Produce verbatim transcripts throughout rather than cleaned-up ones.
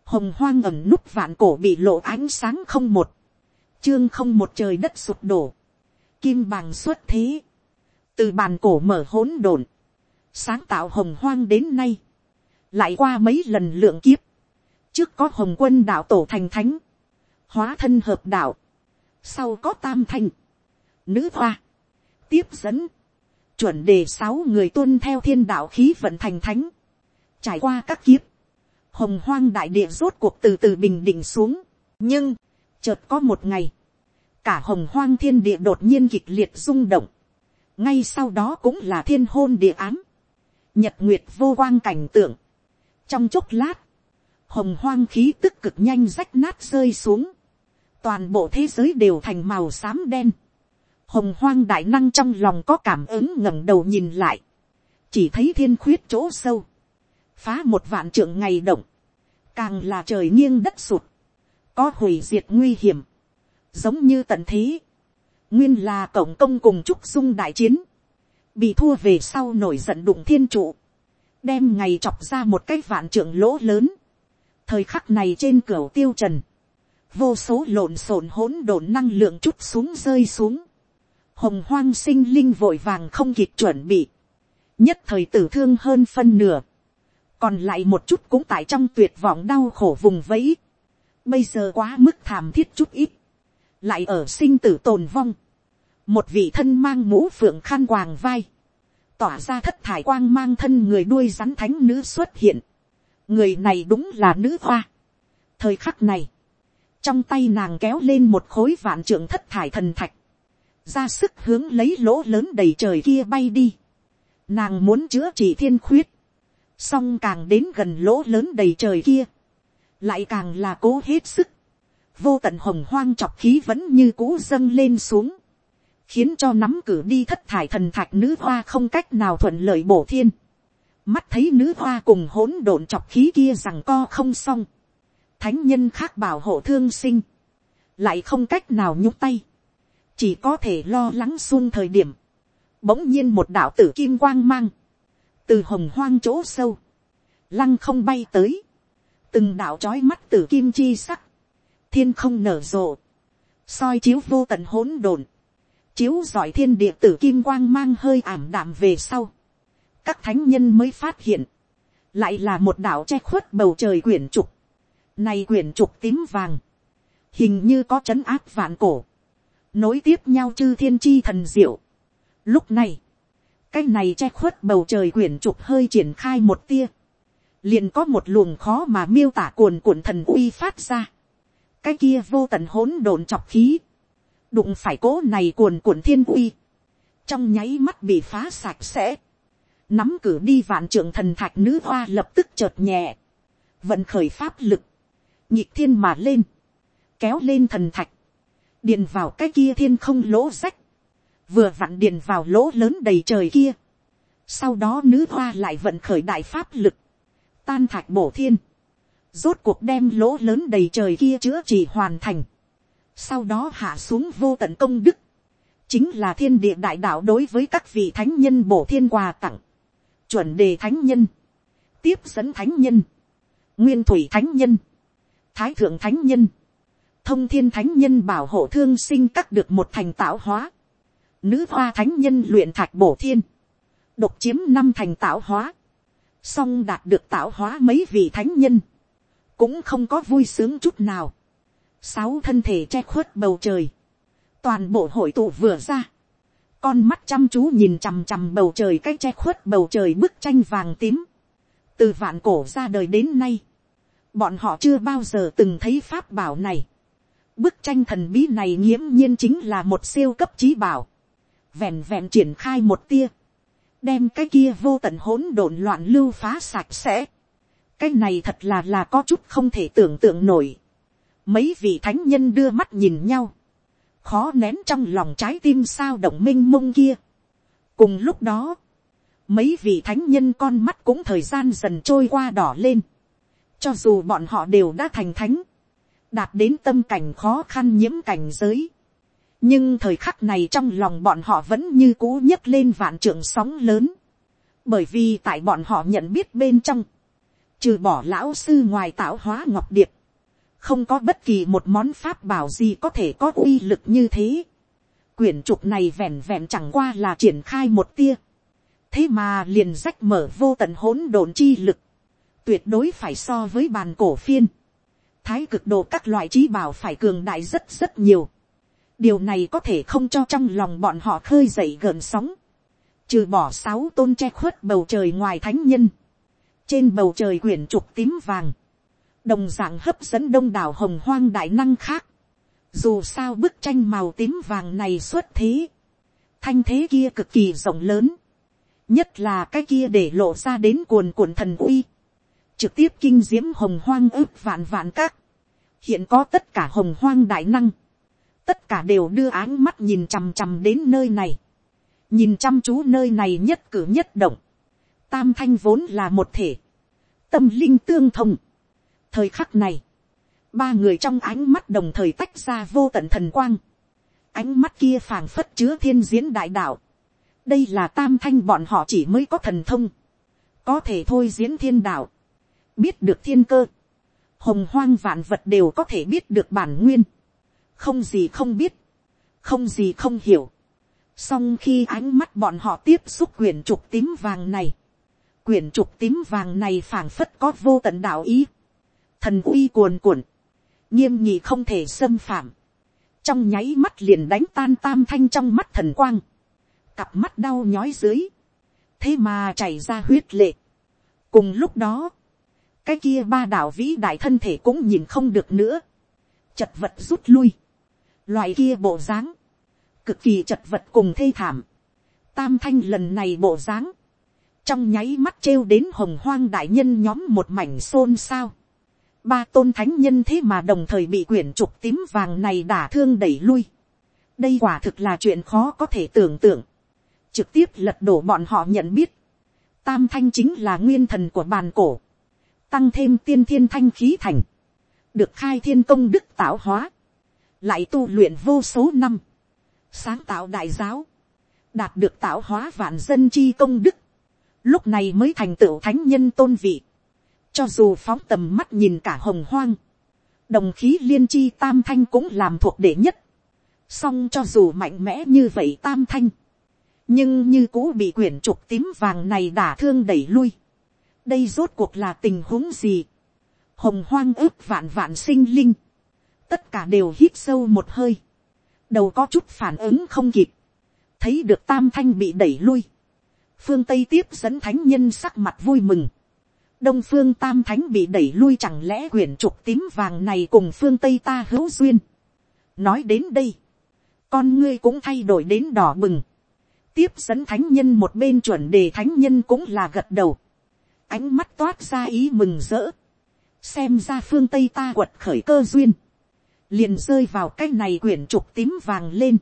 Hồng hoang ẩn núp vạn cổ bị lộ ánh sáng không một. Chương không một trời đất sụp đổ. Kim bàng xuất thế. Từ bàn cổ mở hỗn độn. Sáng tạo hồng hoang đến nay. Lại qua mấy lần lượng kiếp. Trước có hồng quân đạo tổ thành thánh. Hóa thân hợp đạo. Sau có tam thanh. Nữ hoa. Tiếp dẫn. Chuẩn đề sáu người tuân theo thiên đạo khí vận thành thánh. Trải qua các kiếp. Hồng hoang đại địa rốt cuộc từ từ bình định xuống. Nhưng, chợt có một ngày. Cả hồng hoang thiên địa đột nhiên kịch liệt rung động. Ngay sau đó cũng là thiên hôn địa ám. Nhật nguyệt vô quang cảnh tượng. Trong chốc lát, hồng hoang khí tức cực nhanh rách nát rơi xuống. Toàn bộ thế giới đều thành màu xám đen. Hồng hoang đại năng trong lòng có cảm ứng ngẩng đầu nhìn lại. Chỉ thấy thiên khuyết chỗ sâu. Phá một vạn trượng ngày động. Càng là trời nghiêng đất sụt. Có hủy diệt nguy hiểm. Giống như tận thế. Nguyên là cộng công cùng trúc dung đại chiến. Bị thua về sau nổi giận đụng thiên trụ. Đem ngày chọc ra một cái vạn trượng lỗ lớn. Thời khắc này trên cửu tiêu trần. Vô số lộn xộn hỗn độn năng lượng chút xuống rơi xuống. Hồng hoang sinh linh vội vàng không kịp chuẩn bị. Nhất thời tử thương hơn phân nửa. Còn lại một chút cũng tại trong tuyệt vọng đau khổ vùng vẫy. Bây giờ quá mức thảm thiết chút ít. Lại ở sinh tử tồn vong. Một vị thân mang mũ phượng khăn quàng vai. Tỏa ra thất thải quang mang thân người đuôi rắn thánh nữ xuất hiện. Người này đúng là nữ hoa. Thời khắc này. Trong tay nàng kéo lên một khối vạn trượng thất thải thần thạch. Ra sức hướng lấy lỗ lớn đầy trời kia bay đi. Nàng muốn chữa trị thiên khuyết. Song càng đến gần lỗ lớn đầy trời kia. Lại càng là cố hết sức. Vô tận hồng hoang chọc khí vẫn như cũ dâng lên xuống. Khiến cho nắm cử đi thất thải thần thạch nữ hoa không cách nào thuận lợi bổ thiên. Mắt thấy nữ hoa cùng hỗn độn chọc khí kia rằng co không xong. Thánh nhân khác bảo hộ thương sinh. Lại không cách nào nhúc tay. Chỉ có thể lo lắng xuông thời điểm. Bỗng nhiên một đạo tử kim quang mang. Từ hồng hoang chỗ sâu. Lăng không bay tới. Từng đạo chói mắt tử kim chi sắc. Thiên không nở rộ. Soi chiếu vô tận hỗn độn. Chiếu rọi thiên địa tử kim quang mang hơi ảm đạm về sau. Các thánh nhân mới phát hiện. Lại là một đạo che khuất bầu trời quyển trục. Này quyển trục tím vàng. Hình như có trấn áp vạn cổ. Nối tiếp nhau chư thiên chi thần diệu. Lúc này. Cái này che khuất bầu trời quyển trục hơi triển khai một tia. Liền có một luồng khó mà miêu tả cuồn cuộn thần uy phát ra. Cái kia vô tận hỗn độn chọc khí. Đụng phải cố này cuồn cuộn thiên uy. Trong nháy mắt bị phá sạch sẽ. Nắm cử đi vạn trượng thần thạch nữ hoa lập tức chợt nhẹ. Vận khởi pháp lực. Nhịp thiên mà lên. Kéo lên thần thạch. Điền vào cái kia thiên không lỗ rách. Vừa vặn điền vào lỗ lớn đầy trời kia. Sau đó nữ hoa lại vận khởi đại pháp lực. Tan thạch bổ thiên. Rốt cuộc đem lỗ lớn đầy trời kia chữa trị hoàn thành. Sau đó hạ xuống vô tận công đức. Chính là thiên địa đại đạo đối với các vị thánh nhân bổ thiên quà tặng. Chuẩn đề thánh nhân. Tiếp dẫn thánh nhân. Nguyên thủy thánh nhân. Thái thượng thánh nhân. Thông thiên thánh nhân bảo hộ thương sinh các được một thành tạo hóa. Nữ hoa thánh nhân luyện thạch bổ thiên. Độc chiếm năm thành tạo hóa. Song đạt được tạo hóa mấy vị thánh nhân. Cũng không có vui sướng chút nào. Sáu thân thể che khuất bầu trời. Toàn bộ hội tụ vừa ra. Con mắt chăm chú nhìn chằm chằm bầu trời cái che khuất bầu trời bức tranh vàng tím. Từ vạn cổ ra đời đến nay. Bọn họ chưa bao giờ từng thấy pháp bảo này. Bức tranh thần bí này nghiễm nhiên chính là một siêu cấp trí bảo. Vẹn vẹn triển khai một tia. Đem cái kia vô tận hỗn độn loạn lưu phá sạch sẽ. Cái này thật là là có chút không thể tưởng tượng nổi. Mấy vị thánh nhân đưa mắt nhìn nhau. Khó nén trong lòng trái tim sao động minh mông kia. Cùng lúc đó. Mấy vị thánh nhân con mắt cũng thời gian dần trôi qua đỏ lên. Cho dù bọn họ đều đã thành thánh. Đạt đến tâm cảnh khó khăn nhiễm cảnh giới. Nhưng thời khắc này trong lòng bọn họ vẫn như cũ nhấc lên vạn trượng sóng lớn. Bởi vì tại bọn họ nhận biết bên trong. trừ bỏ lão sư ngoài tạo hóa ngọc điệp, không có bất kỳ một món pháp bảo gì có thể có uy lực như thế. Quyển trục này vẹn vẹn chẳng qua là triển khai một tia, thế mà liền rách mở vô tận hỗn độn chi lực, tuyệt đối phải so với bàn cổ phiên, thái cực độ các loại trí bảo phải cường đại rất rất nhiều. Điều này có thể không cho trong lòng bọn họ khơi dậy gợn sóng. Trừ bỏ sáu tôn che khuất bầu trời ngoài thánh nhân, trên bầu trời quyển trục tím vàng, đồng dạng hấp dẫn đông đảo hồng hoang đại năng khác. Dù sao bức tranh màu tím vàng này xuất thế, thanh thế kia cực kỳ rộng lớn, nhất là cái kia để lộ ra đến cuồn cuộn thần uy, trực tiếp kinh diễm hồng hoang ước vạn vạn các. Hiện có tất cả hồng hoang đại năng, tất cả đều đưa áng mắt nhìn chằm chằm đến nơi này, nhìn chăm chú nơi này nhất cử nhất động. Tam thanh vốn là một thể, tâm linh tương thông. Thời khắc này, ba người trong ánh mắt đồng thời tách ra vô tận thần quang, ánh mắt kia phảng phất chứa thiên diễn đại đạo. Đây là tam thanh bọn họ chỉ mới có thần thông, có thể thôi diễn thiên đạo, biết được thiên cơ. Hồng hoang vạn vật đều có thể biết được bản nguyên, không gì không biết, không gì không hiểu. Song khi ánh mắt bọn họ tiếp xúc quyển trục tím vàng này, quyển trục tím vàng này phảng phất có vô tận đạo ý, thần uy cuồn cuộn, nghiêm nghị không thể xâm phạm, trong nháy mắt liền đánh tan tam thanh trong mắt thần quang, cặp mắt đau nhói dưới, thế mà chảy ra huyết lệ. Cùng lúc đó, cái kia ba đạo vĩ đại thân thể cũng nhìn không được nữa, chật vật rút lui. Loại kia bộ dáng, cực kỳ chật vật cùng thê thảm. Tam thanh lần này bộ dáng, trong nháy mắt trêu đến hồng hoang đại nhân nhóm một mảnh xôn xao. Ba tôn thánh nhân thế mà đồng thời bị quyển trục tím vàng này đả thương đẩy lui. Đây quả thực là chuyện khó có thể tưởng tượng, trực tiếp lật đổ bọn họ nhận biết. Tam thanh chính là nguyên thần của bàn cổ, tăng thêm tiên thiên thanh khí thành, được khai thiên công đức tạo hóa, lại tu luyện vô số năm, sáng tạo đại giáo, đạt được tạo hóa vạn dân chi công đức, lúc này mới thành tựu thánh nhân tôn vị. Cho dù phóng tầm mắt nhìn cả hồng hoang, đồng khí liên chi tam thanh cũng làm thuộc đệ nhất. Song cho dù mạnh mẽ như vậy tam thanh, nhưng như cũ bị quyển trục tím vàng này đả thương đẩy lui. Đây rốt cuộc là tình huống gì? Hồng hoang ước vạn vạn sinh linh, tất cả đều hít sâu một hơi, đầu có chút phản ứng không kịp. Thấy được tam thanh bị đẩy lui, phương Tây tiếp dẫn thánh nhân sắc mặt vui mừng. Đông phương tam thánh bị đẩy lui, chẳng lẽ quyển trục tím vàng này cùng phương Tây ta hữu duyên? Nói đến đây, con ngươi cũng thay đổi đến đỏ bừng. Tiếp dẫn thánh nhân một bên chuẩn đề thánh nhân cũng là gật đầu, ánh mắt toát ra ý mừng rỡ. Xem ra phương Tây ta quật khởi cơ duyên, liền rơi vào cái này quyển trục tím vàng lên.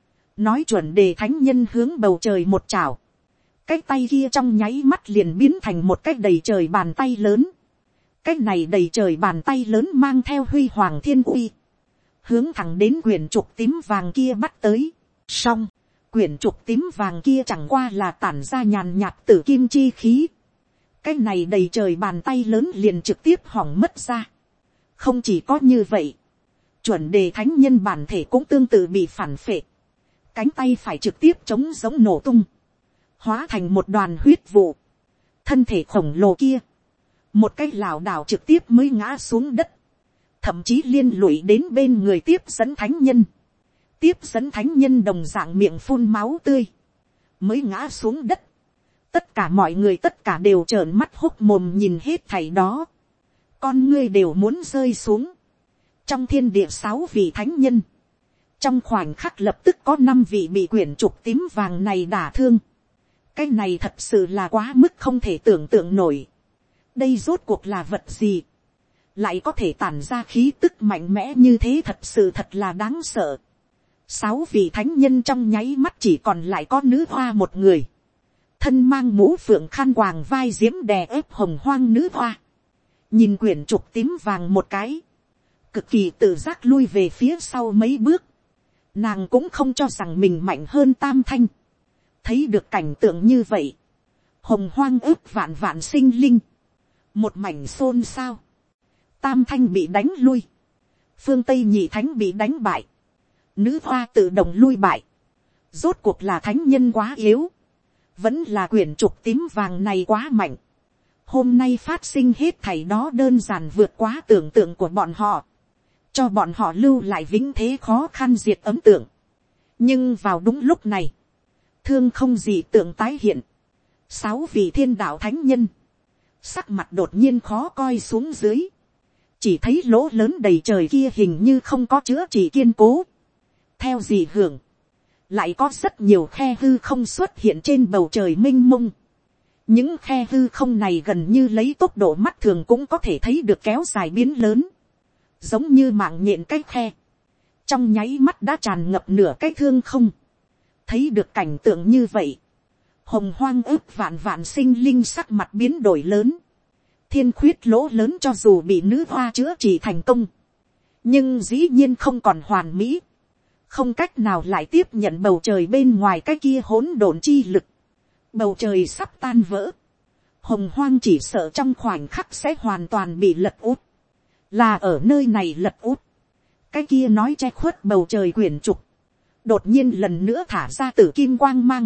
Nói chuẩn đề thánh nhân hướng bầu trời một chảo, cái tay kia trong nháy mắt liền biến thành một cái đầy trời bàn tay lớn. Cái này đầy trời bàn tay lớn mang theo huy hoàng thiên uy, hướng thẳng đến quyển trục tím vàng kia bắt tới. Song, quyển trục tím vàng kia chẳng qua là tản ra nhàn nhạt tử kim chi khí. Cái này đầy trời bàn tay lớn liền trực tiếp hỏng mất ra. Không chỉ có như vậy, chuẩn đề thánh nhân bản thể cũng tương tự bị phản phệ. Cánh tay phải trực tiếp chống giống nổ tung, hóa thành một đoàn huyết vụ. Thân thể khổng lồ kia, một cái lảo đảo trực tiếp mới ngã xuống đất, thậm chí liên lụy đến bên người tiếp dẫn thánh nhân. Tiếp dẫn thánh nhân đồng dạng miệng phun máu tươi, mới ngã xuống đất. Tất cả mọi người tất cả đều trợn mắt hốc mồm nhìn hết thảy đó, con ngươi đều muốn rơi xuống. Trong thiên địa sáu vị thánh nhân, trong khoảnh khắc lập tức có năm vị bị quyển trục tím vàng này đả thương. Cái này thật sự là quá mức không thể tưởng tượng nổi. Đây rốt cuộc là vật gì, lại có thể tản ra khí tức mạnh mẽ như thế, thật sự thật là đáng sợ. Sáu vị thánh nhân trong nháy mắt chỉ còn lại có nữ hoa một người, thân mang mũ phượng khăn quàng vai diễm đè ép hồng hoang nữ hoa, nhìn quyển trục tím vàng một cái, cực kỳ tự giác lui về phía sau mấy bước. Nàng cũng không cho rằng mình mạnh hơn tam thanh. Thấy được cảnh tượng như vậy, hồng hoang ước vạn vạn sinh linh, một mảnh xôn xao. Tam thanh bị đánh lui, phương tây nhị thánh bị đánh bại, nữ hoa tự động lui bại. Rốt cuộc là thánh nhân quá yếu, vẫn là quyển trục tím vàng này quá mạnh. Hôm nay phát sinh hết thảy đó đơn giản vượt quá tưởng tượng của bọn họ, cho bọn họ lưu lại vĩnh thế khó khăn diệt ấn tượng. Nhưng vào đúng lúc này, thương không gì tượng tái hiện. Sáu vị thiên đạo thánh nhân, sắc mặt đột nhiên khó coi xuống dưới. Chỉ thấy lỗ lớn đầy trời kia hình như không có chữa trị kiên cố. Theo dị hưởng, lại có rất nhiều khe hư không xuất hiện trên bầu trời mênh mông. Những khe hư không này gần như lấy tốc độ mắt thường cũng có thể thấy được kéo dài biến lớn. Giống như mạng nhện cái khe. Trong nháy mắt đã tràn ngập nửa cái thương không. Thấy được cảnh tượng như vậy, hồng hoang ức vạn vạn sinh linh sắc mặt biến đổi lớn. Thiên khuyết lỗ lớn cho dù bị nữ hoa chữa trị thành công, nhưng dĩ nhiên không còn hoàn mỹ, không cách nào lại tiếp nhận bầu trời bên ngoài cái kia hỗn độn chi lực. Bầu trời sắp tan vỡ, hồng hoang chỉ sợ trong khoảnh khắc sẽ hoàn toàn bị lật út. Là ở nơi này lật út, cái kia nói che khuất bầu trời quyển trục đột nhiên lần nữa thả ra tử kim quang mang,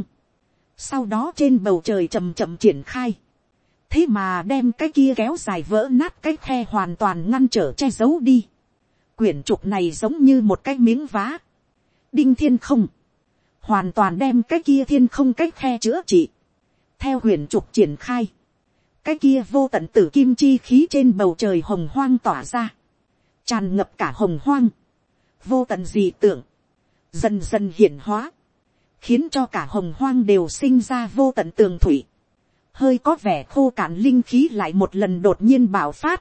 sau đó trên bầu trời chầm chậm triển khai, thế mà đem cái kia kéo dài vỡ nát cái khe hoàn toàn ngăn trở che giấu đi. Quyển trục này giống như một cái miếng vá, đinh thiên không, hoàn toàn đem cái kia thiên không cái khe chữa trị. Theo quyển trục triển khai, cái kia vô tận tử kim chi khí trên bầu trời hồng hoang tỏa ra, tràn ngập cả hồng hoang. Vô tận dị tượng dần dần hiển hóa, khiến cho cả hồng hoang đều sinh ra vô tận tường thủy. Hơi có vẻ khô cạn linh khí lại một lần đột nhiên bạo phát.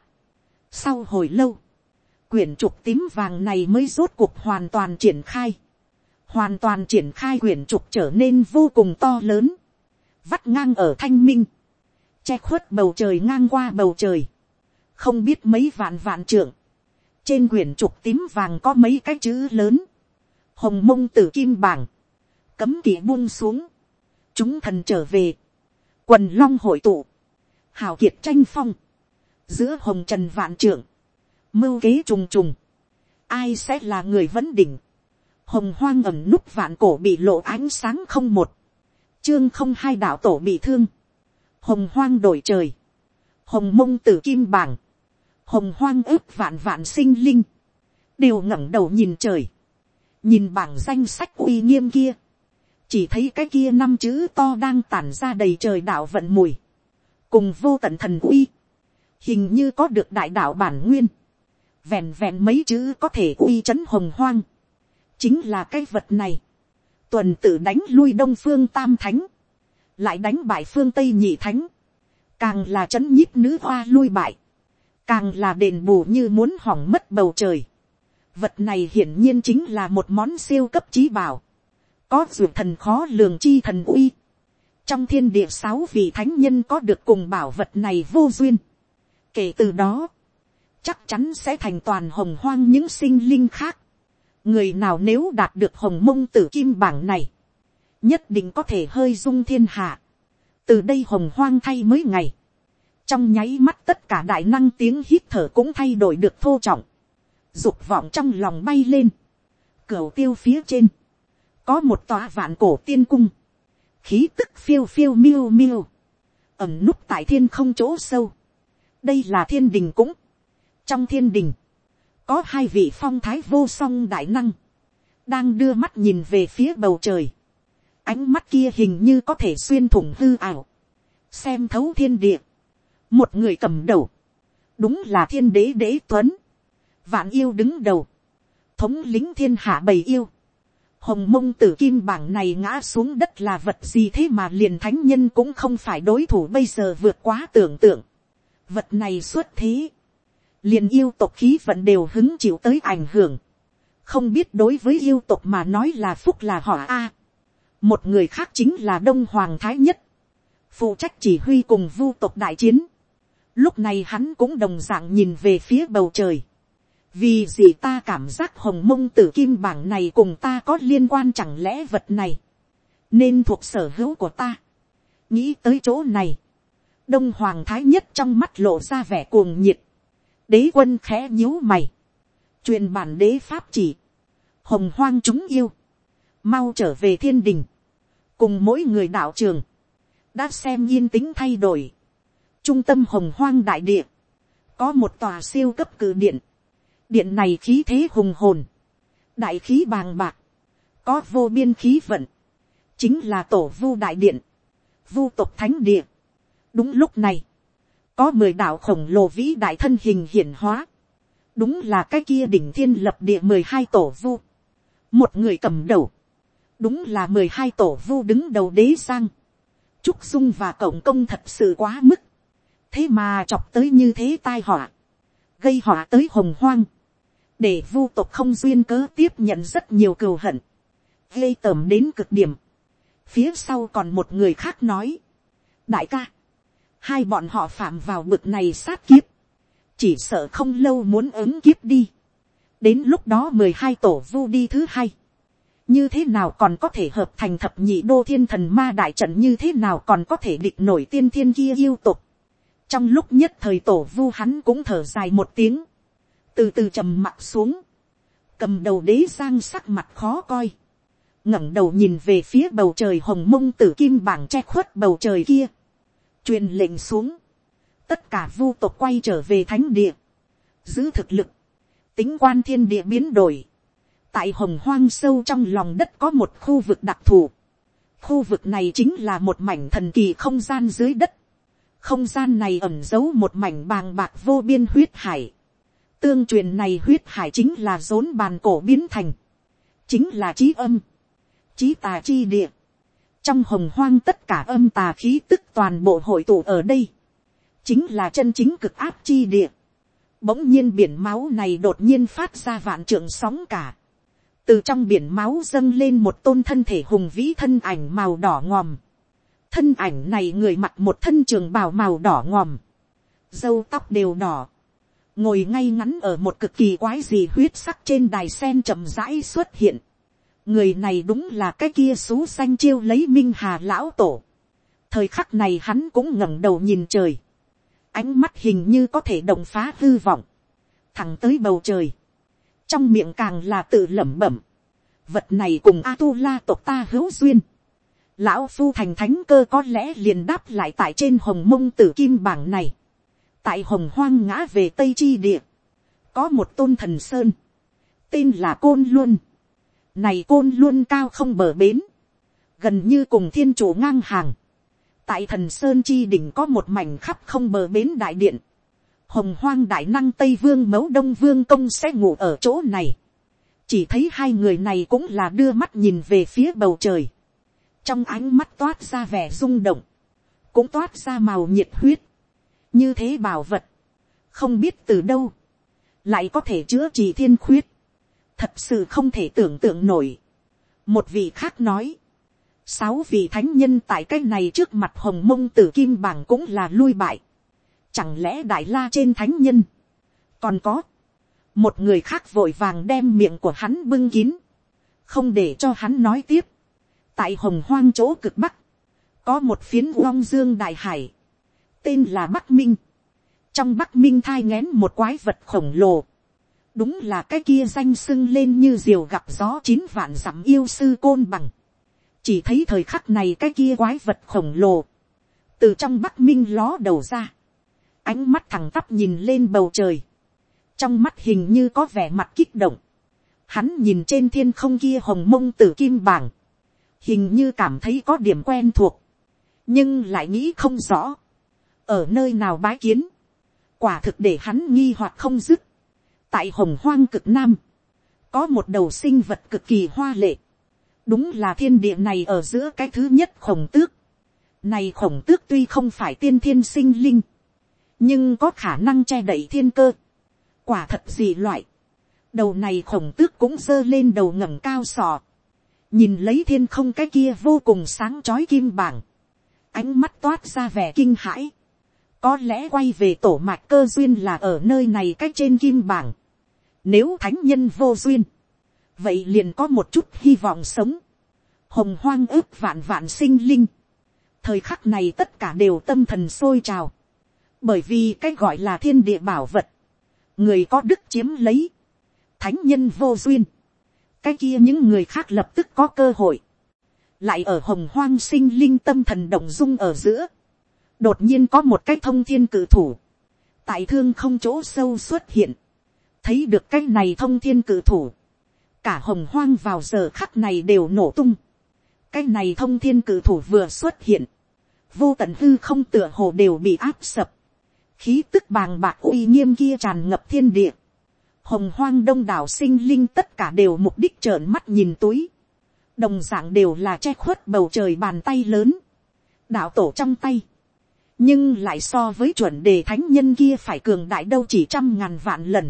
Sau hồi lâu, quyển trục tím vàng này mới rốt cuộc hoàn toàn triển khai. Hoàn toàn triển khai quyển trục trở nên vô cùng to lớn, vắt ngang ở thanh minh, che khuất bầu trời ngang qua bầu trời, không biết mấy vạn vạn trượng. Trên quyển trục tím vàng có mấy cái chữ lớn: hồng mông tử kim bảng, cấm kỵ buông xuống, chúng thần trở về, quần long hội tụ, hào kiệt tranh phong, giữa hồng trần vạn trượng, mưu kế trùng trùng, ai sẽ là người vấn đỉnh. Hồng hoang ẩm núp vạn cổ bị lộ ánh sáng không một, chương không hai đạo tổ bị thương, hồng hoang đổi trời, hồng mông tử kim bảng, hồng hoang ước vạn vạn sinh linh, đều ngẩng đầu nhìn trời, nhìn bảng danh sách uy nghiêm kia, chỉ thấy cái kia năm chữ to đang tản ra đầy trời đạo vận mùi, cùng vô tận thần uy, hình như có được đại đạo bản nguyên, vẹn vẹn mấy chữ có thể uy chấn hồng hoang. Chính là cái vật này, tuần tự đánh lui đông phương tam thánh, lại đánh bại phương tây nhị thánh, càng là chấn nhiếp nữ hoa lui bại, càng là đền bù như muốn hỏng mất bầu trời. Vật này hiển nhiên chính là một món siêu cấp trí bảo, có dù thần khó lường chi thần uy. Trong thiên địa sáu vị thánh nhân có được cùng bảo vật này vô duyên, kể từ đó chắc chắn sẽ thành toàn hồng hoang những sinh linh khác. Người nào nếu đạt được hồng mông tử kim bảng này, nhất định có thể hơi rung thiên hạ. Từ đây hồng hoang thay mới ngày, trong nháy mắt tất cả đại năng tiếng hít thở cũng thay đổi được thô trọng, dục vọng trong lòng bay lên. Cửu tiêu phía trên có một tòa vạn cổ tiên cung, khí tức phiêu phiêu miêu miêu, ẩm núp tại thiên không chỗ sâu. Đây là thiên đình cũng. Trong thiên đình có hai vị phong thái vô song đại năng, đang đưa mắt nhìn về phía bầu trời. Ánh mắt kia hình như có thể xuyên thủng hư ảo, xem thấu thiên địa. Một người cầm đầu, đúng là thiên đế đế tuấn, vạn yêu đứng đầu, thống lĩnh thiên hạ bầy yêu. Hồng mông tử kim bảng này ngã xuống đất là vật gì thế mà liền thánh nhân cũng không phải đối thủ, bây giờ vượt quá tưởng tượng. Vật này xuất thế, liền yêu tộc khí vận đều hứng chịu tới ảnh hưởng. Không biết đối với yêu tộc mà nói là phúc là họ a. Một người khác chính là Đông Hoàng Thái Nhất, phụ trách chỉ huy cùng vu tộc đại chiến. Lúc này hắn cũng đồng dạng nhìn về phía bầu trời. Vì gì ta cảm giác hồng mông tử kim bảng này cùng ta có liên quan, chẳng lẽ vật này nên thuộc sở hữu của ta? Nghĩ tới chỗ này, Đông Hoàng Thái Nhất trong mắt lộ ra vẻ cuồng nhiệt. Đế quân khẽ nhíu mày. Truyền bản đế pháp chỉ. Hồng hoang chúng yêu. Mau trở về thiên đình. Cùng mỗi người đạo trường. Đã xem yên tĩnh thay đổi. Trung tâm hồng hoang đại địa. Có một tòa siêu cấp cử điện. Điện này khí thế hùng hồn. Đại khí bàng bạc. Có vô biên khí vận. Chính là tổ vu đại điện. Vu tộc thánh địa. Đúng lúc này. Có mười đạo khổng lồ vĩ đại thân hình hiển hóa. Đúng là cái kia đỉnh thiên lập địa mười hai tổ vu. Một người cầm đầu. Đúng là mười hai tổ vu đứng đầu đế giang. Trúc Dung và Cộng Công thật sự quá mức. Thế mà chọc tới như thế tai họa. Gây họa tới hồng hoang. Để vu tộc không duyên cớ tiếp nhận rất nhiều cừu hận. Gây tởm đến cực điểm. Phía sau còn một người khác nói. Đại ca. Hai bọn họ phạm vào bực này sát kiếp. Chỉ sợ không lâu muốn ứng kiếp đi. Đến lúc đó mười hai tổ vu đi thứ hai. Như thế nào còn có thể hợp thành thập nhị đô thiên thần ma đại trận, như thế nào còn có thể địch nổi tiên thiên kia yêu tục. Trong lúc nhất thời tổ vu hắn cũng thở dài một tiếng. Từ từ trầm mặt xuống. Cầm đầu đế giang sắc mặt khó coi. ngẩng đầu nhìn về phía bầu trời hồng mông tử kim bảng che khuất bầu trời kia. Truyền lệnh xuống. Tất cả vu tộc quay trở về thánh địa. Giữ thực lực. Tính quan thiên địa biến đổi. Tại hồng hoang sâu trong lòng đất có một khu vực đặc thù. Khu vực này chính là một mảnh thần kỳ không gian dưới đất. Không gian này ẩn giấu một mảnh bàng bạc vô biên huyết hải. Tương truyền này huyết hải chính là rốn bàn cổ biến thành. Chính là trí âm. Trí tà chi địa. Trong hồng hoang tất cả âm tà khí tức toàn bộ hội tụ ở đây. Chính là chân chính cực áp chi địa. Bỗng nhiên biển máu này đột nhiên phát ra vạn trượng sóng cả. Từ trong biển máu dâng lên một tôn thân thể hùng vĩ thân ảnh màu đỏ ngòm. Thân ảnh này người mặc một thân trường bào màu đỏ ngòm. Râu tóc đều đỏ. Ngồi ngay ngắn ở một cực kỳ quái dị huyết sắc trên đài sen chậm rãi xuất hiện. Người này đúng là cái kia xú xanh chiêu lấy Minh Hà lão tổ. Thời khắc này hắn cũng ngẩng đầu nhìn trời. Ánh mắt hình như có thể động phá hư vọng. Thẳng tới bầu trời. Trong miệng càng là tự lẩm bẩm. Vật này cùng A-tu-la tộc ta hữu duyên. Lão phu thành thánh cơ có lẽ liền đáp lại tại trên hồng mông tử kim bảng này. Tại hồng hoang ngã về Tây Chi Địa. Có một tôn thần sơn. Tên là Côn Luân. Này Côn Luân cao không bờ bến. Gần như cùng thiên chủ ngang hàng. Tại thần sơn chi đỉnh có một mảnh khắp không bờ bến đại điện. Hồng hoang đại năng Tây Vương Mẫu Đông Vương Công sẽ ngủ ở chỗ này. Chỉ thấy hai người này cũng là đưa mắt nhìn về phía bầu trời. Trong ánh mắt toát ra vẻ rung động. Cũng toát ra màu nhiệt huyết. Như thế bảo vật. Không biết từ đâu. Lại có thể chữa trị thiên khuyết. Thật sự không thể tưởng tượng nổi. Một vị khác nói. Sáu vị thánh nhân tại cái này trước mặt hồng mông tử kim bảng cũng là lui bại. Chẳng lẽ đại la trên thánh nhân. Còn có. Một người khác vội vàng đem miệng của hắn bưng kín. Không để cho hắn nói tiếp. Tại hồng hoang chỗ cực bắc. Có một phiến long dương đại hải. Tên là Bắc Minh. Trong Bắc Minh thai nghén một quái vật khổng lồ. Đúng là cái kia danh sưng lên như diều gặp gió chín vạn dặm yêu sư Côn Bằng. Chỉ thấy thời khắc này cái kia quái vật khổng lồ. Từ trong Bắc Minh ló đầu ra. Ánh mắt thẳng tắp nhìn lên bầu trời. Trong mắt hình như có vẻ mặt kích động. Hắn nhìn trên thiên không kia hồng mông tử kim bảng. Hình như cảm thấy có điểm quen thuộc. Nhưng lại nghĩ không rõ. Ở nơi nào bái kiến. Quả thực để hắn nghi hoặc không dứt. Tại hồng hoang cực nam. Có một đầu sinh vật cực kỳ hoa lệ. Đúng là thiên địa này ở giữa cái thứ nhất khổng tước. Này khổng tước tuy không phải tiên thiên sinh linh. Nhưng có khả năng che đậy thiên cơ. Quả thật dị loại. Đầu này khổng tước cũng giơ lên đầu ngẩng cao sò. Nhìn lấy thiên không cái kia vô cùng sáng chói kim bảng. Ánh mắt toát ra vẻ kinh hãi. Có lẽ quay về tổ mạch cơ duyên là ở nơi này cách trên kim bảng. Nếu thánh nhân vô duyên. Vậy liền có một chút hy vọng sống. Hồng hoang ước vạn vạn sinh linh. Thời khắc này tất cả đều tâm thần sôi trào. Bởi vì cái gọi là thiên địa bảo vật. Người có đức chiếm lấy. Thánh nhân vô duyên. Cái kia những người khác lập tức có cơ hội. Lại ở hồng hoang sinh linh tâm thần động dung ở giữa. Đột nhiên có một cái thông thiên cử thủ. Tại thương không chỗ sâu xuất hiện. Thấy được cái này thông thiên cử thủ. Cả hồng hoang vào giờ khắc này đều nổ tung. Cái này thông thiên cử thủ vừa xuất hiện. Vô tận hư không tựa hồ đều bị áp sập. Khí tức bàng bạc uy nghiêm kia tràn ngập thiên địa. Hồng hoang đông đảo sinh linh tất cả đều mục đích trợn mắt nhìn túi. Đồng dạng đều là che khuất bầu trời bàn tay lớn. Đạo tổ trong tay. Nhưng lại so với chuẩn đề thánh nhân kia phải cường đại đâu chỉ trăm ngàn vạn lần.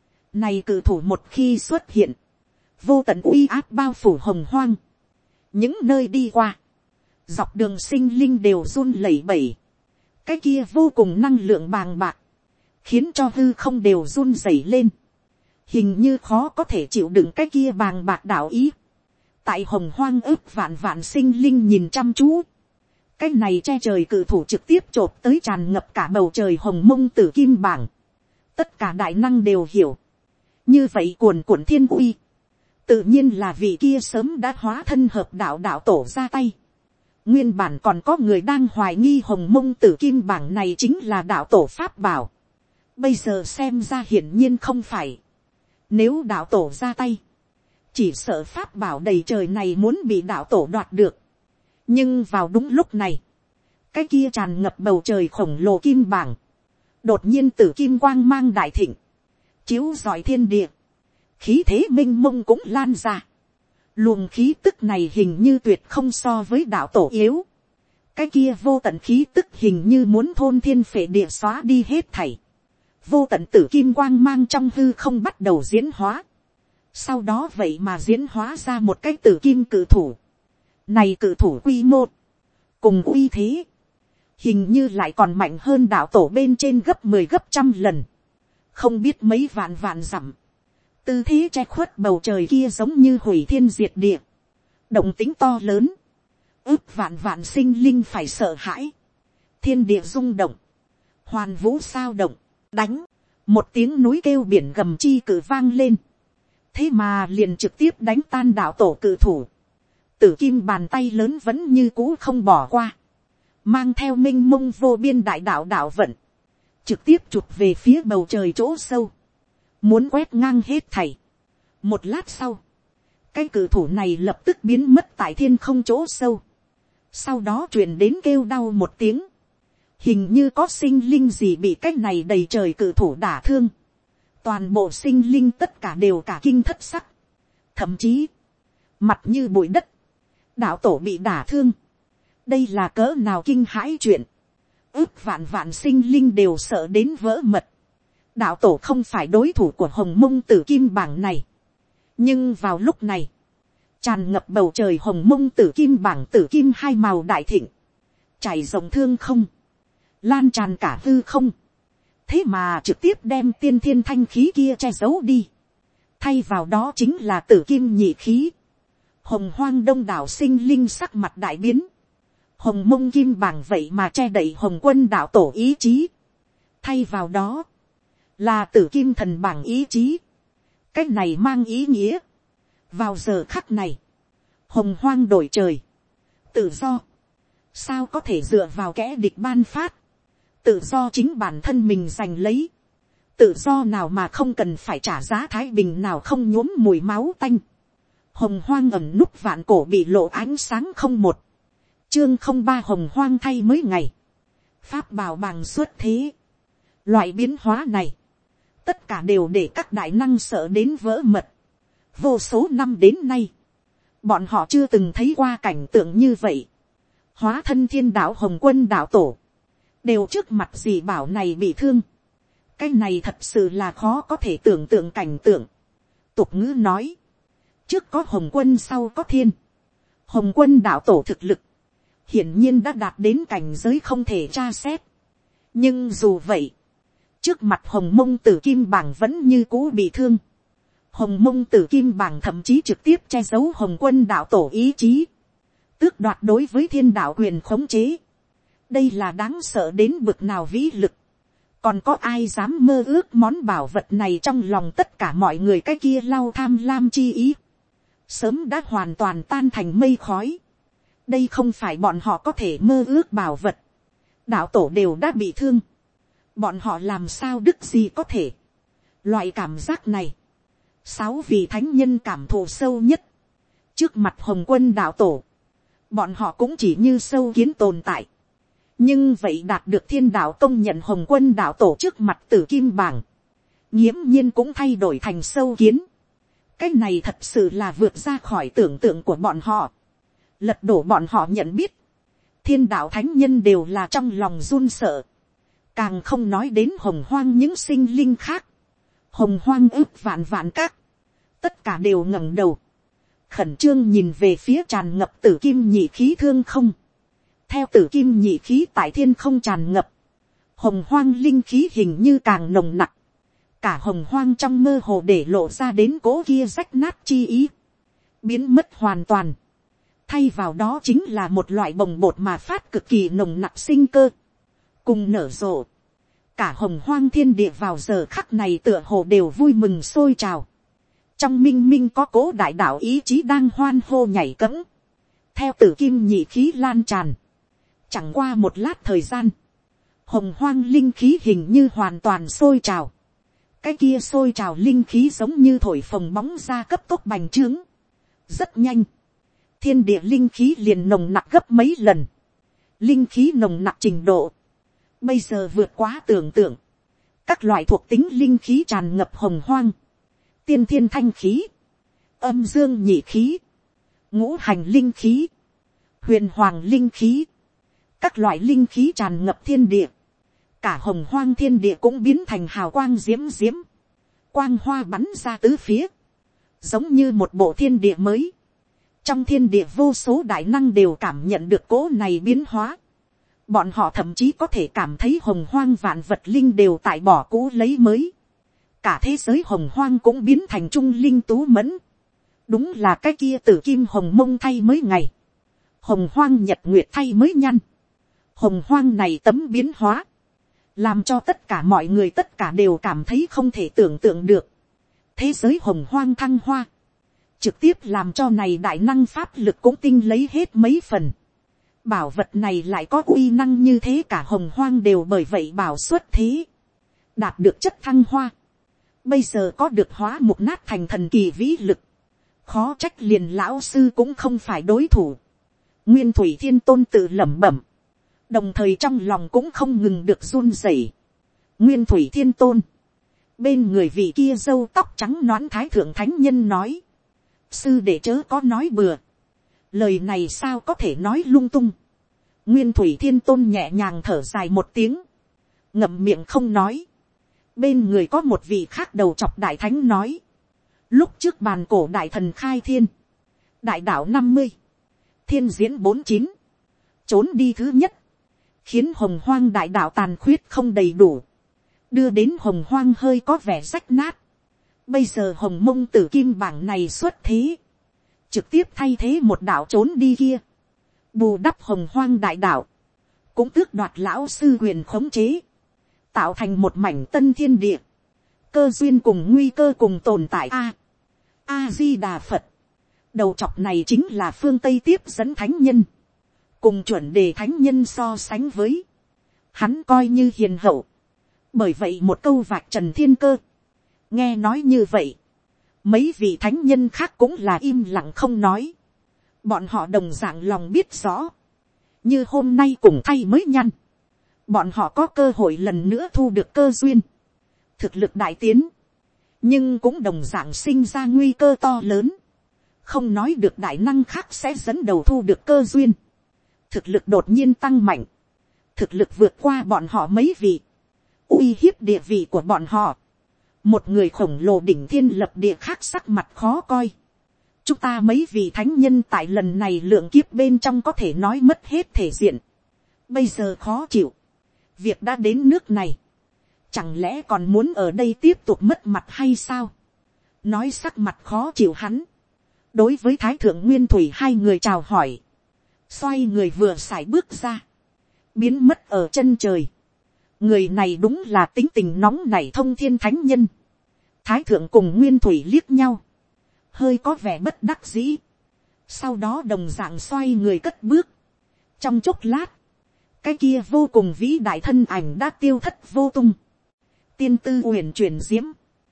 Này cử thủ một khi xuất hiện. Vô tận uy áp bao phủ hồng hoang. Những nơi đi qua. Dọc đường sinh linh đều run lẩy bẩy. Cái kia vô cùng năng lượng bàng bạc. Khiến cho hư không đều run rẩy lên. Hình như khó có thể chịu đựng cái kia bàng bạc đạo ý. Tại hồng hoang ức vạn vạn sinh linh nhìn chăm chú. Cái này che trời cự thủ trực tiếp chộp tới tràn ngập cả bầu trời hồng mông tử kim bảng. Tất cả đại năng đều hiểu. Như vậy cuồn cuộn thiên uy. Tự nhiên là vị kia sớm đã hóa thân hợp đạo đạo tổ ra tay. Nguyên bản còn có người đang hoài nghi hồng mông tử kim bảng này chính là đạo tổ pháp bảo. Bây giờ xem ra hiển nhiên không phải. Nếu đạo tổ ra tay. Chỉ sợ pháp bảo đầy trời này muốn bị đạo tổ đoạt được. Nhưng vào đúng lúc này. Cái kia tràn ngập bầu trời khổng lồ kim bảng. Đột nhiên tử kim quang mang đại thịnh. Chiếu rọi thiên địa. Khí thế minh mông cũng lan ra. Luồng khí tức này hình như tuyệt không so với đạo tổ yếu. Cái kia vô tận khí tức hình như muốn thôn thiên phệ địa xóa đi hết thảy. Vô tận tử kim quang mang trong hư không bắt đầu diễn hóa. Sau đó vậy mà diễn hóa ra một cái tử kim cử thủ. Này cử thủ quy mô. Cùng uy thế. Hình như lại còn mạnh hơn đạo tổ bên trên gấp mười gấp trăm lần. Không biết mấy vạn vạn dặm. Tư thế che khuất bầu trời kia giống như hủy thiên diệt địa. Động tính to lớn. Ước vạn vạn sinh linh phải sợ hãi. Thiên địa rung động. Hoàn vũ sao động. Đánh. Một tiếng núi kêu biển gầm chi cử vang lên. Thế mà liền trực tiếp đánh tan đạo tổ cử thủ. Tử kim bàn tay lớn vẫn như cũ không bỏ qua. Mang theo minh mông vô biên đại đạo đạo vận. Trực tiếp chụp về phía bầu trời chỗ sâu. Muốn quét ngang hết thảy. Một lát sau. Cái cử thủ này lập tức biến mất tại thiên không chỗ sâu. Sau đó truyền đến kêu đau một tiếng. Hình như có sinh linh gì bị cái này đầy trời cử thủ đả thương. Toàn bộ sinh linh tất cả đều cả kinh thất sắc. Thậm chí. Mặt như bụi đất. Đạo tổ bị đả thương. Đây là cỡ nào kinh hãi chuyện. Ước vạn vạn sinh linh đều sợ đến vỡ mật. Đạo tổ không phải đối thủ của hồng mông tử kim bảng này. Nhưng vào lúc này. Tràn ngập bầu trời hồng mông tử kim bảng tử kim hai màu đại thịnh. Chảy rộng thương không. Lan tràn cả hư không. Thế mà trực tiếp đem tiên thiên thanh khí kia che giấu đi. Thay vào đó chính là tử kim nhị khí. Hồng hoang đông đảo sinh linh sắc mặt đại biến. Hồng mông kim bảng vậy mà che đậy hồng quân đạo tổ ý chí. Thay vào đó. Là tử kim thần bảng ý chí. Cái này mang ý nghĩa. Vào giờ khắc này. Hồng hoang đổi trời. Tự do. Sao có thể dựa vào kẻ địch ban phát. Tự do chính bản thân mình giành lấy. Tự do nào mà không cần phải trả giá thái bình nào không nhuốm mùi máu tanh. Hồng hoang ẩn núp vạn cổ bị lộ ánh sáng không một. Chương không ba hồng hoang thay mới ngày. Pháp bảo bằng xuất thế. Loại biến hóa này. Tất cả đều để các đại năng sợ đến vỡ mật. Vô số năm đến nay. Bọn họ chưa từng thấy qua cảnh tượng như vậy. Hóa thân thiên đạo hồng quân đạo tổ. Đều trước mặt gì bảo này bị thương. Cái này thật sự là khó có thể tưởng tượng cảnh tượng. Tục ngữ nói. Trước có hồng quân sau có thiên. Hồng quân đạo tổ thực lực. Hiển nhiên đã đạt đến cảnh giới không thể tra xét. Nhưng dù vậy. Trước mặt hồng mông tử kim bảng vẫn như cũ bị thương. Hồng mông tử kim bảng thậm chí trực tiếp che giấu hồng quân đạo tổ ý chí. tước đoạt đối với thiên đạo quyền khống chế. Đây là đáng sợ đến bực nào vĩ lực. Còn có ai dám mơ ước món bảo vật này trong lòng tất cả mọi người, cái kia lau tham lam chi ý. Sớm đã hoàn toàn tan thành mây khói. Đây không phải bọn họ có thể mơ ước bảo vật. Đạo tổ đều đã bị thương. Bọn họ làm sao đức gì có thể. Loại cảm giác này. Sáu vị thánh nhân cảm thụ sâu nhất. Trước mặt Hồng Quân đạo tổ. Bọn họ cũng chỉ như sâu kiến tồn tại. Nhưng vậy đạt được thiên đạo công nhận Hồng Quân đạo tổ trước mặt Tử Kim Bảng. Nghiễm nhiên cũng thay đổi thành sâu kiến. Cái này thật sự là vượt ra khỏi tưởng tượng của bọn họ. Lật đổ bọn họ nhận biết. Thiên đạo thánh nhân đều là trong lòng run sợ. Càng không nói đến hồng hoang những sinh linh khác. Hồng hoang ước vạn vạn các. Tất cả đều ngẩng đầu. Khẩn trương nhìn về phía tràn ngập tử kim nhị khí thương không. Theo tử kim nhị khí tại thiên không tràn ngập. Hồng hoang linh khí hình như càng nồng nặc. Cả hồng hoang trong mơ hồ để lộ ra đến cố kia rách nát chi ý. Biến mất hoàn toàn. Thay vào đó chính là một loại bồng bột mà phát cực kỳ nồng nặc sinh cơ. Cùng nở rộ. Cả hồng hoang thiên địa vào giờ khắc này tựa hồ đều vui mừng sôi trào. Trong minh minh có cố đại đạo ý chí đang hoan hô nhảy cẫng. Theo tử kim nhị khí lan tràn. Chẳng qua một lát thời gian. Hồng hoang linh khí hình như hoàn toàn sôi trào. Cái kia sôi trào linh khí giống như thổi phồng bóng ra cấp tốc bành trướng. Rất nhanh. Thiên địa linh khí liền nồng nặc gấp mấy lần. Linh khí nồng nặc trình độ. Bây giờ vượt quá tưởng tượng. Các loại thuộc tính linh khí tràn ngập hồng hoang. Tiên thiên thanh khí. Âm dương nhị khí. Ngũ hành linh khí. Huyền hoàng linh khí. Các loại linh khí tràn ngập thiên địa. Cả hồng hoang thiên địa cũng biến thành hào quang diễm diễm. Quang hoa bắn ra tứ phía. Giống như một bộ thiên địa mới. Trong thiên địa vô số đại năng đều cảm nhận được cố này biến hóa. Bọn họ thậm chí có thể cảm thấy hồng hoang vạn vật linh đều tại bỏ cũ lấy mới. Cả thế giới hồng hoang cũng biến thành trung linh tú mẫn. Đúng là cái kia tử kim hồng mông thay mới ngày. Hồng hoang nhật nguyệt thay mới nhăn. Hồng hoang này tấm biến hóa. Làm cho tất cả mọi người tất cả đều cảm thấy không thể tưởng tượng được. Thế giới hồng hoang thăng hoa. Trực tiếp làm cho này đại năng pháp lực cũng tinh lấy hết mấy phần. Bảo vật này lại có uy năng như thế, cả hồng hoang đều bởi vậy bảo xuất thế. Đạt được chất thăng hoa. Bây giờ có được hóa mục nát thành thần kỳ vĩ lực. Khó trách liền lão sư cũng không phải đối thủ. Nguyên Thủy Thiên Tôn tự lẩm bẩm. Đồng thời trong lòng cũng không ngừng được run rẩy. Nguyên Thủy Thiên Tôn. Bên người vị kia râu tóc trắng nõn thái thượng thánh nhân nói. Sư đệ chớ có nói bừa. Lời này sao có thể nói lung tung. Nguyên Thủy Thiên Tôn nhẹ nhàng thở dài một tiếng. Ngậm miệng không nói. Bên người có một vị khác đầu chọc đại thánh nói. Lúc trước bàn cổ đại thần khai thiên. Đại đạo năm mươi. Thiên diễn bốn chín. Trốn đi thứ nhất. Khiến hồng hoang đại đạo tàn khuyết không đầy đủ. Đưa đến hồng hoang hơi có vẻ rách nát. Bây giờ hồng mông tử kim bảng này xuất thế. Trực tiếp thay thế một đạo trốn đi kia. Bù đắp hồng hoang đại đạo. Cũng tước đoạt lão sư quyền khống chế. Tạo thành một mảnh tân thiên địa. Cơ duyên cùng nguy cơ cùng tồn tại. A. A-di-đà Phật. Đầu chọc này chính là phương Tây tiếp dẫn thánh nhân. Cùng chuẩn đề thánh nhân so sánh với. Hắn coi như hiền hậu. Bởi vậy một câu vạch trần thiên cơ. Nghe nói như vậy. Mấy vị thánh nhân khác cũng là im lặng không nói. Bọn họ đồng dạng lòng biết rõ. Như hôm nay cùng thay mới nhăn. Bọn họ có cơ hội lần nữa thu được cơ duyên. Thực lực đại tiến. Nhưng cũng đồng dạng sinh ra nguy cơ to lớn. Không nói được đại năng khác sẽ dẫn đầu thu được cơ duyên. Thực lực đột nhiên tăng mạnh. Thực lực vượt qua bọn họ mấy vị. Uy hiếp địa vị của bọn họ. Một người khổng lồ đỉnh thiên lập địa khác sắc mặt khó coi. Chúng ta mấy vị thánh nhân tại lần này lượng kiếp bên trong có thể nói mất hết thể diện. Bây giờ khó chịu. Việc đã đến nước này. Chẳng lẽ còn muốn ở đây tiếp tục mất mặt hay sao? Nói sắc mặt khó chịu hắn. Đối với Thái Thượng Nguyên Thủy hai người chào hỏi. xoay người vừa sải bước ra, biến mất ở chân trời. Người này đúng là tính tình nóng nảy thông thiên thánh nhân. Thái thượng cùng Nguyên Thủy liếc nhau, hơi có vẻ bất đắc dĩ, sau đó đồng dạng xoay người cất bước. Trong chốc lát, cái kia vô cùng vĩ đại thân ảnh đã tiêu thất vô tung. Tiên tư uyển chuyển diễm,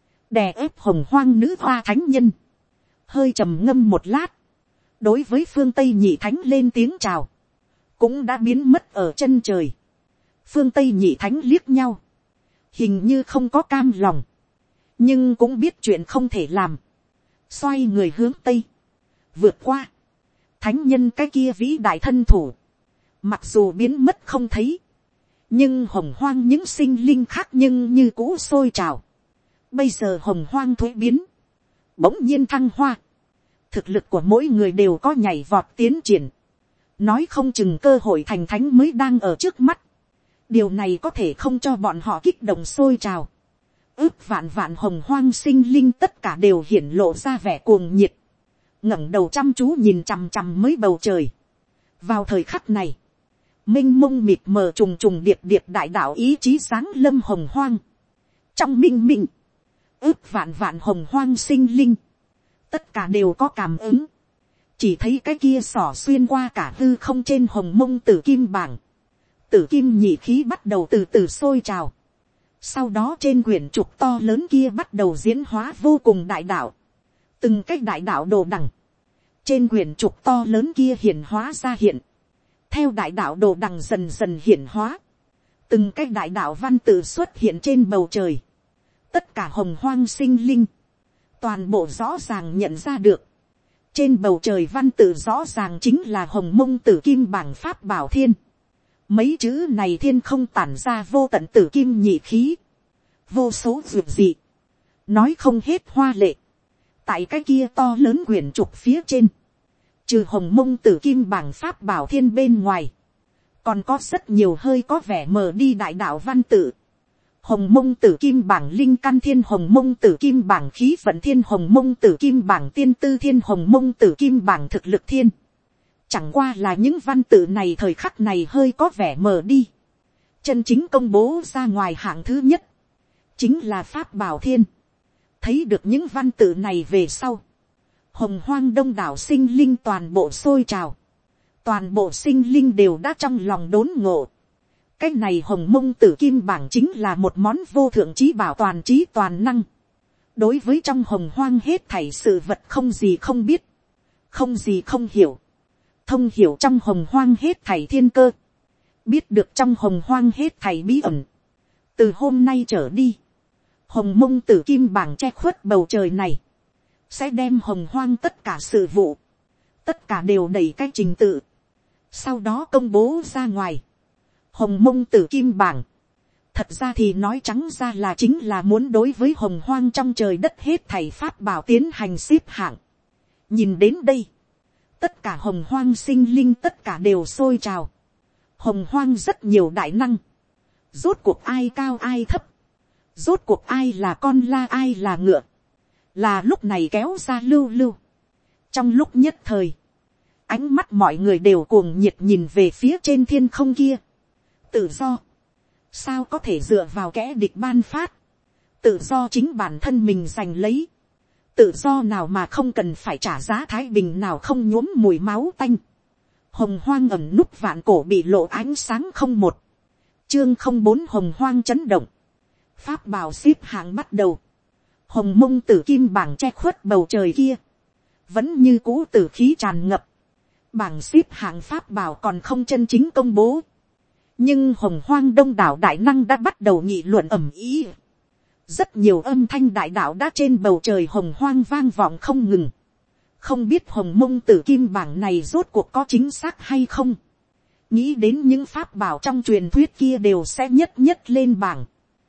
đè ép hồng hoang nữ hoa thánh nhân, hơi trầm ngâm một lát, đối với phương Tây nhị thánh lên tiếng chào, cũng đã biến mất ở chân trời. Phương Tây nhị thánh liếc nhau, hình như không có cam lòng, nhưng cũng biết chuyện không thể làm, xoay người hướng Tây, vượt qua. Thánh nhân cái kia vĩ đại thân thủ, mặc dù biến mất không thấy, nhưng hồng hoang những sinh linh khác nhưng như cũ sôi trào. Bây giờ hồng hoang thuế biến, bỗng nhiên thăng hoa, thực lực của mỗi người đều có nhảy vọt tiến triển, nói không chừng cơ hội thành thánh mới đang ở trước mắt. Điều này có thể không cho bọn họ kích động sôi trào. Ước vạn vạn hồng hoang sinh linh tất cả đều hiển lộ ra vẻ cuồng nhiệt, ngẩng đầu chăm chú nhìn chằm chằm mới bầu trời. Vào thời khắc này, minh mông mịt mờ trùng trùng điệp điệp đại đạo ý chí sáng lâm hồng hoang. Trong minh minh, ước vạn vạn hồng hoang sinh linh, tất cả đều có cảm ứng. Chỉ thấy cái kia xỏ xuyên qua cả hư không trên hồng mông tử kim bảng. Tử kim nhị khí bắt đầu từ từ sôi trào. Sau đó trên quyển trục to lớn kia bắt đầu diễn hóa vô cùng đại đạo. Từng cái đại đạo đồ đằng. Trên quyển trục to lớn kia hiển hóa ra hiện. Theo đại đạo đồ đằng dần dần hiển hóa. Từng cái đại đạo văn tự xuất hiện trên bầu trời. Tất cả hồng hoang sinh linh. Toàn bộ rõ ràng nhận ra được. Trên bầu trời văn tự rõ ràng chính là hồng mông tử kim bảng pháp bảo thiên. Mấy chữ này thiên không tản ra vô tận tử kim nhị khí. Vô số vượt dị. Nói không hết hoa lệ. Tại cái kia to lớn quyển trục phía trên. Trừ hồng mông tử kim bảng pháp bảo thiên bên ngoài. Còn có rất nhiều hơi có vẻ mờ đi đại đạo văn tự. Hồng mông tử kim bảng linh căn thiên, hồng mông tử kim bảng khí vận thiên, hồng mông tử kim bảng tiên tư thiên, hồng mông tử kim bảng thực lực thiên. Chẳng qua là những văn tự này thời khắc này hơi có vẻ mờ đi. Chân chính công bố ra ngoài hạng thứ nhất. Chính là pháp bảo thiên. Thấy được những văn tự này về sau. Hồng hoang đông đảo sinh linh toàn bộ sôi trào. Toàn bộ sinh linh đều đã trong lòng đốn ngộ. Cái này hồng mông tử kim bảng chính là một món vô thượng trí bảo toàn trí toàn năng. Đối với trong hồng hoang hết thảy sự vật không gì không biết. Không gì không hiểu. Thông hiểu trong hồng hoang hết thảy thiên cơ. Biết được trong hồng hoang hết thảy bí ẩn. Từ hôm nay trở đi. Hồng mông tử kim bảng che khuất bầu trời này. Sẽ đem hồng hoang tất cả sự vụ. Tất cả đều đẩy cái trình tự. Sau đó công bố ra ngoài. Hồng mông tử kim bảng. Thật ra thì nói trắng ra là chính là muốn đối với hồng hoang trong trời đất hết thảy pháp bảo tiến hành xếp hạng. Nhìn đến đây. Tất cả hồng hoang sinh linh tất cả đều sôi trào. Hồng hoang rất nhiều đại năng. Rốt cuộc ai cao ai thấp. Rốt cuộc ai là con la ai là ngựa. Là lúc này kéo ra lưu lưu. Trong lúc nhất thời. Ánh mắt mọi người đều cuồng nhiệt nhìn về phía trên thiên không kia. Tự do. Sao có thể dựa vào kẻ địch ban phát. Tự do chính bản thân mình giành lấy. Tự do nào mà không cần phải trả giá, thái bình nào không nhuốm mùi máu tanh. Hồng hoang ẩn núp vạn cổ bị lộ ánh sáng không một. Chương không bốn hồng hoang chấn động. Pháp bảo xếp hạng bắt đầu. Hồng mông tử kim bảng che khuất bầu trời kia. Vẫn như cũ tử khí tràn ngập. Bảng xếp hạng pháp bảo còn không chân chính công bố. Nhưng hồng hoang đông đảo đại năng đã bắt đầu nghị luận ầm ĩ. Rất nhiều âm thanh đại đạo đã trên bầu trời hồng hoang vang vọng không ngừng. Không biết hồng mông tử kim bảng này rốt cuộc có chính xác hay không. Nghĩ đến những pháp bảo trong truyền thuyết kia đều sẽ nhất nhất lên bảng.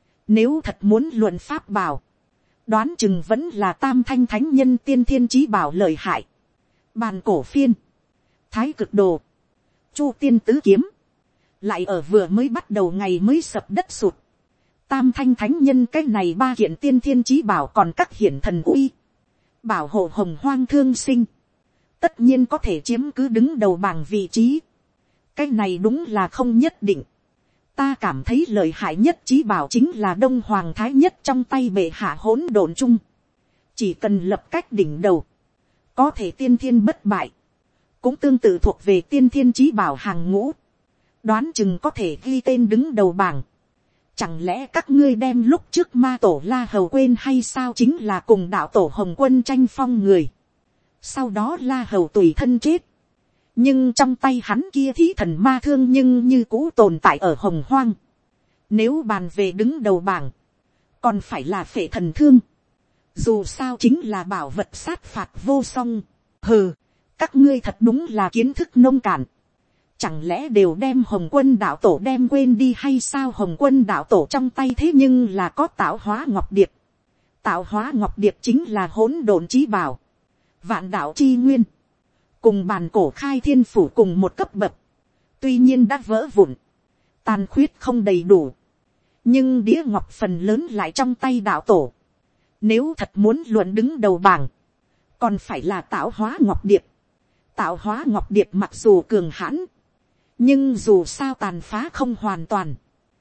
Nếu thật muốn luận pháp bảo. Đoán chừng vẫn là tam thanh thánh nhân tiên thiên chí bảo lợi hại. Bàn cổ phiên. Thái cực đồ. Chu tiên tứ kiếm. Lại ở vừa mới bắt đầu ngày mới sập đất sụt. Tam thanh thánh nhân cái này ba kiện tiên thiên chí bảo còn các hiển thần uy. Bảo hộ hồng hoang thương sinh. tất nhiên có thể chiếm cứ đứng đầu bảng vị trí. Cái này đúng là không nhất định. Ta cảm thấy lợi hại nhất chí bảo chính là đông hoàng thái nhất trong tay bệ hạ hỗn độn chung. Chỉ cần lập cách đỉnh đầu, có thể tiên thiên bất bại, cũng tương tự thuộc về tiên thiên chí bảo hàng ngũ, đoán chừng có thể ghi tên đứng đầu bảng. Chẳng lẽ các ngươi đem lúc trước ma tổ La Hầu quên hay sao, chính là cùng đạo tổ Hồng Quân tranh phong người. Sau đó La Hầu tùy thân chết. Nhưng trong tay hắn kia thí thần ma thương nhưng như cũ tồn tại ở Hồng Hoang. Nếu bàn về đứng đầu bảng, còn phải là phệ thần thương. Dù sao chính là bảo vật sát phạt vô song. Hừ, các ngươi thật đúng là kiến thức nông cạn. Chẳng lẽ đều đem Hồng Quân đạo tổ đem quên đi hay sao? Hồng Quân đạo tổ trong tay thế nhưng là có tạo hóa ngọc điệp. Tạo hóa ngọc điệp chính là hỗn độn chí bảo, vạn đạo chi nguyên, cùng bàn cổ khai thiên phủ cùng một cấp bậc. Tuy nhiên đã vỡ vụn, tàn khuyết không đầy đủ, nhưng đĩa ngọc phần lớn lại trong tay đạo tổ. Nếu thật muốn luận đứng đầu bảng, còn phải là tạo hóa ngọc điệp. Tạo hóa ngọc điệp mặc dù cường hãn, nhưng dù sao tàn phá không hoàn toàn.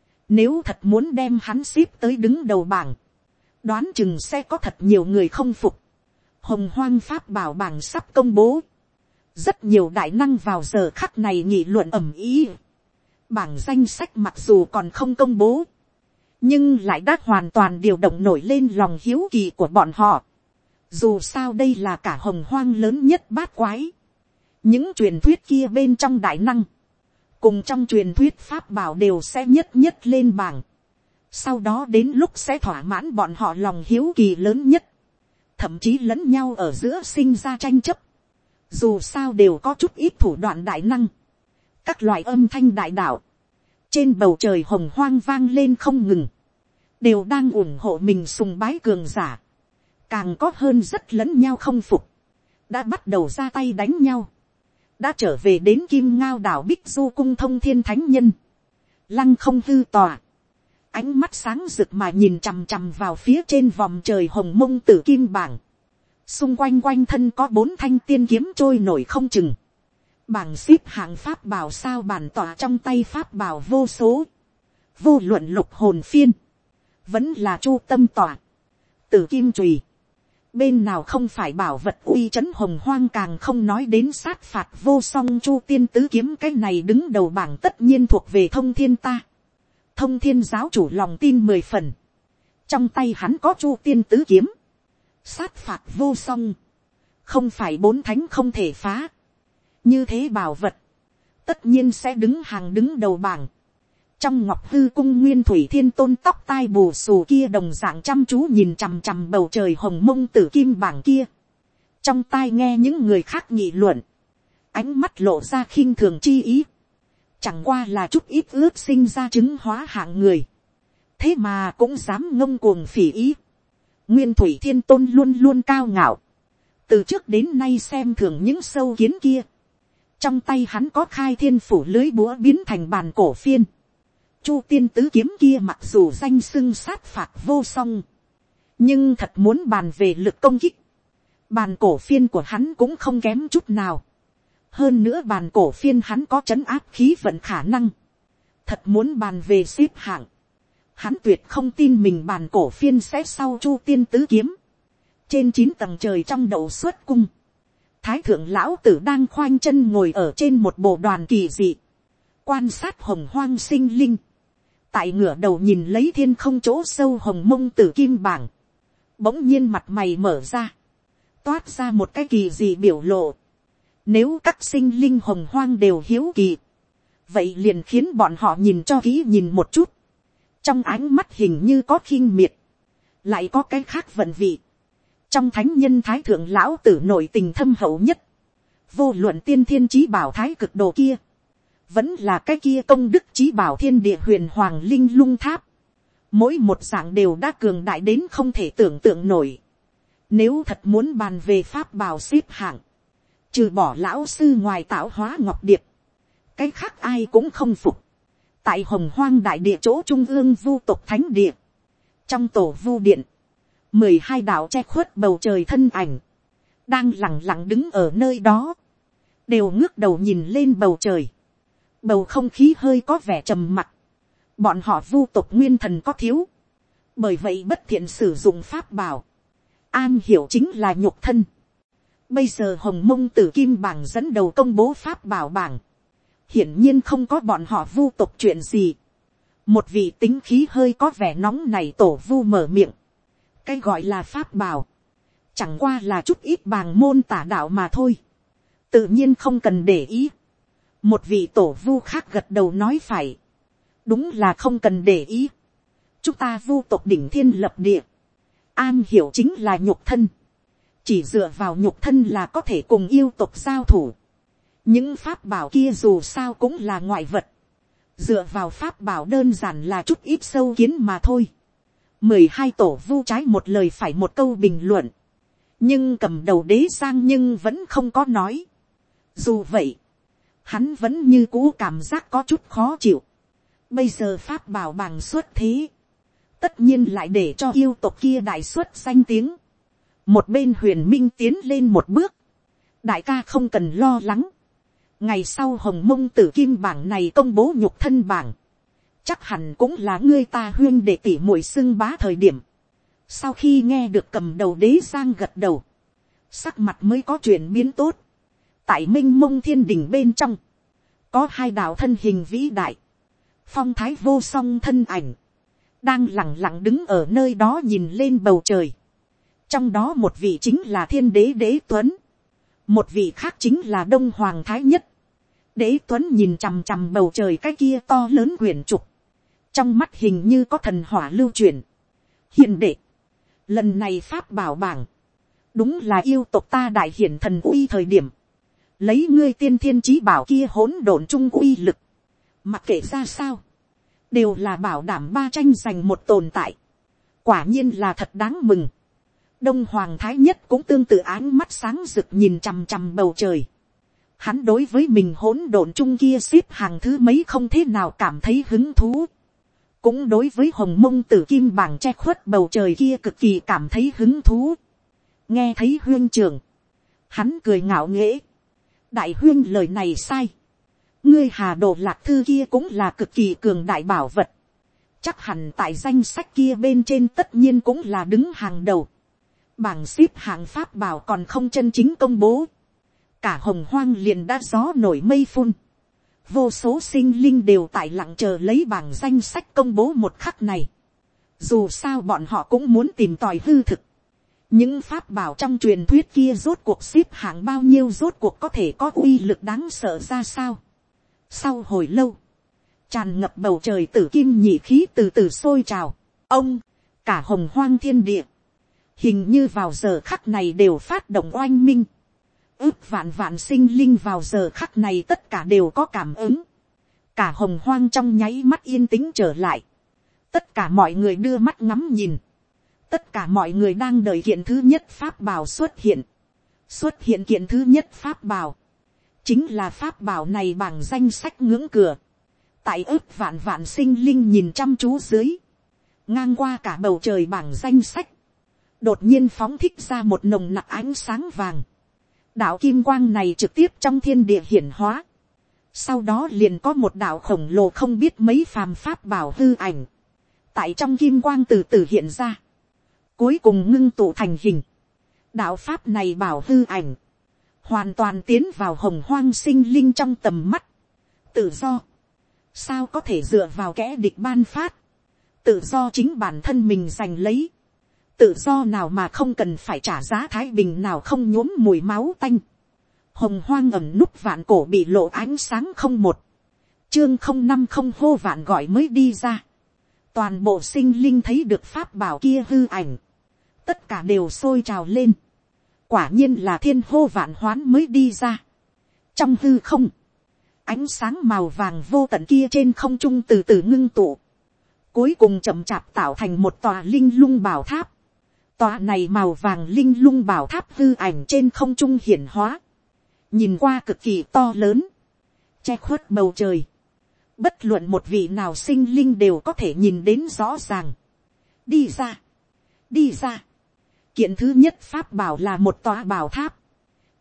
Nếu thật muốn đem hắn xếp tới đứng đầu bảng, đoán chừng sẽ có thật nhiều người không phục. Hồng Hoang pháp bảo bảng sắp công bố. Rất nhiều đại năng vào giờ khắc này nghị luận ầm ĩ. Bảng danh sách mặc dù còn không công bố, nhưng lại đã hoàn toàn điều động nổi lên lòng hiếu kỳ của bọn họ. Dù sao đây là cả Hồng Hoang lớn nhất bát quái. Những truyền thuyết kia bên trong đại năng, cùng trong truyền thuyết pháp bảo đều sẽ nhất nhất lên bảng. Sau đó đến lúc sẽ thỏa mãn bọn họ lòng hiếu kỳ lớn nhất. Thậm chí lẫn nhau ở giữa sinh ra tranh chấp. Dù sao đều có chút ít thủ đoạn đại năng. Các loại âm thanh đại đạo trên bầu trời Hồng Hoang vang lên không ngừng. Đều đang ủng hộ mình sùng bái cường giả. Càng có hơn rất lẫn nhau không phục. Đã bắt đầu ra tay đánh nhau. Đã trở về đến Kim Ngao đảo Bích Du cung Thông Thiên Thánh Nhân. Lăng không hư tòa. Ánh mắt sáng rực mà nhìn chằm chằm vào phía trên vòng trời hồng mông tử kim bảng. Xung quanh quanh thân có bốn thanh tiên kiếm trôi nổi không chừng. Bảng xếp hạng pháp bảo sao bản tỏa trong tay pháp bảo vô số. Vô luận lục hồn phiên, vẫn là chu tâm tỏa, tử kim chùy. Bên nào không phải bảo vật uy trấn Hồng Hoang, càng không nói đến sát phạt vô song chu tiên tứ kiếm. Cái này đứng đầu bảng tất nhiên thuộc về Thông Thiên ta. Thông Thiên giáo chủ lòng tin mười phần. Trong tay hắn có chu tiên tứ kiếm. Sát phạt vô song. Không phải bốn thánh không thể phá. Như thế bảo vật, tất nhiên sẽ đứng hàng đứng đầu bảng. Trong Ngọc Hư cung Nguyên Thủy Thiên Tôn tóc tai bù xù kia đồng dạng chăm chú nhìn chằm chằm bầu trời hồng mông tử kim bảng kia. Trong tai nghe những người khác nghị luận. Ánh mắt lộ ra khinh thường chi ý. Chẳng qua là chút ít ước sinh ra chứng hóa hạng người. Thế mà cũng dám ngông cuồng phỉ ý. Nguyên Thủy Thiên Tôn luôn luôn cao ngạo. Từ trước đến nay xem thường những sâu kiến kia. Trong tay hắn có khai thiên phủ lưới búa biến thành bàn cổ phiên. Chu tiên tứ kiếm kia mặc dù danh xưng sát phạt vô song, nhưng thật muốn bàn về lực công kích, bàn cổ phiên của hắn cũng không kém chút nào. Hơn nữa bàn cổ phiên hắn có trấn áp khí vận khả năng. Thật muốn bàn về xếp hạng, hắn tuyệt không tin mình bàn cổ phiên sẽ sau chu tiên tứ kiếm. Trên chín tầng trời trong đậu xuất cung, thái thượng lão tử đang khoanh chân ngồi ở trên một bộ đoàn kỳ dị, quan sát hồng hoang sinh linh. Tại ngửa đầu nhìn lấy thiên không chỗ sâu hồng mông tử kim bảng, bỗng nhiên mặt mày mở ra, toát ra một cái kỳ dị biểu lộ. Nếu các sinh linh hồng hoang đều hiếu kỳ, vậy liền khiến bọn họ nhìn cho kỹ nhìn một chút. Trong ánh mắt hình như có khinh miệt, lại có cái khác vận vị. Trong thánh nhân thái thượng lão tử nội tình thâm hậu nhất, vô luận tiên thiên chí bảo thái cực đồ kia, vẫn là cái kia công đức chí bảo thiên địa huyền hoàng linh lung tháp, mỗi một dạng đều đã cường đại đến không thể tưởng tượng nổi. Nếu thật muốn bàn về pháp bảo xếp hạng, trừ bỏ lão sư ngoài tạo hóa ngọc điệp, cái khác ai cũng không phục. Tại hồng hoang đại địa chỗ trung ương vu tộc thánh địa, trong tổ vu điện, mười hai đạo che khuất bầu trời thân ảnh, đang lẳng lặng đứng ở nơi đó, đều ngước đầu nhìn lên bầu trời, bầu không khí hơi có vẻ trầm mặc, bọn họ vu tộc nguyên thần có thiếu, bởi vậy bất thiện sử dụng pháp bảo, an hiểu chính là nhục thân. Bây giờ hồng mông tử kim bảng dẫn đầu công bố pháp bảo bảng, hiển nhiên không có bọn họ vu tộc chuyện gì. Một vị tính khí hơi có vẻ nóng này tổ vu mở miệng, cái gọi là pháp bảo, chẳng qua là chút ít bàng môn tả đạo mà thôi, tự nhiên không cần để ý. Một vị tổ vu khác gật đầu nói phải, đúng là không cần để ý. Chúng ta vu tộc đỉnh thiên lập địa, an hiểu chính là nhục thân, chỉ dựa vào nhục thân là có thể cùng yêu tộc giao thủ. Những pháp bảo kia dù sao cũng là ngoại vật, dựa vào pháp bảo đơn giản là chút ít sâu kiến mà thôi. Mười hai tổ vu trái một lời phải một câu bình luận, nhưng cầm đầu đế giang nhưng vẫn không có nói. Dù vậy, hắn vẫn như cũ cảm giác có chút khó chịu. Bây giờ pháp bảo bằng xuất thế, tất nhiên lại để cho yêu tộc kia đại xuất danh tiếng. Một bên huyền minh tiến lên một bước, đại ca không cần lo lắng, ngày sau hồng mông tử kim bảng này công bố nhục thân bảng, chắc hẳn cũng là ngươi ta huyên để tỉ muội xưng bá thời điểm. Sau khi nghe được cầm đầu đế giang gật đầu, sắc mặt mới có chuyển biến tốt. Tại minh mông thiên đình bên trong, có hai đạo thân hình vĩ đại, phong thái vô song thân ảnh, đang lẳng lặng đứng ở nơi đó nhìn lên bầu trời. Trong đó một vị chính là thiên đế đế tuấn, một vị khác chính là đông hoàng thái nhất. Đế tuấn nhìn chằm chằm bầu trời cái kia to lớn quyển trục, trong mắt hình như có thần hỏa lưu chuyển. Hiền đệ, lần này pháp bảo bảng, đúng là yêu tộc ta đại hiển thần uy thời điểm, lấy ngươi tiên thiên chí bảo kia hỗn độn trung uy lực, mặc kệ ra sao, đều là bảo đảm ba tranh giành một tồn tại. Quả nhiên là thật đáng mừng. Đông hoàng thái nhất cũng tương tự áng mắt sáng rực nhìn chằm chằm bầu trời. Hắn đối với mình hỗn độn chung kia xếp hàng thứ mấy không thế nào cảm thấy hứng thú. Cũng đối với hồng mông tử kim bảng che khuất bầu trời kia cực kỳ cảm thấy hứng thú. Nghe thấy huyên trưởng, hắn cười ngạo nghễ. Đại huyên lời này sai. Ngươi hà đồ lạc thư kia cũng là cực kỳ cường đại bảo vật. Chắc hẳn tại danh sách kia bên trên tất nhiên cũng là đứng hàng đầu. Bảng xếp hạng pháp bảo còn không chân chính công bố. Cả hồng hoang liền đã gió nổi mây phun. Vô số sinh linh đều tại lặng chờ lấy bảng danh sách công bố một khắc này. Dù sao bọn họ cũng muốn tìm tòi hư thực. Những pháp bảo trong truyền thuyết kia rốt cuộc xếp hạng bao nhiêu, rốt cuộc có thể có uy lực đáng sợ ra sao. Sau hồi lâu, tràn ngập bầu trời tử kim nhị khí từ từ sôi trào. Ông, cả hồng hoang thiên địa, hình như vào giờ khắc này đều phát động oanh minh. Ước vạn vạn sinh linh vào giờ khắc này tất cả đều có cảm ứng. Cả hồng hoang trong nháy mắt yên tĩnh trở lại. Tất cả mọi người đưa mắt ngắm nhìn. Tất cả mọi người đang đợi kiện thứ nhất pháp bảo xuất hiện. Xuất hiện kiện thứ nhất pháp bảo, chính là pháp bảo này bằng danh sách ngưỡng cửa. Tại ước vạn vạn sinh linh nhìn chăm chú dưới, ngang qua cả bầu trời bảng danh sách, đột nhiên phóng thích ra một nồng nặc ánh sáng vàng. Đạo kim quang này trực tiếp trong thiên địa hiển hóa. Sau đó liền có một đạo khổng lồ không biết mấy phàm pháp bảo hư ảnh, tại trong kim quang từ từ hiện ra, cuối cùng ngưng tụ thành hình. Đạo pháp này bảo hư ảnh hoàn toàn tiến vào hồng hoang sinh linh trong tầm mắt. Tự do, sao có thể dựa vào kẻ địch ban phát. Tự do chính bản thân mình giành lấy. Tự do nào mà không cần phải trả giá, thái bình nào không nhuốm mùi máu tanh. Hồng hoang ẩm núp vạn cổ bị lộ ánh sáng không một. Chương không năm không hô vạn gọi mới đi ra. Toàn bộ sinh linh thấy được pháp bảo kia hư ảnh, tất cả đều sôi trào lên. Quả nhiên là thiên hô vạn hoán mới đi ra. Trong hư không, ánh sáng màu vàng vô tận kia trên không trung từ từ ngưng tụ, cuối cùng chậm chạp tạo thành một tòa linh lung bảo tháp. Tòa này màu vàng linh lung bảo tháp hư ảnh trên không trung hiển hóa, nhìn qua cực kỳ to lớn, che khuất bầu trời. Bất luận một vị nào sinh linh đều có thể nhìn đến rõ ràng. Đi ra, đi ra. Kiện thứ nhất pháp bảo là một tòa bảo tháp.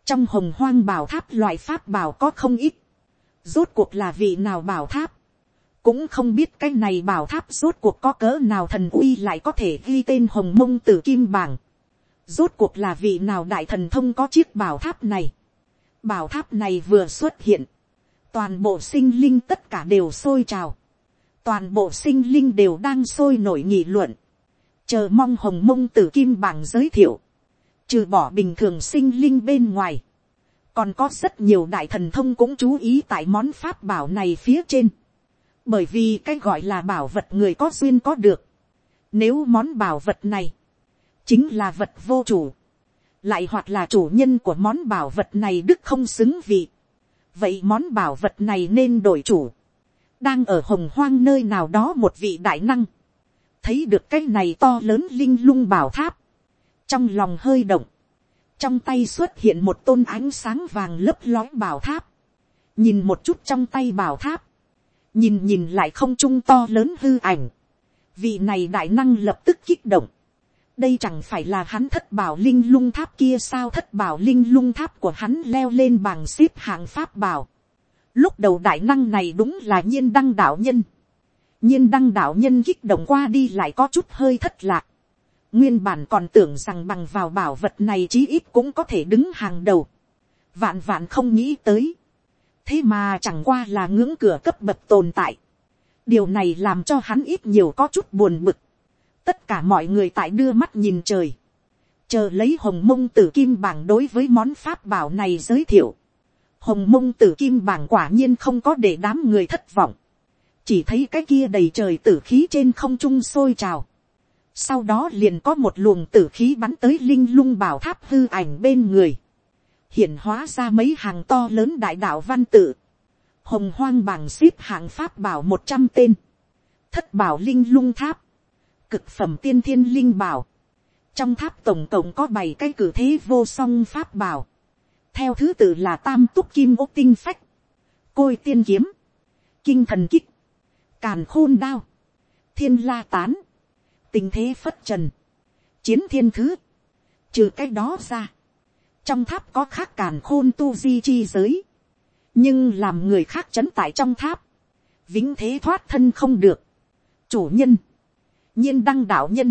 Trong hồng hoang bảo tháp loại pháp bảo có không ít. Rốt cuộc là vị nào bảo tháp. Cũng không biết cái này bảo tháp rốt cuộc có cỡ nào thần uy lại có thể ghi tên hồng mông tử kim bảng. Rốt cuộc là vị nào đại thần thông có chiếc bảo tháp này. Bảo tháp này vừa xuất hiện. Toàn bộ sinh linh tất cả đều sôi trào. Toàn bộ sinh linh đều đang sôi nổi nghị luận. Chờ mong hồng mông tử kim bảng giới thiệu. Trừ bỏ bình thường sinh linh bên ngoài. Còn có rất nhiều đại thần thông cũng chú ý tại món pháp bảo này phía trên. Bởi vì cái gọi là bảo vật người có duyên có được. Nếu món bảo vật này chính là vật vô chủ. Lại hoặc là chủ nhân của món bảo vật này đức không xứng vị. Vậy món bảo vật này nên đổi chủ. Đang ở hồng hoang nơi nào đó một vị đại năng. Thấy được cái này to lớn linh lung bảo tháp. Trong lòng hơi động. Trong tay xuất hiện một tôn ánh sáng vàng lấp lói bảo tháp. Nhìn một chút trong tay bảo tháp. Nhìn nhìn lại không trung to lớn hư ảnh. Vị này đại năng lập tức kích động. Đây chẳng phải là hắn thất bảo linh lung tháp kia sao. Thất bảo linh lung tháp của hắn leo lên bảng xếp hạng pháp bảo. Lúc đầu đại năng này đúng là nhiên đăng đạo nhân. Nhiên đăng đạo nhân kích động qua đi lại có chút hơi thất lạc. Nguyên bản còn tưởng rằng bằng vào bảo vật này chí ít cũng có thể đứng hàng đầu. Vạn vạn không nghĩ tới. Thế mà chẳng qua là ngưỡng cửa cấp bậc tồn tại. Điều này làm cho hắn ít nhiều có chút buồn bực. Tất cả mọi người tại đưa mắt nhìn trời. Chờ lấy hồng mông tử kim bảng đối với món pháp bảo này giới thiệu. Hồng mông tử kim bảng quả nhiên không có để đám người thất vọng. Chỉ thấy cái kia đầy trời tử khí trên không trung sôi trào. Sau đó liền có một luồng tử khí bắn tới linh lung bảo tháp hư ảnh bên người. Hiển hóa ra mấy hàng to lớn đại đạo văn tự. Hồng hoang bảng xếp hạng pháp bảo một trăm tên. Thất bảo linh lung tháp. Cực phẩm tiên thiên linh bảo. Trong tháp tổng cộng có bảy cái cử thế vô song pháp bảo. Theo thứ tự là tam túc kim ô tinh phách. Côi tiên kiếm. Kinh thần kích. Càn khôn đao. Thiên la tán. Tình thế phất trần. Chiến thiên thứ. Trừ cái đó ra. Trong tháp có khác càn khôn tu di chi giới. Nhưng làm người khác trấn tại trong tháp. Vĩnh thế thoát thân không được. Chủ nhân. Nhiên đăng đạo nhân.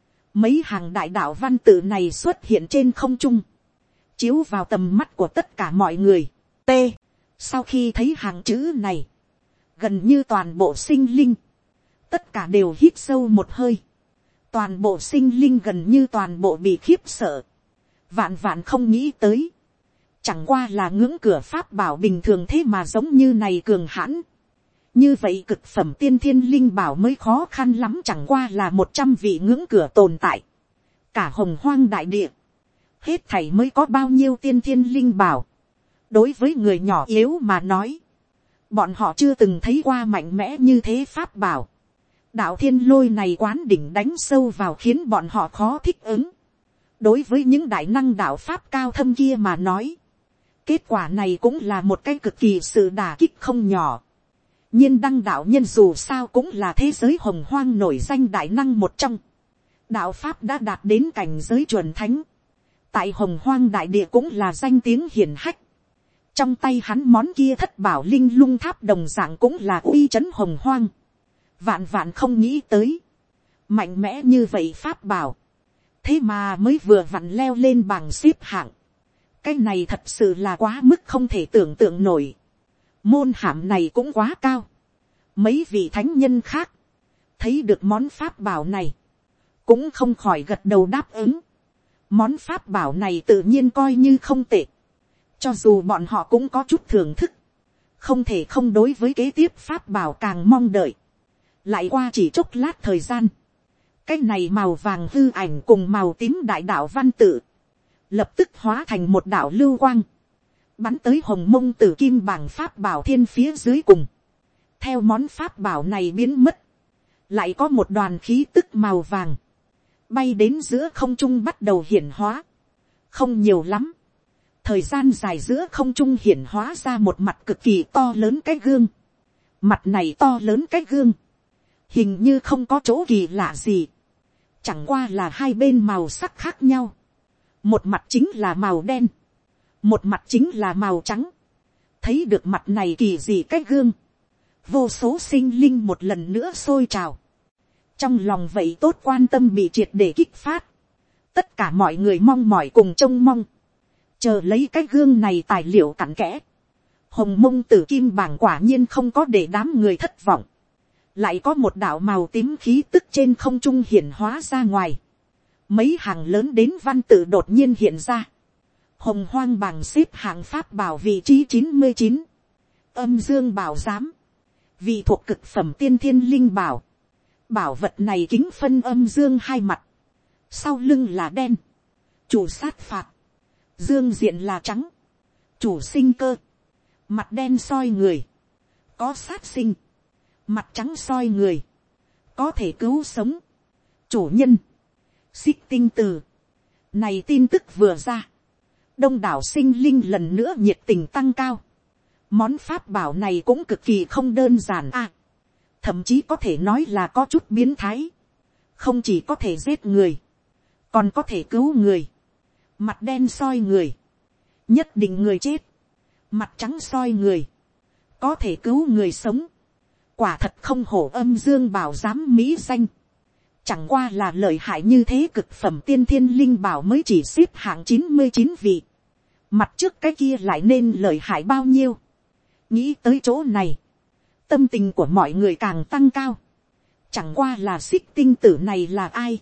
Mấy hàng đại đạo văn tự này xuất hiện trên không trung. Chiếu vào tầm mắt của tất cả mọi người. T. Sau khi thấy hàng chữ này. Gần như toàn bộ sinh linh. Tất cả đều hít sâu một hơi. Toàn bộ sinh linh gần như toàn bộ bị khiếp sợ. Vạn vạn không nghĩ tới. Chẳng qua là ngưỡng cửa pháp bảo bình thường thế mà giống như này cường hãn. Như vậy cực phẩm tiên thiên linh bảo mới khó khăn lắm, chẳng qua là một trăm vị ngưỡng cửa tồn tại. Cả hồng hoang đại địa. Hết thảy mới có bao nhiêu tiên thiên linh bảo. Đối với người nhỏ yếu mà nói. Bọn họ chưa từng thấy qua mạnh mẽ như thế pháp bảo. Đạo thiên lôi này quán đỉnh đánh sâu vào khiến bọn họ khó thích ứng. Đối với những đại năng đạo pháp cao thâm kia mà nói. Kết quả này cũng là một cái cực kỳ sự đả kích không nhỏ. Nhiên đăng đạo nhân dù sao cũng là thế giới hồng hoang nổi danh đại năng một trong. Đạo pháp đã đạt đến cảnh giới chuẩn thánh. Tại hồng hoang đại địa cũng là danh tiếng hiển hách. Trong tay hắn món kia thất bảo linh lung tháp đồng dạng cũng là uy chấn hồng hoang. Vạn vạn không nghĩ tới. Mạnh mẽ như vậy pháp bảo. Thế mà mới vừa vặn leo lên bảng xếp hạng. Cái này thật sự là quá mức không thể tưởng tượng nổi. Môn hàm này cũng quá cao. Mấy vị thánh nhân khác. Thấy được món pháp bảo này. Cũng không khỏi gật đầu đáp ứng. Món pháp bảo này tự nhiên coi như không tệ. Cho dù bọn họ cũng có chút thưởng thức. Không thể không đối với kế tiếp pháp bảo càng mong đợi. Lại qua chỉ chốc lát thời gian. Cái này màu vàng hư ảnh cùng màu tím đại đạo văn tự. Lập tức hóa thành một đạo lưu quang. Bắn tới hồng mông tử kim bảng pháp bảo thiên phía dưới cùng. Theo món pháp bảo này biến mất. Lại có một đoàn khí tức màu vàng. Bay đến giữa không trung bắt đầu hiển hóa. Không nhiều lắm. Thời gian dài giữa không trung hiển hóa ra một mặt cực kỳ to lớn cái gương. Mặt này to lớn cái gương. Hình như không có chỗ kỳ lạ gì. Chẳng qua là hai bên màu sắc khác nhau. Một mặt chính là màu đen. một mặt chính là màu trắng. Thấy được mặt này kỳ dị cái gương, vô số sinh linh một lần nữa sôi trào. Trong lòng vậy tốt quan tâm bị triệt để kích phát. Tất cả mọi người mong mỏi cùng trông mong, chờ lấy cái gương này tài liệu cặn kẽ. Hồng mông tử kim bảng quả nhiên không có để đám người thất vọng. Lại có một đạo màu tím khí tức trên không trung hiển hóa ra ngoài. Mấy hàng lớn đến văn tự đột nhiên hiện ra. Hồng hoang bảng xếp hạng pháp bảo vị trí chín mươi chín. Âm dương bảo giám. Vị thuộc cực phẩm tiên thiên linh bảo. Bảo vật này kính phân âm dương hai mặt. Sau lưng là đen. Chủ sát phạt. Dương diện là trắng. Chủ sinh cơ. Mặt đen soi người. Có sát sinh. Mặt trắng soi người. Có thể cứu sống. Chủ nhân. Xích tinh từ. Này tin tức vừa ra. Đông đảo sinh linh lần nữa nhiệt tình tăng cao. Món pháp bảo này cũng cực kỳ không đơn giản à. Thậm chí có thể nói là có chút biến thái. Không chỉ có thể giết người. Còn có thể cứu người. Mặt đen soi người. Nhất định người chết. Mặt trắng soi người. Có thể cứu người sống. Quả thật không hổ âm dương bảo giám mỹ danh. Chẳng qua là lợi hại như thế cực phẩm tiên thiên linh bảo mới chỉ xếp hạng chín mươi chín vị. Mặt trước cái kia lại nên lợi hại bao nhiêu. Nghĩ tới chỗ này. Tâm tình của mọi người càng tăng cao. Chẳng qua là xích tinh tử này là ai.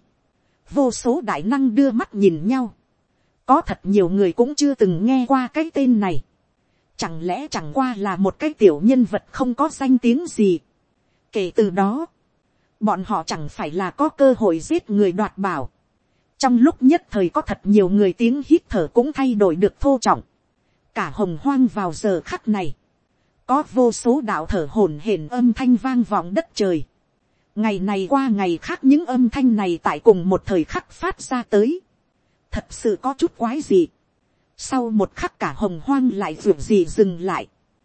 Vô số đại năng đưa mắt nhìn nhau. Có thật nhiều người cũng chưa từng nghe qua cái tên này. Chẳng lẽ chẳng qua là một cái tiểu nhân vật không có danh tiếng gì. Kể từ đó, bọn họ chẳng phải là có cơ hội giết người đoạt bảo. Trong lúc nhất thời có thật nhiều người tiếng hít thở cũng thay đổi được thô trọng. Cả hồng hoang vào giờ khắc này. Có vô số đạo thở hổn hển âm thanh vang vọng đất trời. Ngày này qua ngày khác những âm thanh này tại cùng một thời khắc phát ra tới. Thật sự có chút quái dị. Sau một khắc cả hồng hoang lại vượt gì dừng lại.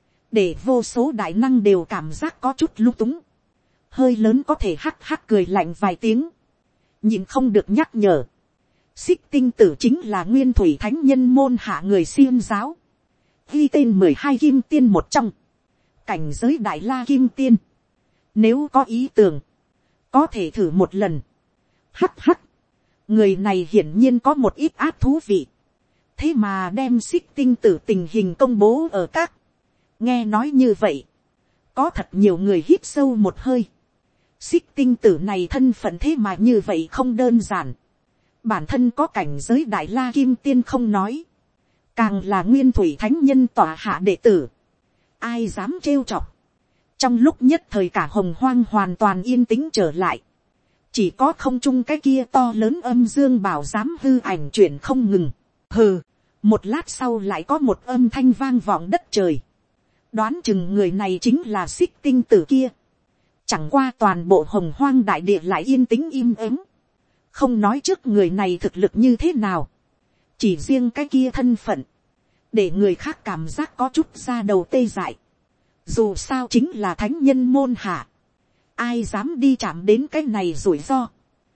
Để vô số đại năng đều cảm giác có chút lung túng. Hơi lớn có thể hắc hắc cười lạnh vài tiếng. Nhìn không được nhắc nhở. Xích tinh tử chính là nguyên thủy thánh nhân môn hạ người xiêm giáo. Ghi tên mười hai kim tiên một trong. Cảnh giới đại la kim tiên. Nếu có ý tưởng. Có thể thử một lần. Hắc hắc. Người này hiển nhiên có một ít áp thú vị. Thế mà đem xích tinh tử tình hình công bố ở các. Nghe nói như vậy. Có thật nhiều người hít sâu một hơi. Xích tinh tử này thân phận thế mà như vậy không đơn giản. Bản thân có cảnh giới đại la kim tiên không nói. Càng là nguyên thủy thánh nhân tỏa hạ đệ tử. Ai dám trêu chọc. Trong lúc nhất thời cả hồng hoang hoàn toàn yên tĩnh trở lại. Chỉ có không trung cái kia to lớn âm dương bảo giám hư ảnh chuyển không ngừng. Hừ, một lát sau lại có một âm thanh vang vọng đất trời. Đoán chừng người này chính là xích tinh tử kia. Chẳng qua toàn bộ hồng hoang đại địa lại yên tĩnh im ắng. Không nói trước người này thực lực như thế nào. Chỉ riêng cái kia thân phận. Để người khác cảm giác có chút ra đầu tê dại. Dù sao chính là thánh nhân môn hạ. Ai dám đi chạm đến cái này rủi ro.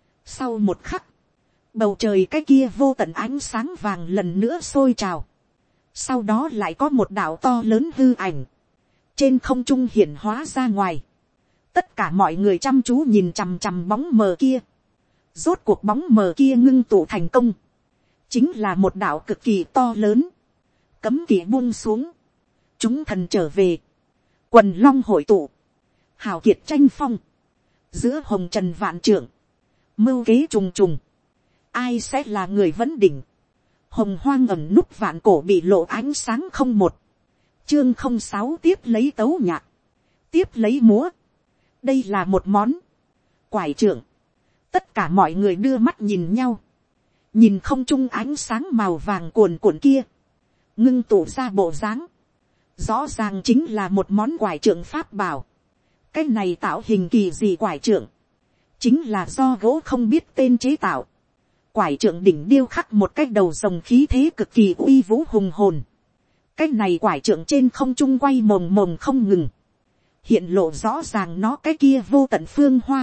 Sau một khắc. Bầu trời cái kia vô tận ánh sáng vàng lần nữa sôi trào. Sau đó lại có một đạo to lớn hư ảnh. Trên không trung hiển hóa ra ngoài. Tất cả mọi người chăm chú nhìn chằm chằm bóng mờ kia. Rốt cuộc bóng mờ kia ngưng tụ thành công. Chính là một đạo cực kỳ to lớn. Cấm kỵ buông xuống. Chúng thần trở về. Quần long hội tụ. Hào kiệt tranh phong. Giữa hồng trần vạn trượng. Mưu kế trùng trùng. Ai sẽ là người vấn đỉnh. Hồng hoang ẩn núp vạn cổ bị lộ ánh sáng không một. Chương không sáu tiếp lấy tấu nhạc. Tiếp lấy múa. Đây là một món. Quải trượng. Tất cả mọi người đưa mắt nhìn nhau. Nhìn không trung ánh sáng màu vàng cuồn cuộn kia. Ngưng tụ ra bộ dáng. Rõ ràng chính là một món quải trượng pháp bảo. Cái này tạo hình kỳ gì quải trượng. Chính là do gỗ không biết tên chế tạo. Quải trượng đỉnh điêu khắc một cái đầu rồng khí thế cực kỳ uy vũ hùng hồn. Cái này quải trượng trên không trung quay mồng mồng không ngừng. Hiện lộ rõ ràng nó cái kia vô tận phương hoa.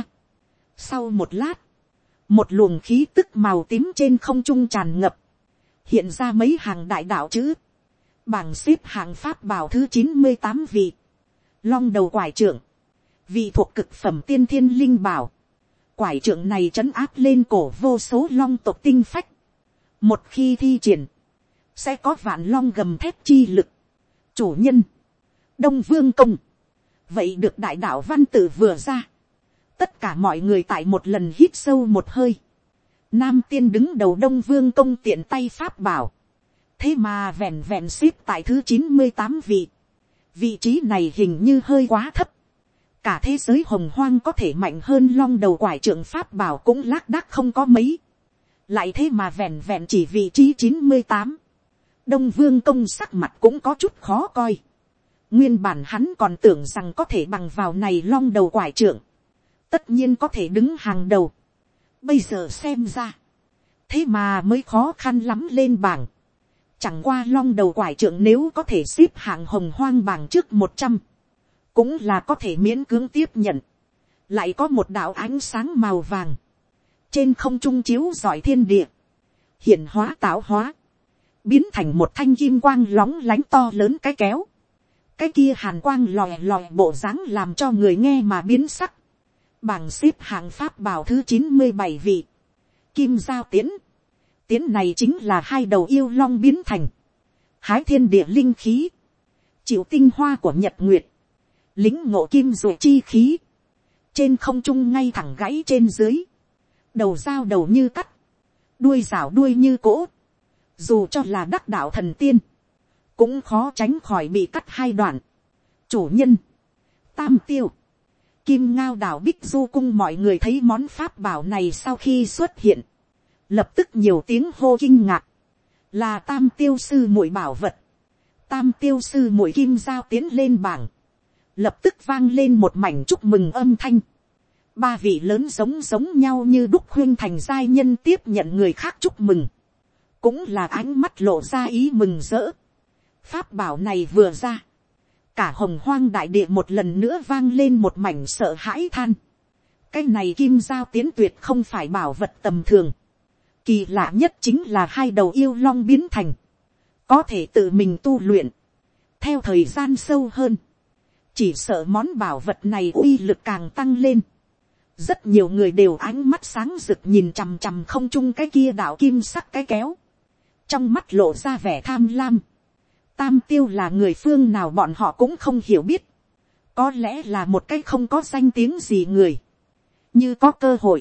Sau một lát. Một luồng khí tức màu tím trên không trung tràn ngập. Hiện ra mấy hàng đại đạo chữ. Bảng xếp hạng pháp bảo thứ chín mươi tám vị. Long đầu quải trượng. Vị thuộc cực phẩm tiên thiên linh bảo. Quải trượng này trấn áp lên cổ vô số long tộc tinh phách. Một khi thi triển, sẽ có vạn long gầm thép chi lực. Chủ nhân, Đông Vương Công. Vậy được đại đạo văn tự vừa ra. Tất cả mọi người tại một lần hít sâu một hơi. Nam tiên đứng đầu Đông Vương Công tiện tay pháp bảo. Thế mà vẹn vẹn xếp tại thứ chín mươi tám vị. Vị trí này hình như hơi quá thấp. Cả thế giới hồng hoang có thể mạnh hơn long đầu quải trượng pháp bảo cũng lác đác không có mấy. Lại thế mà vẹn vẹn chỉ vị trí chín mươi tám. Đông Vương Công sắc mặt cũng có chút khó coi. Nguyên bản hắn còn tưởng rằng có thể bằng vào này long đầu quải trượng. Tất nhiên có thể đứng hàng đầu. Bây giờ xem ra. Thế mà mới khó khăn lắm lên bảng. Chẳng qua long đầu quải trượng nếu có thể xếp hạng hồng hoang bảng trước một trăm. Cũng là có thể miễn cưỡng tiếp nhận. Lại có một đạo ánh sáng màu vàng. Trên không trung chiếu rọi thiên địa. Hiện hóa tạo hóa. Biến thành một thanh kim quang lóng lánh to lớn cái kéo. Cái kia hàn quang lòe lòe bộ dáng làm cho người nghe mà biến sắc. Bảng xếp hạng pháp bảo thứ chín mươi bảy vị. Kim giao tiến. Tiến này chính là hai đầu yêu long biến thành. Hái thiên địa linh khí. Chịu tinh hoa của nhật nguyệt. Lính ngộ kim dụ chi khí. Trên không trung ngay thẳng gãy trên dưới. Đầu dao đầu như cắt. Đuôi rảo đuôi như cỗ. Dù cho là đắc đạo thần tiên. Cũng khó tránh khỏi bị cắt hai đoạn. Chủ nhân. Tam tiêu. Kim ngao đảo Bích Du cung mọi người thấy món pháp bảo này sau khi xuất hiện. Lập tức nhiều tiếng hô kinh ngạc. Là tam tiêu sư muội bảo vật. Tam tiêu sư muội kim giao tiến lên bảng. Lập tức vang lên một mảnh chúc mừng âm thanh. Ba vị lớn giống giống nhau như đúc khuyên thành giai nhân tiếp nhận người khác chúc mừng. Cũng là ánh mắt lộ ra ý mừng rỡ. Pháp bảo này vừa ra. Cả hồng hoang đại địa một lần nữa vang lên một mảnh sợ hãi than. Cái này kim giao tiến tuyệt không phải bảo vật tầm thường. Kỳ lạ nhất chính là hai đầu yêu long biến thành. Có thể tự mình tu luyện. Theo thời gian sâu hơn. Chỉ sợ món bảo vật này uy lực càng tăng lên. Rất nhiều người đều ánh mắt sáng rực nhìn chằm chằm không trung cái kia đạo kim sắc cái kéo. Trong mắt lộ ra vẻ tham lam. Tam tiêu là người phương nào bọn họ cũng không hiểu biết. Có lẽ là một cái không có danh tiếng gì người. Như có cơ hội.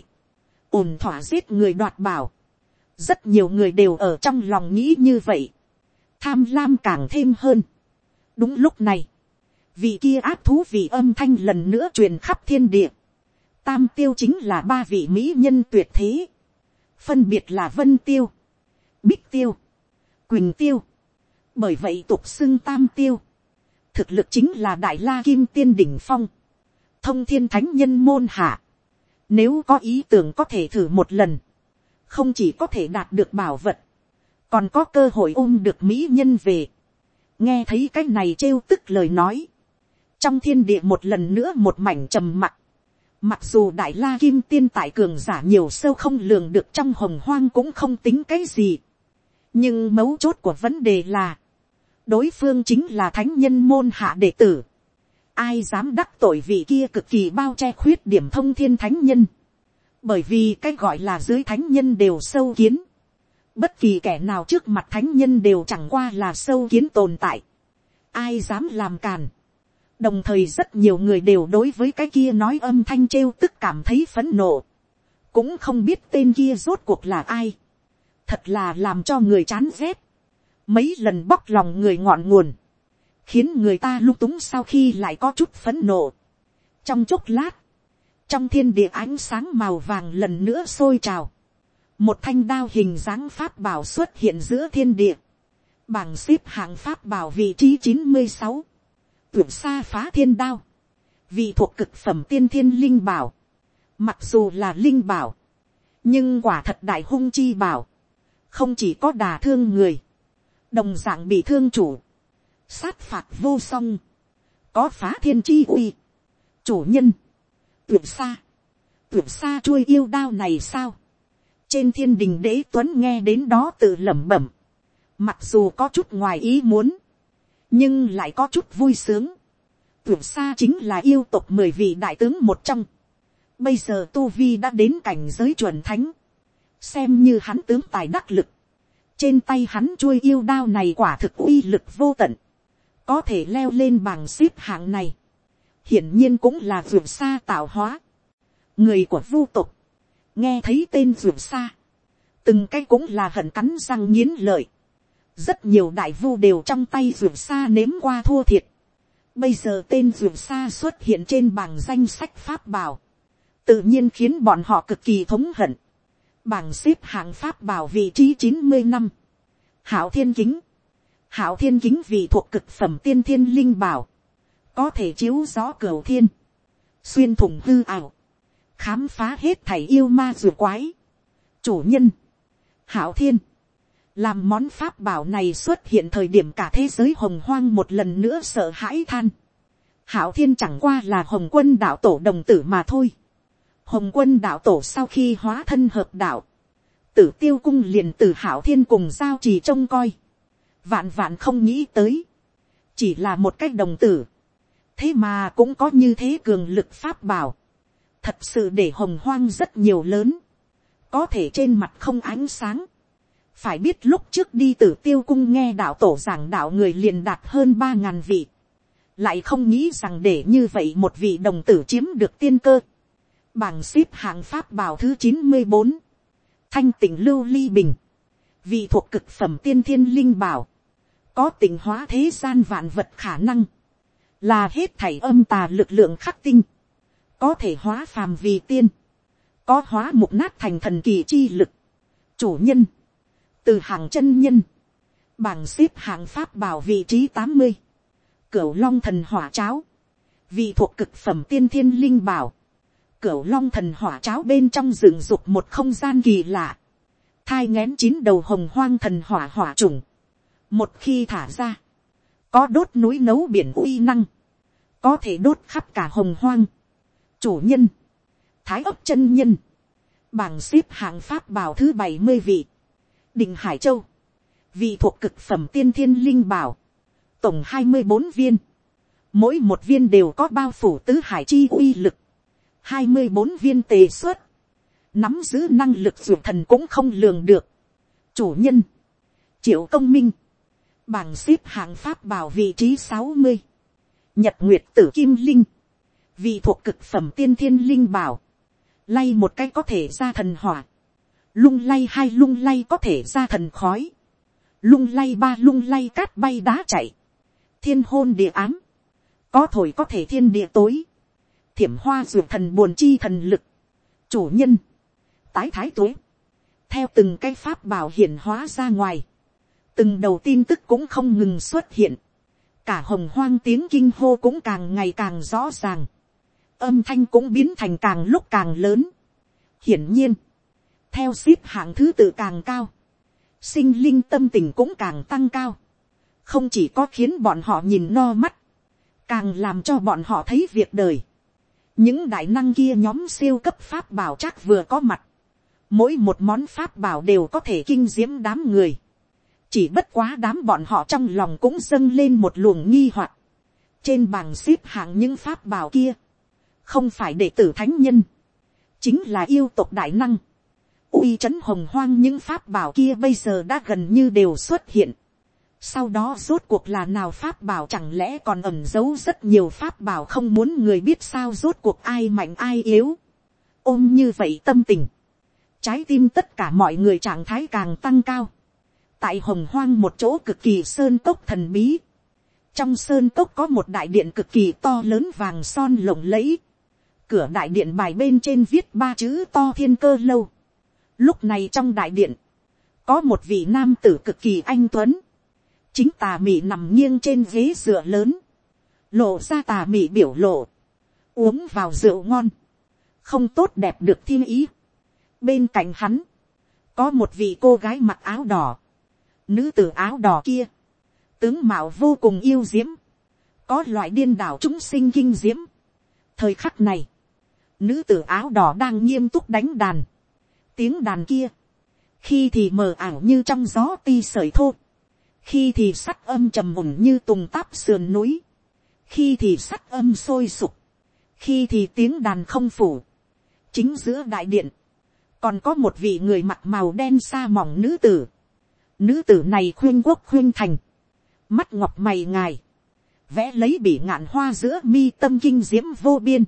Ổn thỏa giết người đoạt bảo. Rất nhiều người đều ở trong lòng nghĩ như vậy. Tham lam càng thêm hơn. Đúng lúc này. Vị kia áp thú vị âm thanh lần nữa truyền khắp thiên địa. Tam tiêu chính là ba vị mỹ nhân tuyệt thế. Phân biệt là Vân Tiêu. Bích Tiêu. Quỳnh Tiêu. Bởi vậy tục xưng tam tiêu. Thực lực chính là đại la kim tiên đỉnh phong. Thông thiên thánh nhân môn hạ. Nếu có ý tưởng có thể thử một lần. Không chỉ có thể đạt được bảo vật. Còn có cơ hội ôm được mỹ nhân về. Nghe thấy cái này trêu tức lời nói. Trong thiên địa một lần nữa một mảnh trầm mặc. Mặc dù đại la kim tiên tại cường giả nhiều sâu không lường được trong hồng hoang cũng không tính cái gì. Nhưng mấu chốt của vấn đề là. Đối phương chính là thánh nhân môn hạ đệ tử. Ai dám đắc tội vị kia cực kỳ bao che khuyết điểm thông thiên thánh nhân. Bởi vì cái gọi là dưới thánh nhân đều sâu kiến. Bất kỳ kẻ nào trước mặt thánh nhân đều chẳng qua là sâu kiến tồn tại. Ai dám làm càn. Đồng thời rất nhiều người đều đối với cái kia nói âm thanh trêu tức cảm thấy phẫn nộ. Cũng không biết tên kia rốt cuộc là ai. Thật là làm cho người chán ghét. Mấy lần bóc lòng người ngọn nguồn. Khiến người ta lung túng sau khi lại có chút phẫn nộ. Trong chốc lát. Trong thiên địa ánh sáng màu vàng lần nữa sôi trào. Một thanh đao hình dáng pháp bảo xuất hiện giữa thiên địa. Bảng xếp hạng pháp bảo vị trí chín mươi sáu. Tuyển xa phá thiên đao. Vị thuộc cực phẩm tiên thiên linh bảo. Mặc dù là linh bảo. Nhưng quả thật đại hung chi bảo. Không chỉ có đả thương người. Đồng dạng bị thương chủ. Sát phạt vô song. Có phá thiên chi uy. Chủ nhân. Tuyển xa. Tuyển xa chuôi yêu đao này sao? Trên thiên đình đế tuấn nghe đến đó tự lẩm bẩm. Mặc dù có chút ngoài ý muốn. nhưng lại có chút vui sướng. Vượt xa chính là yêu tộc mười vị đại tướng một trong, bây giờ tu vi đã đến cảnh giới chuẩn thánh, xem như hắn tướng tài đắc lực. Trên tay hắn chuôi yêu đao này quả thực uy lực vô tận, có thể leo lên bảng xếp hạng này, hiển nhiên cũng là vượt xa tạo hóa. Người của vu tộc nghe thấy tên vượt xa, từng cái cũng là hận cắn răng nghiến lợi. Rất nhiều đại vu đều trong tay vượt xa nếm qua thua thiệt. Bây giờ tên vượt xa xuất hiện trên bảng danh sách pháp bảo, tự nhiên khiến bọn họ cực kỳ thống hận. Bảng xếp hạng pháp bảo vị trí chín mươi năm, Hạo Thiên Kính. Hạo Thiên Kính vì thuộc cực phẩm tiên thiên linh bảo, có thể chiếu rõ cửu thiên, xuyên thủng hư ảo, khám phá hết thảy yêu ma rùa quái. Chủ nhân Hạo Thiên. Làm món pháp bảo này xuất hiện thời điểm cả thế giới hồng hoang một lần nữa sợ hãi than. Hạo Thiên chẳng qua là Hồng Quân đạo tổ đồng tử mà thôi. Hồng Quân đạo tổ sau khi hóa thân hợp đạo, Tử Tiêu cung liền từ Hạo Thiên cùng giao trì trông coi. Vạn vạn không nghĩ tới, chỉ là một cái đồng tử, thế mà cũng có như thế cường lực pháp bảo. Thật sự để hồng hoang rất nhiều lớn, có thể trên mặt không ánh sáng. Phải biết lúc trước đi Tử Tiêu cung nghe đạo tổ giảng đạo người liền đạt hơn ba ngàn vị, lại không nghĩ rằng để như vậy một vị đồng tử chiếm được tiên cơ. Bảng xếp hạng pháp bảo thứ chín mươi bốn, Thanh Tịnh Lưu Ly Bình. Vị thuộc cực phẩm tiên thiên linh bảo, có tịnh hóa thế gian vạn vật khả năng, là hết thảy âm tà lực lượng khắc tinh, có thể hóa phàm vì tiên, có hóa mục nát thành thần kỳ chi lực. Chủ nhân Từ Hàng chân nhân. Bảng xếp hạng pháp bảo vị trí tám mươi, Cửu Long Thần Hỏa Cháo. Vị thuộc cực phẩm tiên thiên linh bảo, Cửu Long Thần Hỏa Cháo bên trong dựng dục một không gian kỳ lạ, thai nghén chín đầu hồng hoang thần hỏa hỏa trùng. Một khi thả ra, có đốt núi nấu biển uy năng, có thể đốt khắp cả hồng hoang. Chủ nhân Thái Ấp chân nhân. Bảng xếp hạng pháp bảo thứ bảy mươi vị, Định Hải Châu. Vị thuộc cực phẩm tiên thiên linh bảo, tổng hai mươi bốn viên, mỗi một viên đều có bao phủ tứ hải chi uy lực, hai mươi bốn viên tề xuất, nắm giữ năng lực dụ thần cũng không lường được. Chủ nhân Triệu Công Minh. Bảng xếp hạng pháp bảo vị trí sáu mươi, Nhật Nguyệt Tử Kim Linh. Vị thuộc cực phẩm tiên thiên linh bảo, lay một cái có thể ra thần hỏa, lung lay hai lung lay có thể ra thần khói, lung lay ba lung lay cát bay đá chạy, thiên hôn địa ám, có thổi có thể thiên địa tối, thiểm hoa dược thần buồn chi thần lực. Chủ nhân Tái Thái Tuế. Theo từng cái pháp bảo hiển hóa ra ngoài, từng đầu tin tức cũng không ngừng xuất hiện, cả hồng hoang tiếng kinh hô cũng càng ngày càng rõ ràng, âm thanh cũng biến thành càng lúc càng lớn. Hiển nhiên, theo xếp hạng thứ tự càng cao, sinh linh tâm tình cũng càng tăng cao, không chỉ có khiến bọn họ nhìn no mắt, càng làm cho bọn họ thấy việc đời. Những đại năng kia nhóm siêu cấp pháp bảo chắc vừa có mặt, mỗi một món pháp bảo đều có thể kinh diễm đám người. Chỉ bất quá đám bọn họ trong lòng cũng dâng lên một luồng nghi hoặc. Trên bảng xếp hạng những pháp bảo kia, không phải đệ tử thánh nhân, chính là yêu tộc đại năng. Uy trấn hồng hoang những pháp bảo kia bây giờ đã gần như đều xuất hiện. Sau đó rốt cuộc là nào pháp bảo, chẳng lẽ còn ẩn giấu rất nhiều pháp bảo không muốn người biết sao, rốt cuộc ai mạnh ai yếu. Ôm như vậy tâm tình, trái tim tất cả mọi người trạng thái càng tăng cao. Tại hồng hoang một chỗ cực kỳ sơn cốc thần bí, trong sơn cốc có một đại điện cực kỳ to lớn vàng son lộng lẫy. Cửa đại điện bài bên trên viết ba chữ to Thiên Cơ Lâu. Lúc này trong đại điện, có một vị nam tử cực kỳ anh tuấn, chính tà mị nằm nghiêng trên ghế dựa lớn, lộ ra tà mị biểu lộ, uống vào rượu ngon, không tốt đẹp được thiên ý. Bên cạnh hắn, có một vị cô gái mặc áo đỏ. Nữ tử áo đỏ kia, tướng mạo vô cùng yêu diễm, có loại điên đảo chúng sinh kinh diễm. Thời khắc này, nữ tử áo đỏ đang nghiêm túc đánh đàn. Tiếng đàn kia, khi thì mờ ảo như trong gió ti sợi thô, khi thì sắt âm trầm ổn như tùng táp sườn núi, khi thì sắt âm sôi sục, khi thì tiếng đàn không phủ. Chính giữa đại điện, còn có một vị người mặc màu đen sa mỏng nữ tử. Nữ tử này khuyên quốc khuyên thành, mắt ngọc mày ngài, vẽ lấy bỉ ngạn hoa giữa mi tâm kinh diễm vô biên,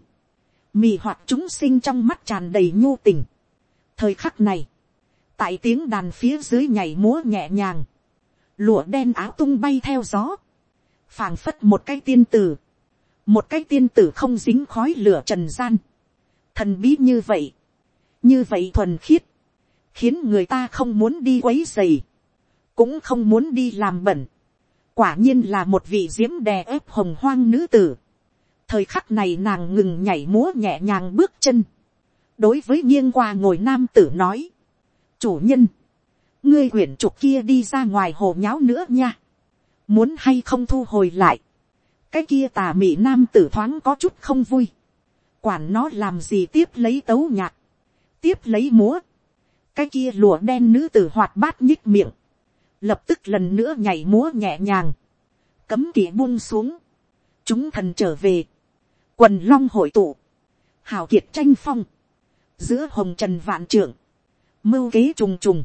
mì hoạt chúng sinh trong mắt tràn đầy nhu tình. Thời khắc này, tại tiếng đàn phía dưới nhảy múa nhẹ nhàng, lụa đen áo tung bay theo gió, phảng phất một cái tiên tử, một cái tiên tử không dính khói lửa trần gian, thần bí như vậy, như vậy thuần khiết, khiến người ta không muốn đi quấy dày, cũng không muốn đi làm bẩn. Quả nhiên là một vị diễm đè ép hồng hoang nữ tử. Thời khắc này nàng ngừng nhảy múa nhẹ nhàng bước chân, đối với nghiêng qua ngồi nam tử nói, chủ nhân, ngươi quyển trục kia đi ra ngoài hồ nháo nữa nha, muốn hay không thu hồi lại. Cái kia tà mị nam tử thoáng có chút không vui, quản nó làm gì, tiếp lấy tấu nhạc, tiếp lấy múa. Cái kia lụa đen nữ tử hoạt bát nhích miệng, lập tức lần nữa nhảy múa nhẹ nhàng, cấm kỵ buông xuống, chúng thần trở về, quần long hội tụ, hào kiệt tranh phong, giữa hồng trần vạn trưởng, mưu kế trùng trùng,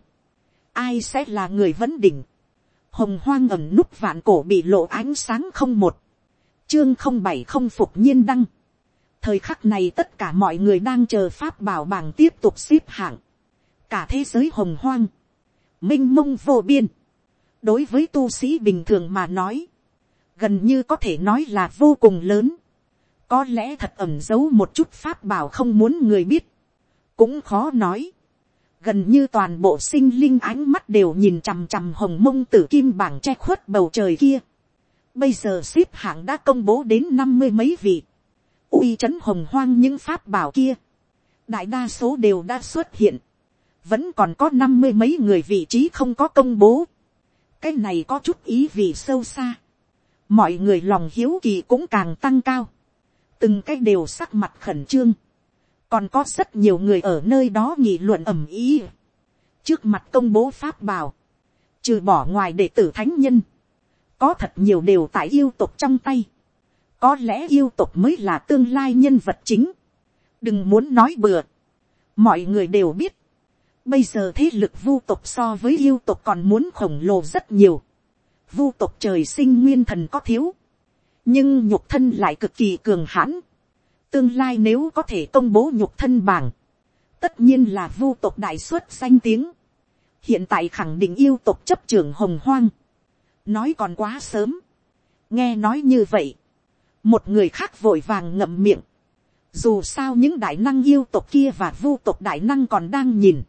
ai sẽ là người vấn đỉnh. Hồng hoang ẩn núp vạn cổ bị lộ ánh sáng không một, chương không bảy không phục nhiên đăng. Thời khắc này tất cả mọi người đang chờ pháp bảo bảng tiếp tục xếp hạng. Cả thế giới hồng hoang, minh mông vô biên, đối với tu sĩ bình thường mà nói, gần như có thể nói là vô cùng lớn. Có lẽ thật ẩn giấu một chút pháp bảo không muốn người biết, cũng khó nói. Gần như toàn bộ sinh linh ánh mắt đều nhìn chằm chằm hồng mông tử kim bảng che khuất bầu trời kia. Bây giờ xếp hạng đã công bố đến năm mươi mấy vị, uy chấn hồng hoang những pháp bảo kia, đại đa số đều đã xuất hiện. Vẫn còn có năm mươi mấy người vị trí không có công bố. Cái này có chút ý vị sâu xa. Mọi người lòng hiếu kỳ cũng càng tăng cao, từng cái đều sắc mặt khẩn trương. Còn có rất nhiều người ở nơi đó nghị luận ầm ĩ. Trước mặt công bố pháp bảo, trừ bỏ ngoài đệ tử thánh nhân, có thật nhiều đều tại yêu tộc trong tay. Có lẽ yêu tộc mới là tương lai nhân vật chính. Đừng muốn nói bừa. Mọi người đều biết, bây giờ thế lực vu tộc so với yêu tộc còn muốn khổng lồ rất nhiều. Vu tộc trời sinh nguyên thần có thiếu, nhưng nhục thân lại cực kỳ cường hãn. Tương lai nếu có thể công bố nhục thân bảng, tất nhiên là vu tộc đại xuất danh tiếng. Hiện tại khẳng định yêu tộc chấp trưởng hồng hoang. Nói còn quá sớm. Nghe nói như vậy, một người khác vội vàng ngậm miệng. Dù sao những đại năng yêu tộc kia và vu tộc đại năng còn đang nhìn,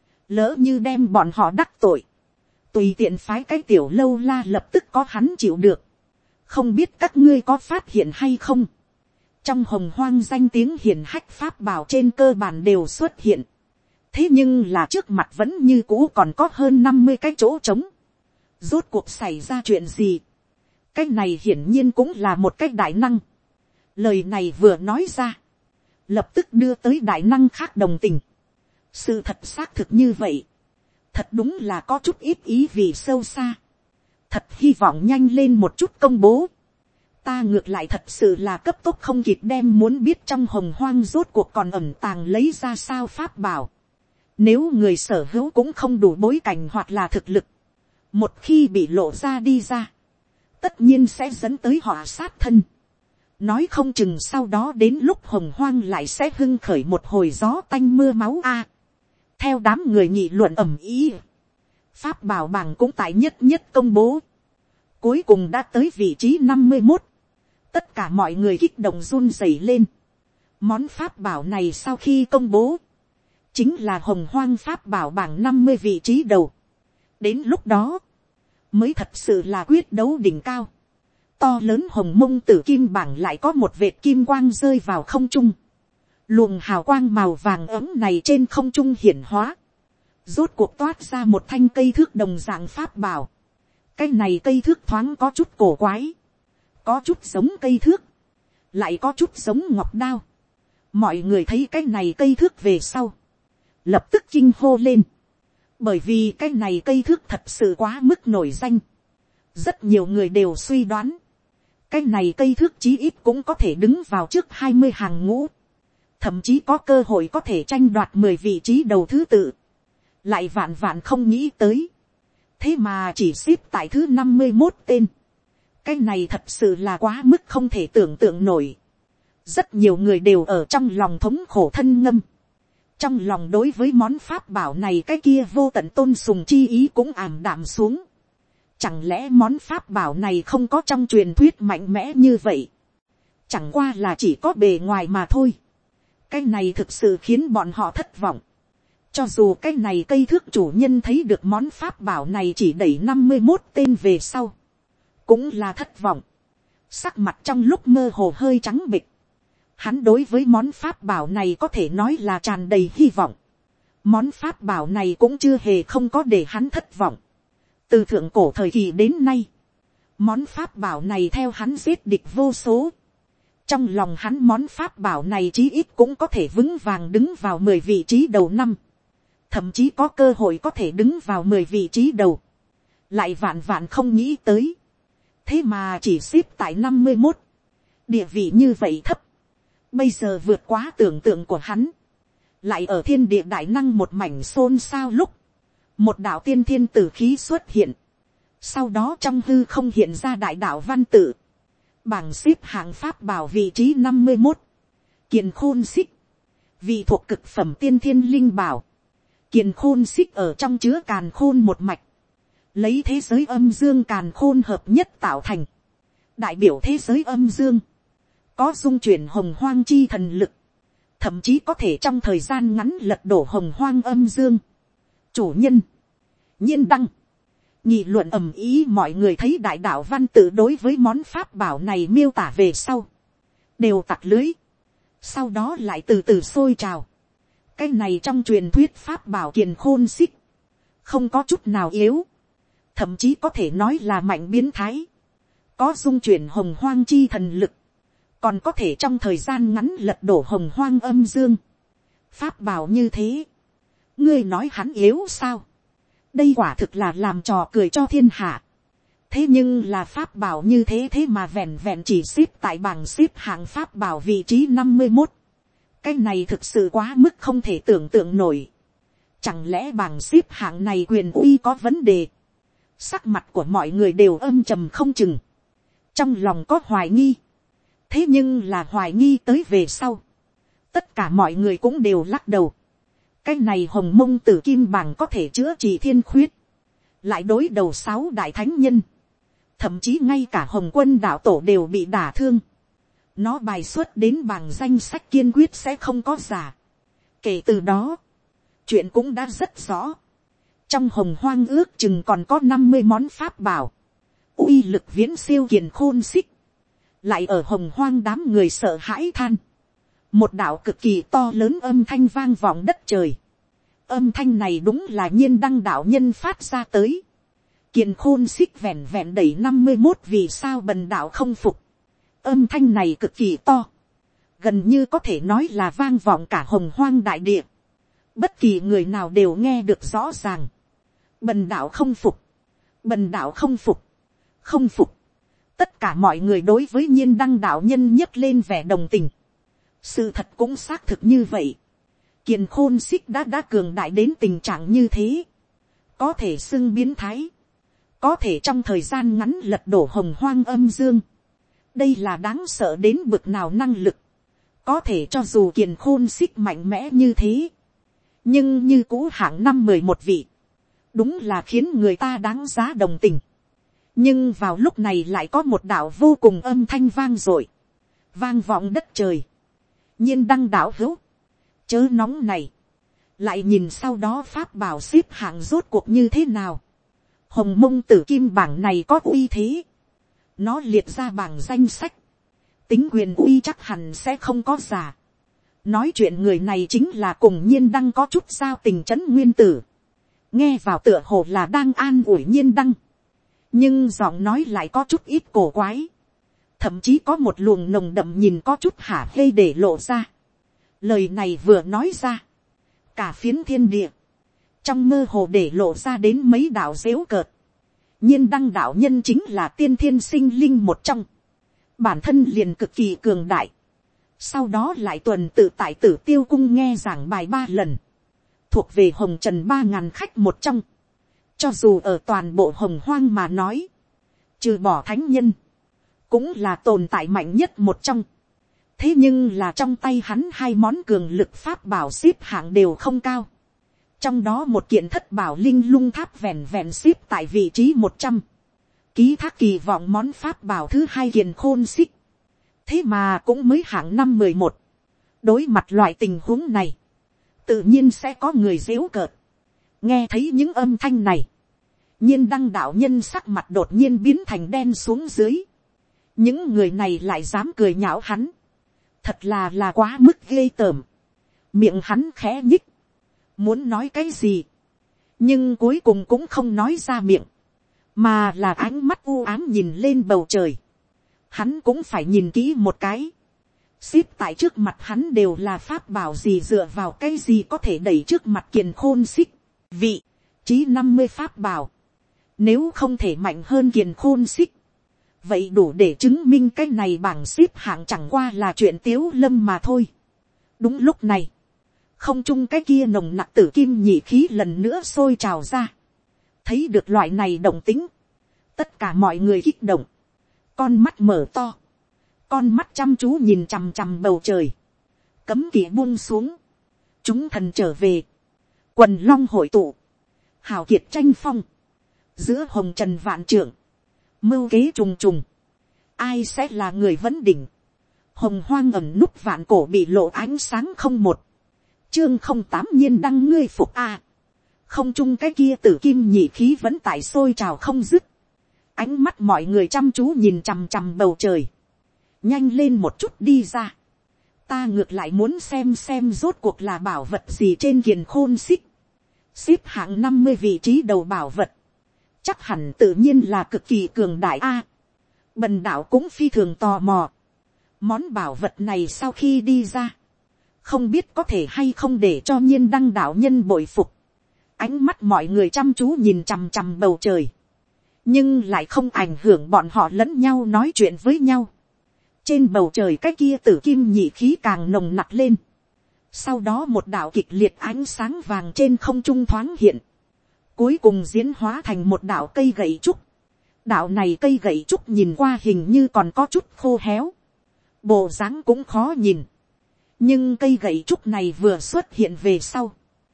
lỡ như đem bọn họ đắc tội, tùy tiện phái cái tiểu lâu la lập tức có hắn chịu được. Không biết các ngươi có phát hiện hay không, trong hồng hoang danh tiếng hiển hách pháp bảo trên cơ bản đều xuất hiện. Thế nhưng là trước mặt vẫn như cũ còn có hơn năm mươi cái chỗ trống. Rốt cuộc xảy ra chuyện gì? Cái này hiển nhiên cũng là một cái đại năng. Lời này vừa nói ra, lập tức đưa tới đại năng khác đồng tình. Sự thật xác thực như vậy, thật đúng là có chút ít ý vì sâu xa. Thật hy vọng nhanh lên một chút công bố. Ta ngược lại thật sự là cấp tốc không kịp đem muốn biết trong hồng hoang rốt cuộc còn ẩn tàng lấy ra sao pháp bảo. Nếu người sở hữu cũng không đủ bối cảnh hoặc là thực lực, một khi bị lộ ra đi ra, tất nhiên sẽ dẫn tới họa sát thân. Nói không chừng sau đó đến lúc hồng hoang lại sẽ hưng khởi một hồi gió tanh mưa máu a. Theo đám người nghị luận ầm ĩ, pháp bảo bảng cũng tại nhất nhất công bố. Cuối cùng đã tới vị trí năm mươi mốt. Tất cả mọi người kích động run rẩy lên. Món pháp bảo này sau khi công bố, chính là hồng hoang pháp bảo bảng năm mươi vị trí đầu. Đến lúc đó, mới thật sự là quyết đấu đỉnh cao. To lớn hồng mông tử kim bảng lại có một vệt kim quang rơi vào không trung. Luồng hào quang màu vàng ấm này trên không trung hiển hóa, rốt cuộc toát ra một thanh cây thước đồng dạng pháp bảo. Cái này cây thước thoáng có chút cổ quái, có chút giống cây thước, lại có chút giống ngọc đao. Mọi người thấy cái này cây thước về sau, lập tức kinh hô lên, bởi vì cái này cây thước thật sự quá mức nổi danh. Rất nhiều người đều suy đoán, cái này cây thước chí ít cũng có thể đứng vào trước hai mươi hàng ngũ, thậm chí có cơ hội có thể tranh đoạt mười vị trí đầu thứ tự, lại vạn vạn không nghĩ tới, thế mà chỉ xếp tại thứ năm mươi một tên, cái này thật sự là quá mức không thể tưởng tượng nổi. Rất nhiều người đều ở trong lòng thống khổ thân ngâm, trong lòng đối với món pháp bảo này cái kia vô tận tôn sùng chi ý cũng ảm đạm xuống. Chẳng lẽ món pháp bảo này không có trong truyền thuyết mạnh mẽ như vậy, chẳng qua là chỉ có bề ngoài mà thôi. Cái này thực sự khiến bọn họ thất vọng. Cho dù cái này cây thước chủ nhân thấy được món pháp bảo này chỉ đẩy năm mươi một tên về sau, cũng là thất vọng. Sắc mặt trong lúc mơ hồ hơi trắng bệch. Hắn đối với món pháp bảo này có thể nói là tràn đầy hy vọng. Món pháp bảo này cũng chưa hề không có để hắn thất vọng. Từ thượng cổ thời kỳ đến nay, món pháp bảo này theo hắn giết địch vô số. Trong lòng hắn món pháp bảo này chí ít cũng có thể vững vàng đứng vào mười vị trí đầu năm. Thậm chí có cơ hội có thể đứng vào mười vị trí đầu. Lại vạn vạn không nghĩ tới. Thế mà chỉ xếp tại năm mươi mốt. Địa vị như vậy thấp. Bây giờ vượt quá tưởng tượng của hắn. Lại ở thiên địa đại năng một mảnh xôn xao lúc. Một đạo tiên thiên tử khí xuất hiện. Sau đó trong hư không hiện ra đại đạo văn tự. Bảng xếp hạng pháp bảo vị trí năm mươi mốt. Kiền khôn xích. Vị thuộc cực phẩm tiên thiên linh bảo. Kiền khôn xích ở trong chứa càn khôn một mạch. Lấy thế giới âm dương càn khôn hợp nhất tạo thành. Đại biểu thế giới âm dương. Có dung chuyển hồng hoang chi thần lực. Thậm chí có thể trong thời gian ngắn lật đổ hồng hoang âm dương. Chủ nhân. Nhiên đăng. Nghị luận ầm ý mọi người thấy đại đạo văn tự đối với món pháp bảo này miêu tả về sau. Đều tặc lưới. Sau đó lại từ từ sôi trào. Cái này trong truyền thuyết pháp bảo kiền khôn xích. Không có chút nào yếu. Thậm chí có thể nói là mạnh biến thái. Có dung chuyển hồng hoang chi thần lực. Còn có thể trong thời gian ngắn lật đổ hồng hoang âm dương. Pháp bảo như thế. Ngươi nói hắn yếu sao? Đây quả thực là làm trò cười cho thiên hạ. Thế nhưng là pháp bảo như thế thế mà vẹn vẹn chỉ xếp tại bảng xếp hạng pháp bảo vị trí năm mươi mốt. Cái này thực sự quá mức không thể tưởng tượng nổi. Chẳng lẽ bảng xếp hạng này quyền uy có vấn đề? Sắc mặt của mọi người đều âm trầm không chừng. Trong lòng có hoài nghi. Thế nhưng là hoài nghi tới về sau. Tất cả mọi người cũng đều lắc đầu. Cái này hồng mông tử kim bảng có thể chữa trị thiên khuyết. Lại đối đầu sáu đại thánh nhân. Thậm chí ngay cả hồng quân đạo tổ đều bị đả thương. Nó bài xuất đến bảng danh sách kiên quyết sẽ không có giả. Kể từ đó. Chuyện cũng đã rất rõ. Trong hồng hoang ước chừng còn có năm mươi món pháp bảo. Uy lực viễn siêu kiền khôn xích. Lại ở hồng hoang đám người sợ hãi than. Một đạo cực kỳ to lớn âm thanh vang vọng đất trời. Âm thanh này đúng là nhiên đăng đạo nhân phát ra tới. Kiền khôn xích vẹn vẹn đẩy năm mươi mốt vì sao bần đạo không phục. Âm thanh này cực kỳ to. Gần như có thể nói là vang vọng cả hồng hoang đại địa. Bất kỳ người nào đều nghe được rõ ràng. Bần đạo không phục. Bần đạo không phục. Không phục. Tất cả mọi người đối với nhiên đăng đạo nhân nhấc lên vẻ đồng tình. Sự thật cũng xác thực như vậy. Kiền khôn xích đã đã cường đại đến tình trạng như thế. Có thể xưng biến thái. Có thể trong thời gian ngắn lật đổ hồng hoang âm dương. Đây là đáng sợ đến bực nào năng lực. Có thể cho dù kiền khôn xích mạnh mẽ như thế. Nhưng như cũ hạng năm mười một vị. Đúng là khiến người ta đáng giá đồng tình. Nhưng vào lúc này lại có một đạo vô cùng âm thanh vang dội. Vang vọng đất trời. Nhiên đăng đạo hữu. Chớ nóng này. Lại nhìn sau đó pháp bảo xếp hạng rốt cuộc như thế nào. Hồng mông tử kim bảng này có uy thế. Nó liệt ra bảng danh sách. Tính quyền uy chắc hẳn sẽ không có giả. Nói chuyện người này chính là cùng nhiên đăng có chút giao tình trấn nguyên tử. Nghe vào tựa hồ là đang an ủi nhiên đăng. Nhưng giọng nói lại có chút ít cổ quái. Thậm chí có một luồng nồng đậm nhìn có chút hả hê để lộ ra. Lời này vừa nói ra. Cả phiến thiên địa. Trong mơ hồ để lộ ra đến mấy đạo dếu cợt. nhiên đăng đạo nhân chính là tiên thiên sinh linh một trong, bản thân liền cực kỳ cường đại, sau đó lại tuần tự tại Tử Tiêu cung nghe giảng bài ba lần, thuộc về hồng trần ba ngàn khách một trong, cho dù ở toàn bộ hồng hoang mà nói, trừ bỏ thánh nhân, cũng là tồn tại mạnh nhất một trong. Thế nhưng là trong tay hắn hai món cường lực pháp bảo xếp hạng đều không cao. Trong đó một kiện thất bảo linh lung tháp vẹn vẹn xếp tại vị trí một trăm. Ký thác kỳ vọng món pháp bảo thứ hai kiền khôn xích. Thế mà cũng mới hạng năm mười một. Đối mặt loại tình huống này, tự nhiên sẽ có người giễu cợt. Nghe thấy những âm thanh này, nhiên đăng đạo nhân sắc mặt đột nhiên biến thành đen xuống dưới. Những người này lại dám cười nhạo hắn, thật là là quá mức ghê tởm. Miệng hắn khẽ nhích, muốn nói cái gì, nhưng cuối cùng cũng không nói ra miệng, mà là ánh mắt u ám nhìn lên bầu trời. Hắn cũng phải nhìn kỹ một cái, xếp tại trước mặt hắn đều là pháp bảo gì, dựa vào cái gì có thể đẩy trước mặt kiền khôn xích. Vị trí năm mươi pháp bảo, nếu không thể mạnh hơn kiền khôn xích, vậy đủ để chứng minh cái này bảng xếp hạng chẳng qua là chuyện tiếu lâm mà thôi. Đúng lúc này, không chung cái kia nồng nặc tử kim nhị khí lần nữa sôi trào ra. Thấy được loại này động tính, tất cả mọi người kích động, con mắt mở to, con mắt chăm chú nhìn chằm chằm bầu trời, cấm kỵ buông xuống, chúng thần trở về, quần long hội tụ, hào kiệt tranh phong, giữa hồng trần vạn trưởng, mưu kế trùng trùng, ai sẽ là người vấn đỉnh. Hồng hoang ẩm nút vạn cổ bị lộ ánh sáng không một, chương không tám nhiên đăng ngươi phục a. Không chung cái kia tử kim nhị khí vẫn tại sôi trào không dứt, ánh mắt mọi người chăm chú nhìn chằm chằm bầu trời, nhanh lên một chút đi ra, ta ngược lại muốn xem xem rốt cuộc là bảo vật gì trên kiền khôn xích. Xếp hạng năm mươi vị trí đầu bảo vật, chắc hẳn tự nhiên là cực kỳ cường đại a. Bần đạo cũng phi thường tò mò, món bảo vật này sau khi đi ra, không biết có thể hay không để cho nhiên đăng đạo nhân bội phục. Ánh mắt mọi người chăm chú nhìn chằm chằm bầu trời, nhưng lại không ảnh hưởng bọn họ lẫn nhau nói chuyện với nhau. Trên bầu trời cái kia tử kim nhị khí càng nồng nặc lên, sau đó một đạo kịch liệt ánh sáng vàng trên không trung thoáng hiện, cuối cùng diễn hóa thành một đạo cây gậy trúc. Đạo này cây gậy trúc nhìn qua hình như còn có chút khô héo, bộ dáng cũng khó nhìn, nhưng cây gậy trúc này vừa xuất hiện về sau,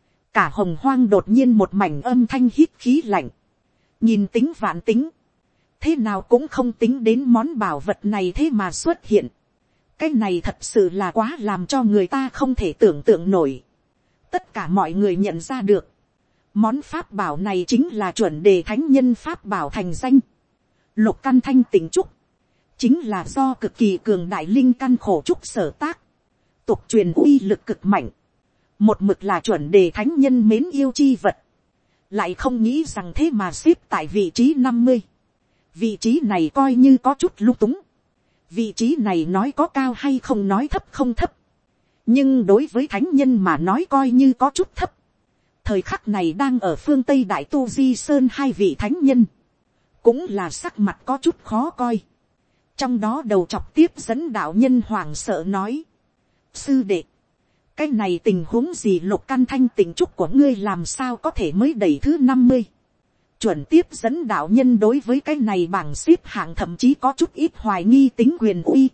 cả hồng hoang đột nhiên một mảnh âm thanh hít khí lạnh. Nhìn tính vạn tính, thế nào cũng không tính đến món bảo vật này thế mà xuất hiện. Cái này thật sự là quá làm cho người ta không thể tưởng tượng nổi. Tất cả mọi người nhận ra được, món pháp bảo này chính là chuẩn đề thánh nhân pháp bảo thành danh. Lục căn thanh tịnh trúc, chính là do cực kỳ cường đại linh căn khổ trúc sở tác, tục truyền uy lực cực mạnh, một mực là chuẩn đề thánh nhân mến yêu chi vật. Lại không nghĩ rằng thế mà xếp tại vị trí năm mươi. Vị trí này coi như có chút lung túng. Vị trí này nói có cao hay không nói thấp không thấp, nhưng đối với thánh nhân mà nói coi như có chút thấp. Thời khắc này đang ở phương Tây Đại Tu Di Sơn hai vị thánh nhân, cũng là sắc mặt có chút khó coi. Trong đó đầu chọc tiếp dẫn đạo nhân hoảng sợ nói, sư đệ, cái này tình huống gì, lục căn thanh tịnh trúc của ngươi làm sao có thể mới đẩy thứ năm mươi. Chuẩn tiếp dẫn đạo nhân đối với cái này bảng xếp hạng thậm chí có chút ít hoài nghi tính quyền uy.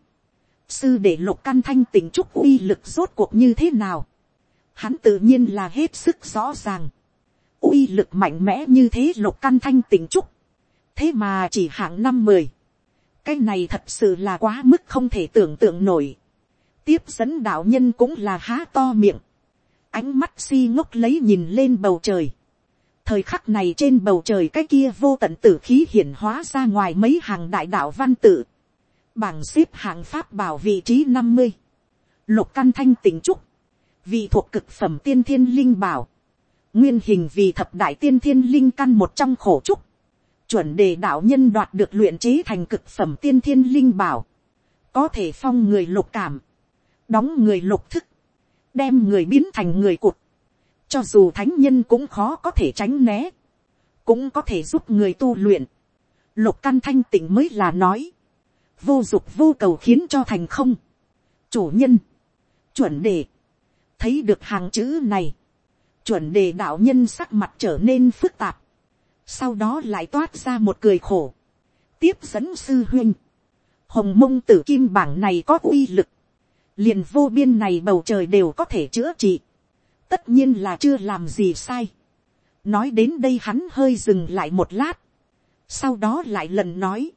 Sư đệ, lục căn thanh tịnh trúc uy lực rốt cuộc như thế nào, hắn tự nhiên là hết sức rõ ràng. Uy lực mạnh mẽ như thế lục căn thanh tịnh trúc, thế mà chỉ hạng năm mười, cái này thật sự là quá mức không thể tưởng tượng nổi. Tiếp dẫn đạo nhân cũng là há to miệng, ánh mắt si ngốc lấy nhìn lên bầu trời. Thời khắc này trên bầu trời cái kia vô tận tử khí hiển hóa ra ngoài mấy hàng đại đạo văn tự. Bảng xếp hạng pháp bảo vị trí năm mươi. Lục căn thanh tịnh trúc, vị thuộc cực phẩm tiên thiên linh bảo, nguyên hình vì thập đại tiên thiên linh căn một trong khổ trúc. Chuẩn đề đạo nhân đoạt được luyện chế thành cực phẩm tiên thiên linh bảo, có thể phong người lục cảm, đóng người lục thức, đem người biến thành người cụt. Cho dù thánh nhân cũng khó có thể tránh né, cũng có thể giúp người tu luyện. Lục căn thanh tịnh mới là nói, vô dục vô cầu khiến cho thành không. Chủ nhân, chuẩn đề, thấy được hàng chữ này, chuẩn đề đạo nhân sắc mặt trở nên phức tạp, sau đó lại toát ra một cười khổ, tiếp dẫn sư huynh, hồng mông tử kim bảng này có uy lực, liền vô biên này bầu trời đều có thể chữa trị, tất nhiên là chưa làm gì sai. Nói đến đây hắn hơi dừng lại một lát, sau đó lại lần nói,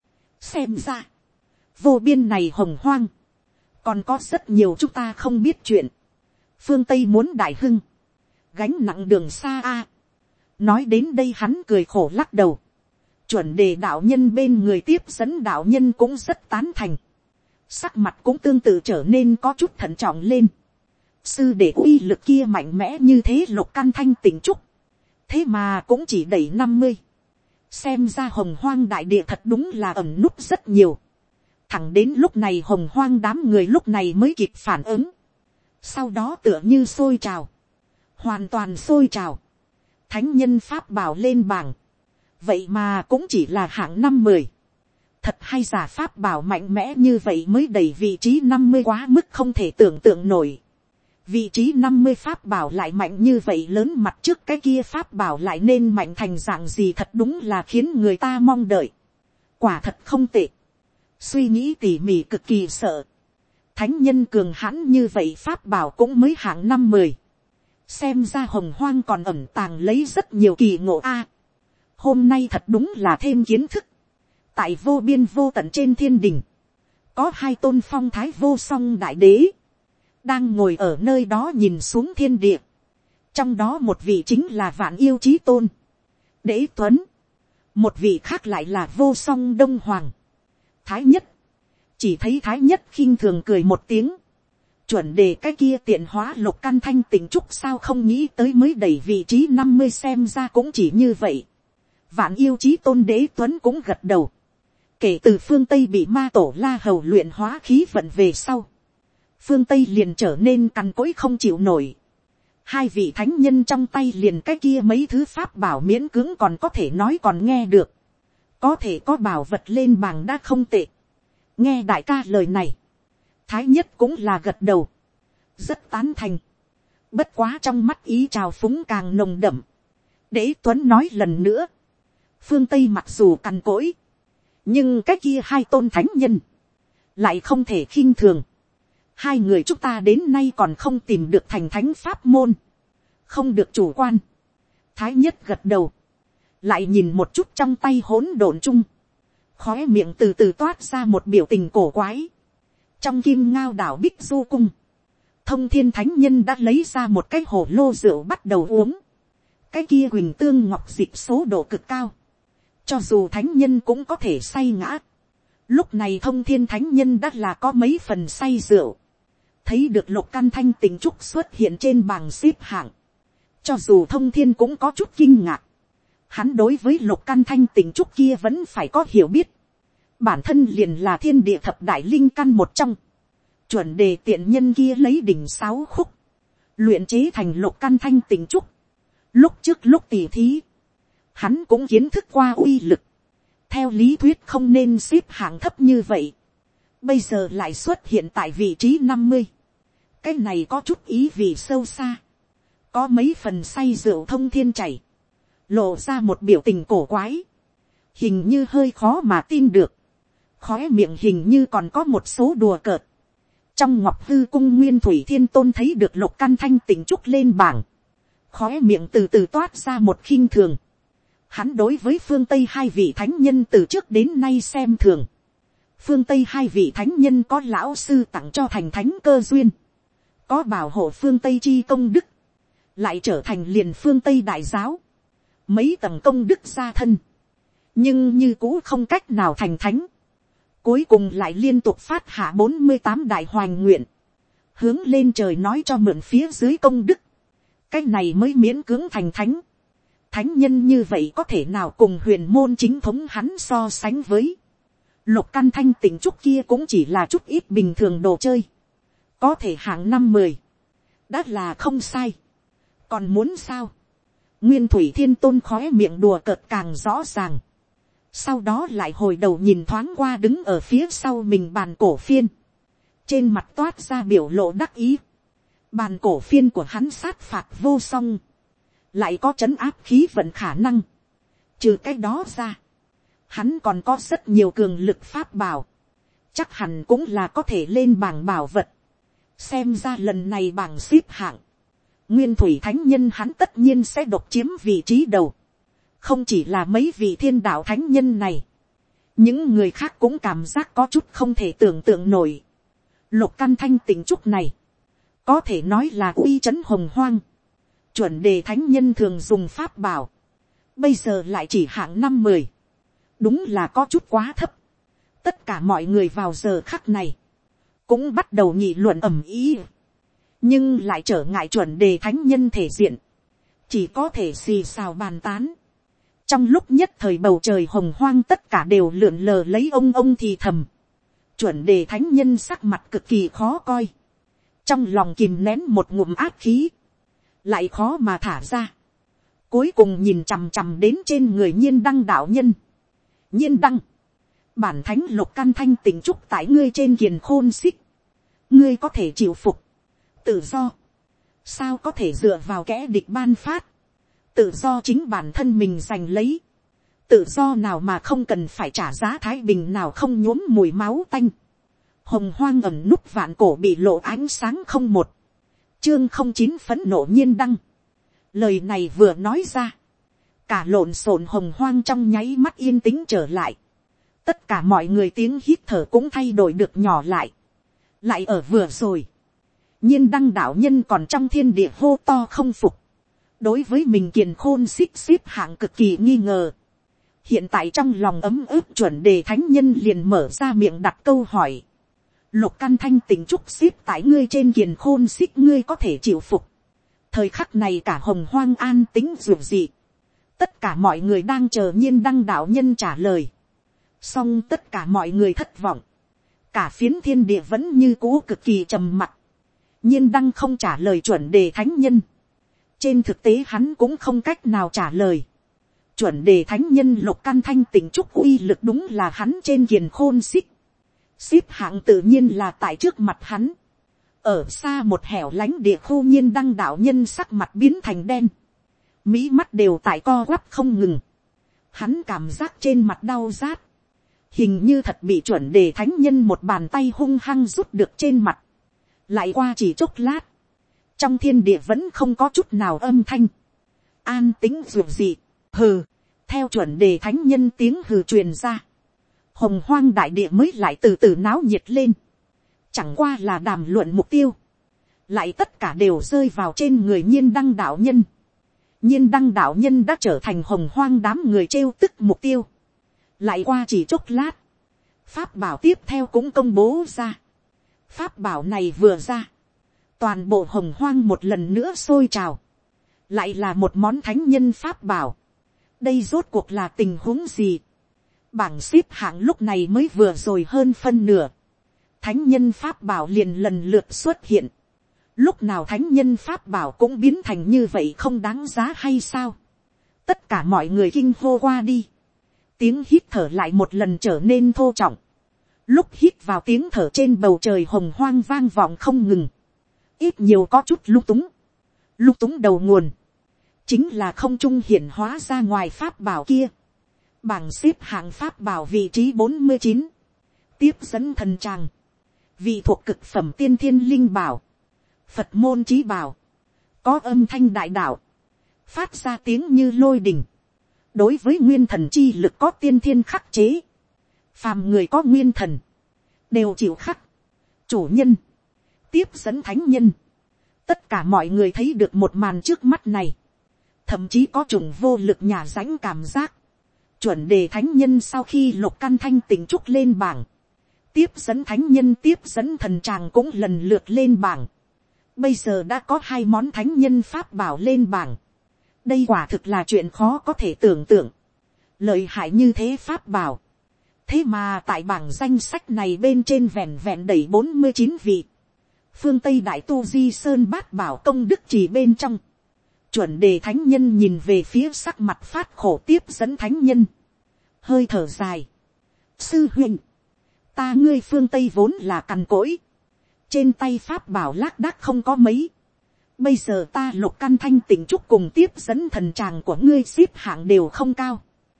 xem ra, vô biên này hồng hoang, còn có rất nhiều chúng ta không biết chuyện, phương tây muốn đại hưng, gánh nặng đường xa a. Nói đến đây hắn cười khổ lắc đầu, chuẩn đề đạo nhân bên người tiếp dẫn đạo nhân cũng rất tán thành, sắc mặt cũng tương tự trở nên có chút thận trọng lên. Sư để uy lực kia mạnh mẽ như thế, lục căn thanh tỉnh trúc, thế mà cũng chỉ đẩy năm mươi, xem ra hồng hoang đại địa thật đúng là ẩn núp rất nhiều. Thẳng đến lúc này hồng hoang đám người lúc này mới kịp phản ứng, sau đó tựa như sôi trào, hoàn toàn sôi trào, thánh nhân pháp bảo lên bảng, vậy mà cũng chỉ là hạng năm mười, thật hay giả pháp bảo mạnh mẽ như vậy mới đẩy vị trí năm mươi, quá mức không thể tưởng tượng nổi. Vị trí năm mươi pháp bảo lại mạnh như vậy, lớn mặt trước cái kia pháp bảo lại nên mạnh thành dạng gì, thật đúng là khiến người ta mong đợi. Quả thật không tệ. Suy nghĩ tỉ mỉ cực kỳ sợ. Thánh nhân cường hãn như vậy pháp bảo cũng mới hạng năm mười. Xem ra hồng hoang còn ẩn tàng lấy rất nhiều kỳ ngộ a. Hôm nay thật đúng là thêm kiến thức. Tại vô biên vô tận trên thiên đình, có hai tôn phong thái vô song đại đế, đang ngồi ở nơi đó nhìn xuống thiên địa. Trong đó một vị chính là Vạn Yêu Chí Tôn, Đế Tuấn. Một vị khác lại là vô song Đông Hoàng, Thái Nhất. Chỉ thấy Thái Nhất khinh thường cười một tiếng. Chuẩn đề cái kia tiện hóa lục căn thanh tỉnh trúc sao không nghĩ tới mới đẩy vị trí năm mươi, xem ra cũng chỉ như vậy. Vạn Yêu Chí Tôn Đế Tuấn cũng gật đầu. Kể từ phương Tây bị ma tổ La Hầu luyện hóa khí vận về sau, phương Tây liền trở nên cằn cỗi không chịu nổi. Hai vị thánh nhân trong tay liền cái kia mấy thứ pháp bảo miễn cưỡng còn có thể nói còn nghe được. Có thể có bảo vật lên bảng đã không tệ. Nghe đại ca lời này, Thái Nhất cũng là gật đầu, rất tán thành. Bất quá trong mắt ý trào phúng càng nồng đậm. Đế Tuấn nói lần nữa, phương Tây mặc dù cằn cỗi, nhưng cái kia hai tôn thánh nhân lại không thể khinh thường. Hai người chúng ta đến nay còn không tìm được thành thánh pháp môn, không được chủ quan. Thái Nhất gật đầu, lại nhìn một chút trong tay hỗn độn chung, khóe miệng từ từ toát ra một biểu tình cổ quái. Trong Kim Ngao đảo Bích Du Cung, Thông Thiên Thánh Nhân đã lấy ra một cái hồ lô rượu bắt đầu uống. Cái kia huỳnh tương ngọc dịch số độ cực cao, cho dù thánh nhân cũng có thể say ngã. Lúc này Thông Thiên Thánh Nhân đã là có mấy phần say rượu. Thấy được lục căn thanh tỉnh trúc xuất hiện trên bảng xếp hạng, cho dù Thông Thiên cũng có chút kinh ngạc. Hắn đối với lục căn thanh tỉnh trúc kia vẫn phải có hiểu biết. Bản thân liền là thiên địa thập đại linh căn một trong. Chuẩn đề tiện nhân kia lấy đỉnh sáu khúc, luyện chế thành lục căn thanh tỉnh trúc. Lúc trước lúc tỉ thí, hắn cũng kiến thức qua uy lực. Theo lý thuyết không nên xếp hạng thấp như vậy. Bây giờ lại xuất hiện tại vị trí năm mươi. Cái này có chút ý vị sâu xa. Có mấy phần say rượu Thông Thiên chảy, lộ ra một biểu tình cổ quái, hình như hơi khó mà tin được. Khóe miệng hình như còn có một số đùa cợt. Trong Ngọc Hư Cung Nguyên Thủy Thiên Tôn thấy được lục căn thanh tỉnh trúc lên bảng, khóe miệng từ từ toát ra một khinh thường. Hắn đối với phương Tây hai vị thánh nhân từ trước đến nay xem thường. Phương Tây hai vị thánh nhân có lão sư tặng cho thành thánh cơ duyên, có bảo hộ phương Tây chi công đức, lại trở thành liền phương Tây đại giáo, mấy tầng công đức gia thân, nhưng như cũ không cách nào thành thánh. Cuối cùng lại liên tục phát hạ bốn mươi tám đại hoành nguyện, hướng lên trời nói cho mượn phía dưới công đức, cái này mới miễn cưỡng thành thánh. Thánh nhân như vậy có thể nào cùng huyền môn chính thống hắn so sánh với. Lục căn thanh tỉnh trúc kia cũng chỉ là chút ít bình thường đồ chơi, có thể hạng năm mười, đã là không sai. Còn muốn sao? Nguyên Thủy Thiên Tôn khóe miệng đùa cợt càng rõ ràng. Sau đó lại hồi đầu nhìn thoáng qua đứng ở phía sau mình bàn cổ phiên. Trên mặt toát ra biểu lộ đắc ý. Bàn cổ phiên của hắn sát phạt vô song. Lại có trấn áp khí vận khả năng. Trừ cái đó ra. Hắn còn có rất nhiều cường lực pháp bảo. Chắc hẳn cũng là có thể lên bảng bảo vật. Xem ra lần này bảng xếp hạng. Nguyên thủy thánh nhân hắn tất nhiên sẽ độc chiếm vị trí đầu. Không chỉ là mấy vị thiên đạo thánh nhân này. Những người khác cũng cảm giác có chút không thể tưởng tượng nổi. Lục căn thanh tịnh trúc này. Có thể nói là uy chấn hồng hoang. Chuẩn đề thánh nhân thường dùng pháp bảo. Bây giờ lại chỉ hạng năm mười. Đúng là có chút quá thấp. Tất cả mọi người vào giờ khắc này. Cũng bắt đầu nghị luận ầm ĩ. Nhưng lại trở ngại chuẩn đề thánh nhân thể diện. Chỉ có thể xì xào bàn tán. Trong lúc nhất thời bầu trời hồng hoang tất cả đều lượn lờ lấy ông ông thì thầm. Chuẩn đề thánh nhân sắc mặt cực kỳ khó coi. Trong lòng kìm nén một ngụm ác khí. Lại khó mà thả ra. Cuối cùng nhìn chằm chằm đến trên người Nhiên Đăng đạo nhân. Nhiên Đăng. Bản thánh lục căn thanh tịnh trúc tại ngươi trên kiền khôn xích. Ngươi có thể chịu phục. Tự do. Sao có thể dựa vào kẻ địch ban phát. Tự do chính bản thân mình giành lấy. Tự do nào mà không cần phải trả giá, thái bình nào không nhuốm mùi máu tanh. Hồng hoang ẩn núp vạn cổ bị lộ ánh sáng không một. Chương không chín phẫn nộ Nhiên Đăng. Lời này vừa nói ra. Cả lộn xộn hồng hoang trong nháy mắt yên tĩnh trở lại. Tất cả mọi người tiếng hít thở cũng thay đổi được nhỏ lại. Lại ở vừa rồi. Nhiên Đăng đạo nhân còn trong thiên địa hô to không phục. Đối với mình kiền khôn xích xếp hạng cực kỳ nghi ngờ. Hiện tại trong lòng ấm ức chuẩn đề thánh nhân liền mở ra miệng đặt câu hỏi. Lục căn thanh tịnh trúc xếp tại ngươi trên kiền khôn xích, ngươi có thể chịu phục. Thời khắc này cả hồng hoang an tính dù gì. Tất cả mọi người đang chờ Nhiên Đăng đạo nhân trả lời. Song tất cả mọi người thất vọng. Cả phiến thiên địa vẫn như cũ cực kỳ trầm mặc. Nhiên Đăng không trả lời chuẩn đề thánh nhân. Trên thực tế hắn cũng không cách nào trả lời. Chuẩn đề thánh nhân lục căn thanh tịnh trúc uy lực đúng là hắn trên kiền khôn xích. Xếp hạng tự nhiên là tại trước mặt hắn. Ở xa một hẻo lánh địa khu Nhiên Đăng đạo nhân sắc mặt biến thành đen. Mí mắt đều tại co quắp không ngừng. Hắn cảm giác trên mặt đau rát. Hình như thật bị chuẩn đề thánh nhân một bàn tay hung hăng rút được trên mặt. Lại qua chỉ chốc lát. Trong thiên địa vẫn không có chút nào âm thanh. An tĩnh dù gì. Hừ. Theo chuẩn đề thánh nhân tiếng hừ truyền ra. Hồng hoang đại địa mới lại từ từ náo nhiệt lên. Chẳng qua là đàm luận mục tiêu. Lại tất cả đều rơi vào trên người Nhiên Đăng đạo nhân. Nhiên Đăng đạo nhân đã trở thành hồng hoang đám người trêu tức mục tiêu. Lại qua chỉ chốc lát. Pháp bảo tiếp theo cũng công bố ra. Pháp bảo này vừa ra. Toàn bộ hồng hoang một lần nữa sôi trào. Lại là một món thánh nhân pháp bảo. Đây rốt cuộc là tình huống gì? Bảng xếp hạng lúc này mới vừa rồi hơn phân nửa. Thánh nhân pháp bảo liền lần lượt xuất hiện. Lúc nào thánh nhân pháp bảo cũng biến thành như vậy không đáng giá hay sao? Tất cả mọi người kinh hô qua đi. Tiếng hít thở lại một lần trở nên thô trọng. Lúc hít vào tiếng thở trên bầu trời hồng hoang vang vọng không ngừng. Ít nhiều có chút lung túng. Lung túng đầu nguồn. Chính là không trung hiển hóa ra ngoài pháp bảo kia. Bảng xếp hạng pháp bảo vị trí bốn mươi chín. Tiếp dẫn thần tràng. Vị thuộc cực phẩm tiên thiên linh bảo. Phật môn chí bảo. Có âm thanh đại đạo. Phát ra tiếng như lôi đình. Đối với nguyên thần chi lực có tiên thiên khắc chế. Phàm người có nguyên thần. Đều chịu khắc. Chủ nhân. Tiếp dẫn thánh nhân. Tất cả mọi người thấy được một màn trước mắt này. Thậm chí có trùng vô lực nhà rãnh cảm giác. Chuẩn đề thánh nhân sau khi lục căn thanh tịnh trúc lên bảng. Tiếp dẫn thánh nhân tiếp dẫn thần tràng cũng lần lượt lên bảng. Bây giờ đã có hai món thánh nhân pháp bảo lên bảng. Đây quả thực là chuyện khó có thể tưởng tượng. Lợi hại như thế pháp bảo. Thế mà tại bảng danh sách này bên trên vẹn vẹn đẩy bốn mươi chín vị. Phương Tây Đại Tu Di Sơn Bát Bảo Công Đức Chỉ bên trong. Chuẩn đề thánh nhân nhìn về phía sắc mặt phát khổ tiếp dẫn thánh nhân. hơi thở dài. Sư huynh, ta ngươi phương Tây vốn là cằn cỗi, trên tay pháp bảo lác đác không có mấy. Bây giờ ta lục căn thanh tịnh trúc cùng tiếp dẫn thần tràng của ngươi xếp hạng đều không cao.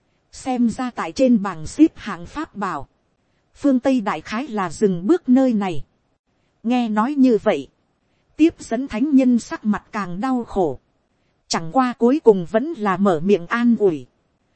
Xem ra tại trên bảng xếp hạng pháp bảo, phương Tây đại khái là dừng bước nơi này. Nghe nói như vậy, tiếp dẫn thánh nhân sắc mặt càng đau khổ. Chẳng qua cuối cùng vẫn là mở miệng an ủi.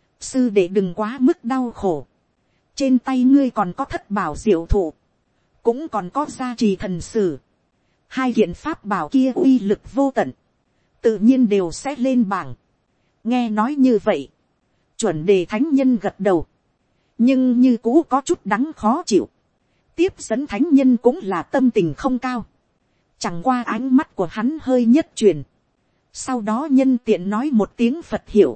Sư đệ đừng quá mức đau khổ. Trên tay ngươi còn có thất bảo diệu thụ, cũng còn có gia trì thần sử. Hai kiện pháp bảo kia uy lực vô tận, tự nhiên đều sẽ lên bảng. Nghe nói như vậy, chuẩn đề thánh nhân gật đầu, nhưng như cũ có chút đắng khó chịu. Tiếp dẫn thánh nhân cũng là tâm tình không cao. Chẳng qua ánh mắt của hắn hơi nhất chuyển. Sau đó nhân tiện nói một tiếng Phật hiệu.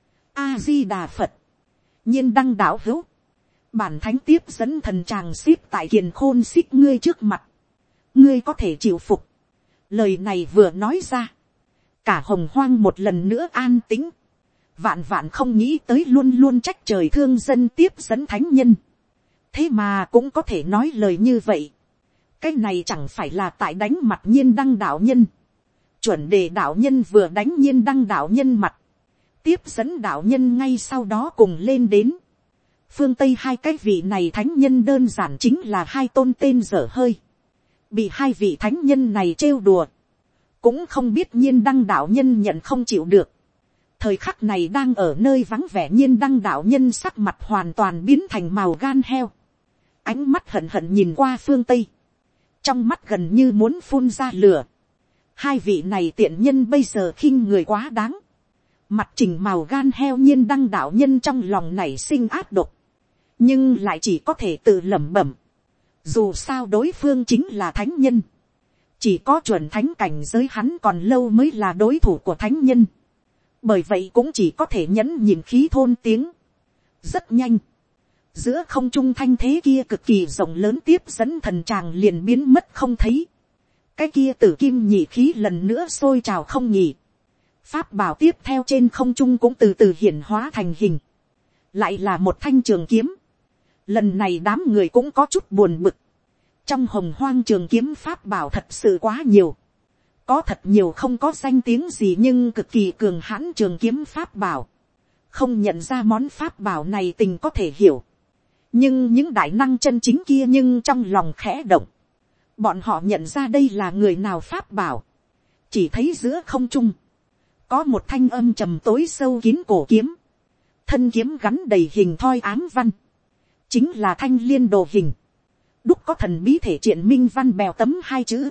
A-di-đà Phật. Nhiên đăng đạo hữu. Bản thánh tiếp dẫn thần tràng xếp tại kiền khôn xích ngươi trước mặt. Ngươi có thể chịu phục. Lời này vừa nói ra, cả hồng hoang một lần nữa an tĩnh. Vạn vạn không nghĩ tới luôn luôn trách trời thương dân tiếp dẫn thánh nhân. Thế mà cũng có thể nói lời như vậy. Cái này chẳng phải là tại đánh mặt nhiên đăng đạo nhân. Chuẩn đề đạo nhân vừa đánh nhiên đăng đạo nhân mặt. Tiếp dẫn đạo nhân ngay sau đó cùng lên đến. Phương Tây hai cái vị này thánh nhân đơn giản chính là hai tôn tên dở hơi. Bị hai vị thánh nhân này trêu đùa. Cũng không biết nhiên đăng đạo nhân nhận không chịu được. Thời khắc này đang ở nơi vắng vẻ nhiên đăng đạo nhân sắc mặt hoàn toàn biến thành màu gan heo. Ánh mắt hận hận nhìn qua phương Tây. Trong mắt gần như muốn phun ra lửa. Hai vị này tiện nhân bây giờ khinh người quá đáng. Mặt chỉnh màu gan heo nhiên đăng đạo nhân trong lòng nảy sinh ác độc. Nhưng lại chỉ có thể tự lẩm bẩm. Dù sao đối phương chính là thánh nhân. Chỉ có chuẩn thánh cảnh giới hắn còn lâu mới là đối thủ của thánh nhân. Bởi vậy cũng chỉ có thể nhẫn nhìn khí thôn tiếng. Rất nhanh. Giữa không trung thanh thế kia cực kỳ rộng lớn tiếp dẫn thần tràng liền biến mất không thấy. Cái kia tử kim nhị khí lần nữa sôi trào không nhỉ. Pháp bảo tiếp theo trên không trung cũng từ từ hiển hóa thành hình. Lại là một thanh trường kiếm. Lần này đám người cũng có chút buồn bực. Trong hồng hoang trường kiếm pháp bảo thật sự quá nhiều. Có thật nhiều không có danh tiếng gì nhưng cực kỳ cường hãn trường kiếm pháp bảo. Không nhận ra món pháp bảo này tình có thể hiểu. Nhưng những đại năng chân chính kia nhưng trong lòng khẽ động. Bọn họ nhận ra đây là người nào pháp bảo. Chỉ thấy giữa không trung. Có một thanh âm trầm tối sâu kín cổ kiếm. Thân kiếm gắn đầy hình thoi ám văn. Chính là thanh liên đồ hình. Đúc có thần bí thể triện minh văn bèo tấm hai chữ.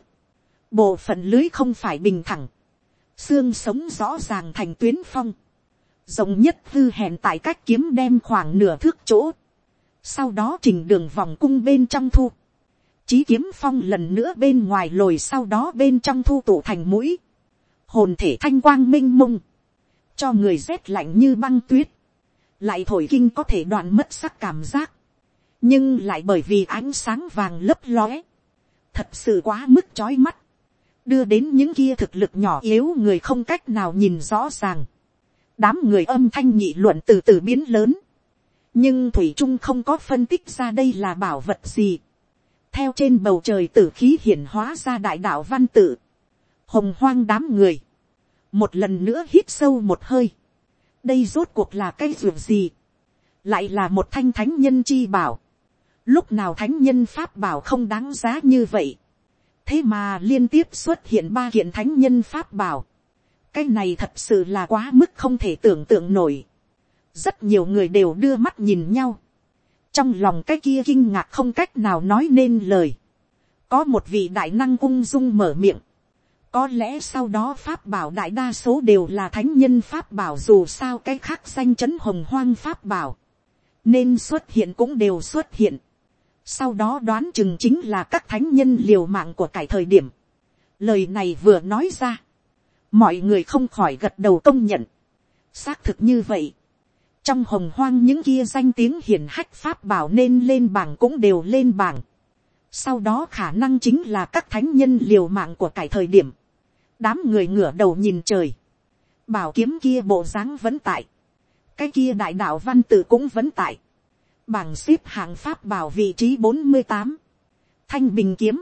Bộ phận lưới không phải bình thẳng. Xương sống rõ ràng thành tuyến phong. Rộng nhất hư hẹn tại cách kiếm đem khoảng nửa thước chỗ. Sau đó trình đường vòng cung bên trong thu. Chí kiếm phong lần nữa bên ngoài lồi sau đó bên trong thu tụ thành mũi. Hồn thể thanh quang minh mông. Cho người rét lạnh như băng tuyết. Lại thổi kinh có thể đoạn mất sắc cảm giác. Nhưng lại bởi vì ánh sáng vàng lấp lóe. Thật sự quá mức chói mắt. Đưa đến những kia thực lực nhỏ yếu người không cách nào nhìn rõ ràng. Đám người âm thanh nghị luận từ từ biến lớn. Nhưng thủy trung không có phân tích ra đây là bảo vật gì. Theo trên bầu trời tử khí hiển hóa ra đại đạo văn tự. Hồng hoang đám người. Một lần nữa hít sâu một hơi. Đây rốt cuộc là cái việc gì? Lại là một thanh thánh nhân chi bảo. Lúc nào thánh nhân pháp bảo không đáng giá như vậy. Thế mà liên tiếp xuất hiện ba kiện thánh nhân pháp bảo. Cái này thật sự là quá mức không thể tưởng tượng nổi. Rất nhiều người đều đưa mắt nhìn nhau. Trong lòng cái kia kinh ngạc không cách nào nói nên lời. Có một vị đại năng ung dung mở miệng. Có lẽ sau đó pháp bảo đại đa số đều là thánh nhân pháp bảo dù sao cái khác danh chấn hồng hoang pháp bảo. Nên xuất hiện cũng đều xuất hiện. Sau đó đoán chừng chính là các thánh nhân liều mạng của cải thời điểm. Lời này vừa nói ra. Mọi người không khỏi gật đầu công nhận. Xác thực như vậy. Trong hồng hoang những kia danh tiếng hiển hách pháp bảo nên lên bảng cũng đều lên bảng. Sau đó khả năng chính là các thánh nhân liều mạng của cải thời điểm. Đám người ngửa đầu nhìn trời. Bảo kiếm kia bộ dáng vẫn tại. Cái kia đại đạo văn tự cũng vẫn tại. Bảng xếp hạng pháp bảo vị trí bốn mươi tám. Thanh bình kiếm.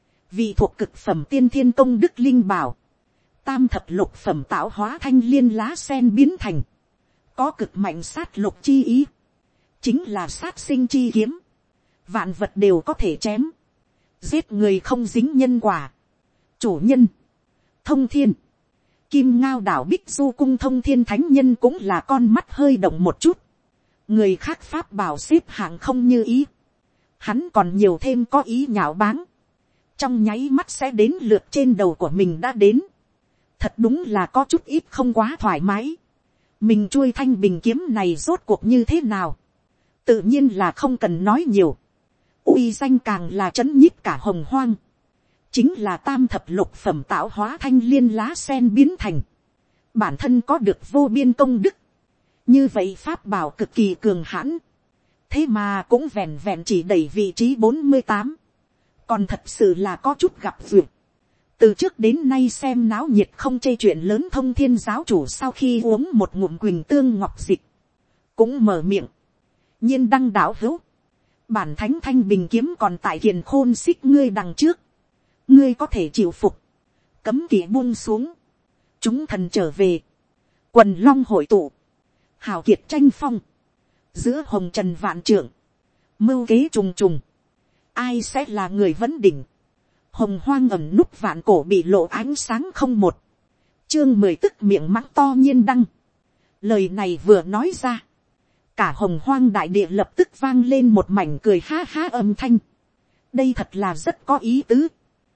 Vị thuộc cực phẩm tiên thiên công đức linh bảo. Tam thập lục phẩm tạo hóa thanh liên lá sen biến thành. Có cực mạnh sát lục chi ý. Chính là sát sinh chi kiếm. Vạn vật đều có thể chém. Giết người không dính nhân quả. Chủ nhân. Thông thiên. Kim ngao đảo Bích Du cung Thông thiên thánh nhân cũng là con mắt hơi động một chút. Người khác pháp bảo xếp hạng không như ý. Hắn còn nhiều thêm có ý nhạo báng. Trong nháy mắt sẽ đến lượt trên đầu của mình đã đến. Thật đúng là có chút ít không quá thoải mái. Mình chui thanh bình kiếm này rốt cuộc như thế nào? Tự nhiên là không cần nói nhiều. Uy danh càng là trấn nhiếp cả hồng hoang. Chính là tam thập lục phẩm tạo hóa thanh liên lá sen biến thành. Bản thân có được vô biên công đức. Như vậy pháp bảo cực kỳ cường hãn. Thế mà cũng vẹn vẹn chỉ đẩy vị trí bốn mươi tám. Còn thật sự là có chút gặp duyệt. Từ trước đến nay xem náo nhiệt không chê chuyện lớn Thông thiên giáo chủ sau khi uống một ngụm quỳnh tương ngọc dịch. Cũng mở miệng. Nhiên đăng đạo hữu. Bản thánh thanh bình kiếm còn tại kiền khôn xích ngươi đằng trước. Ngươi có thể chịu phục. Cấm kỵ buông xuống. Chúng thần trở về. Quần long hội tụ. Hào kiệt tranh phong. Giữa hồng trần vạn trượng. Mưu kế trùng trùng. Ai sẽ là người vấn đỉnh. Hồng hoang ẩn núp vạn cổ bị lộ ánh sáng không một. Chương mười tức miệng mắng to nhiên đăng. Lời này vừa nói ra. Cả hồng hoang đại địa lập tức vang lên một mảnh cười ha ha âm thanh. Đây thật là rất có ý tứ.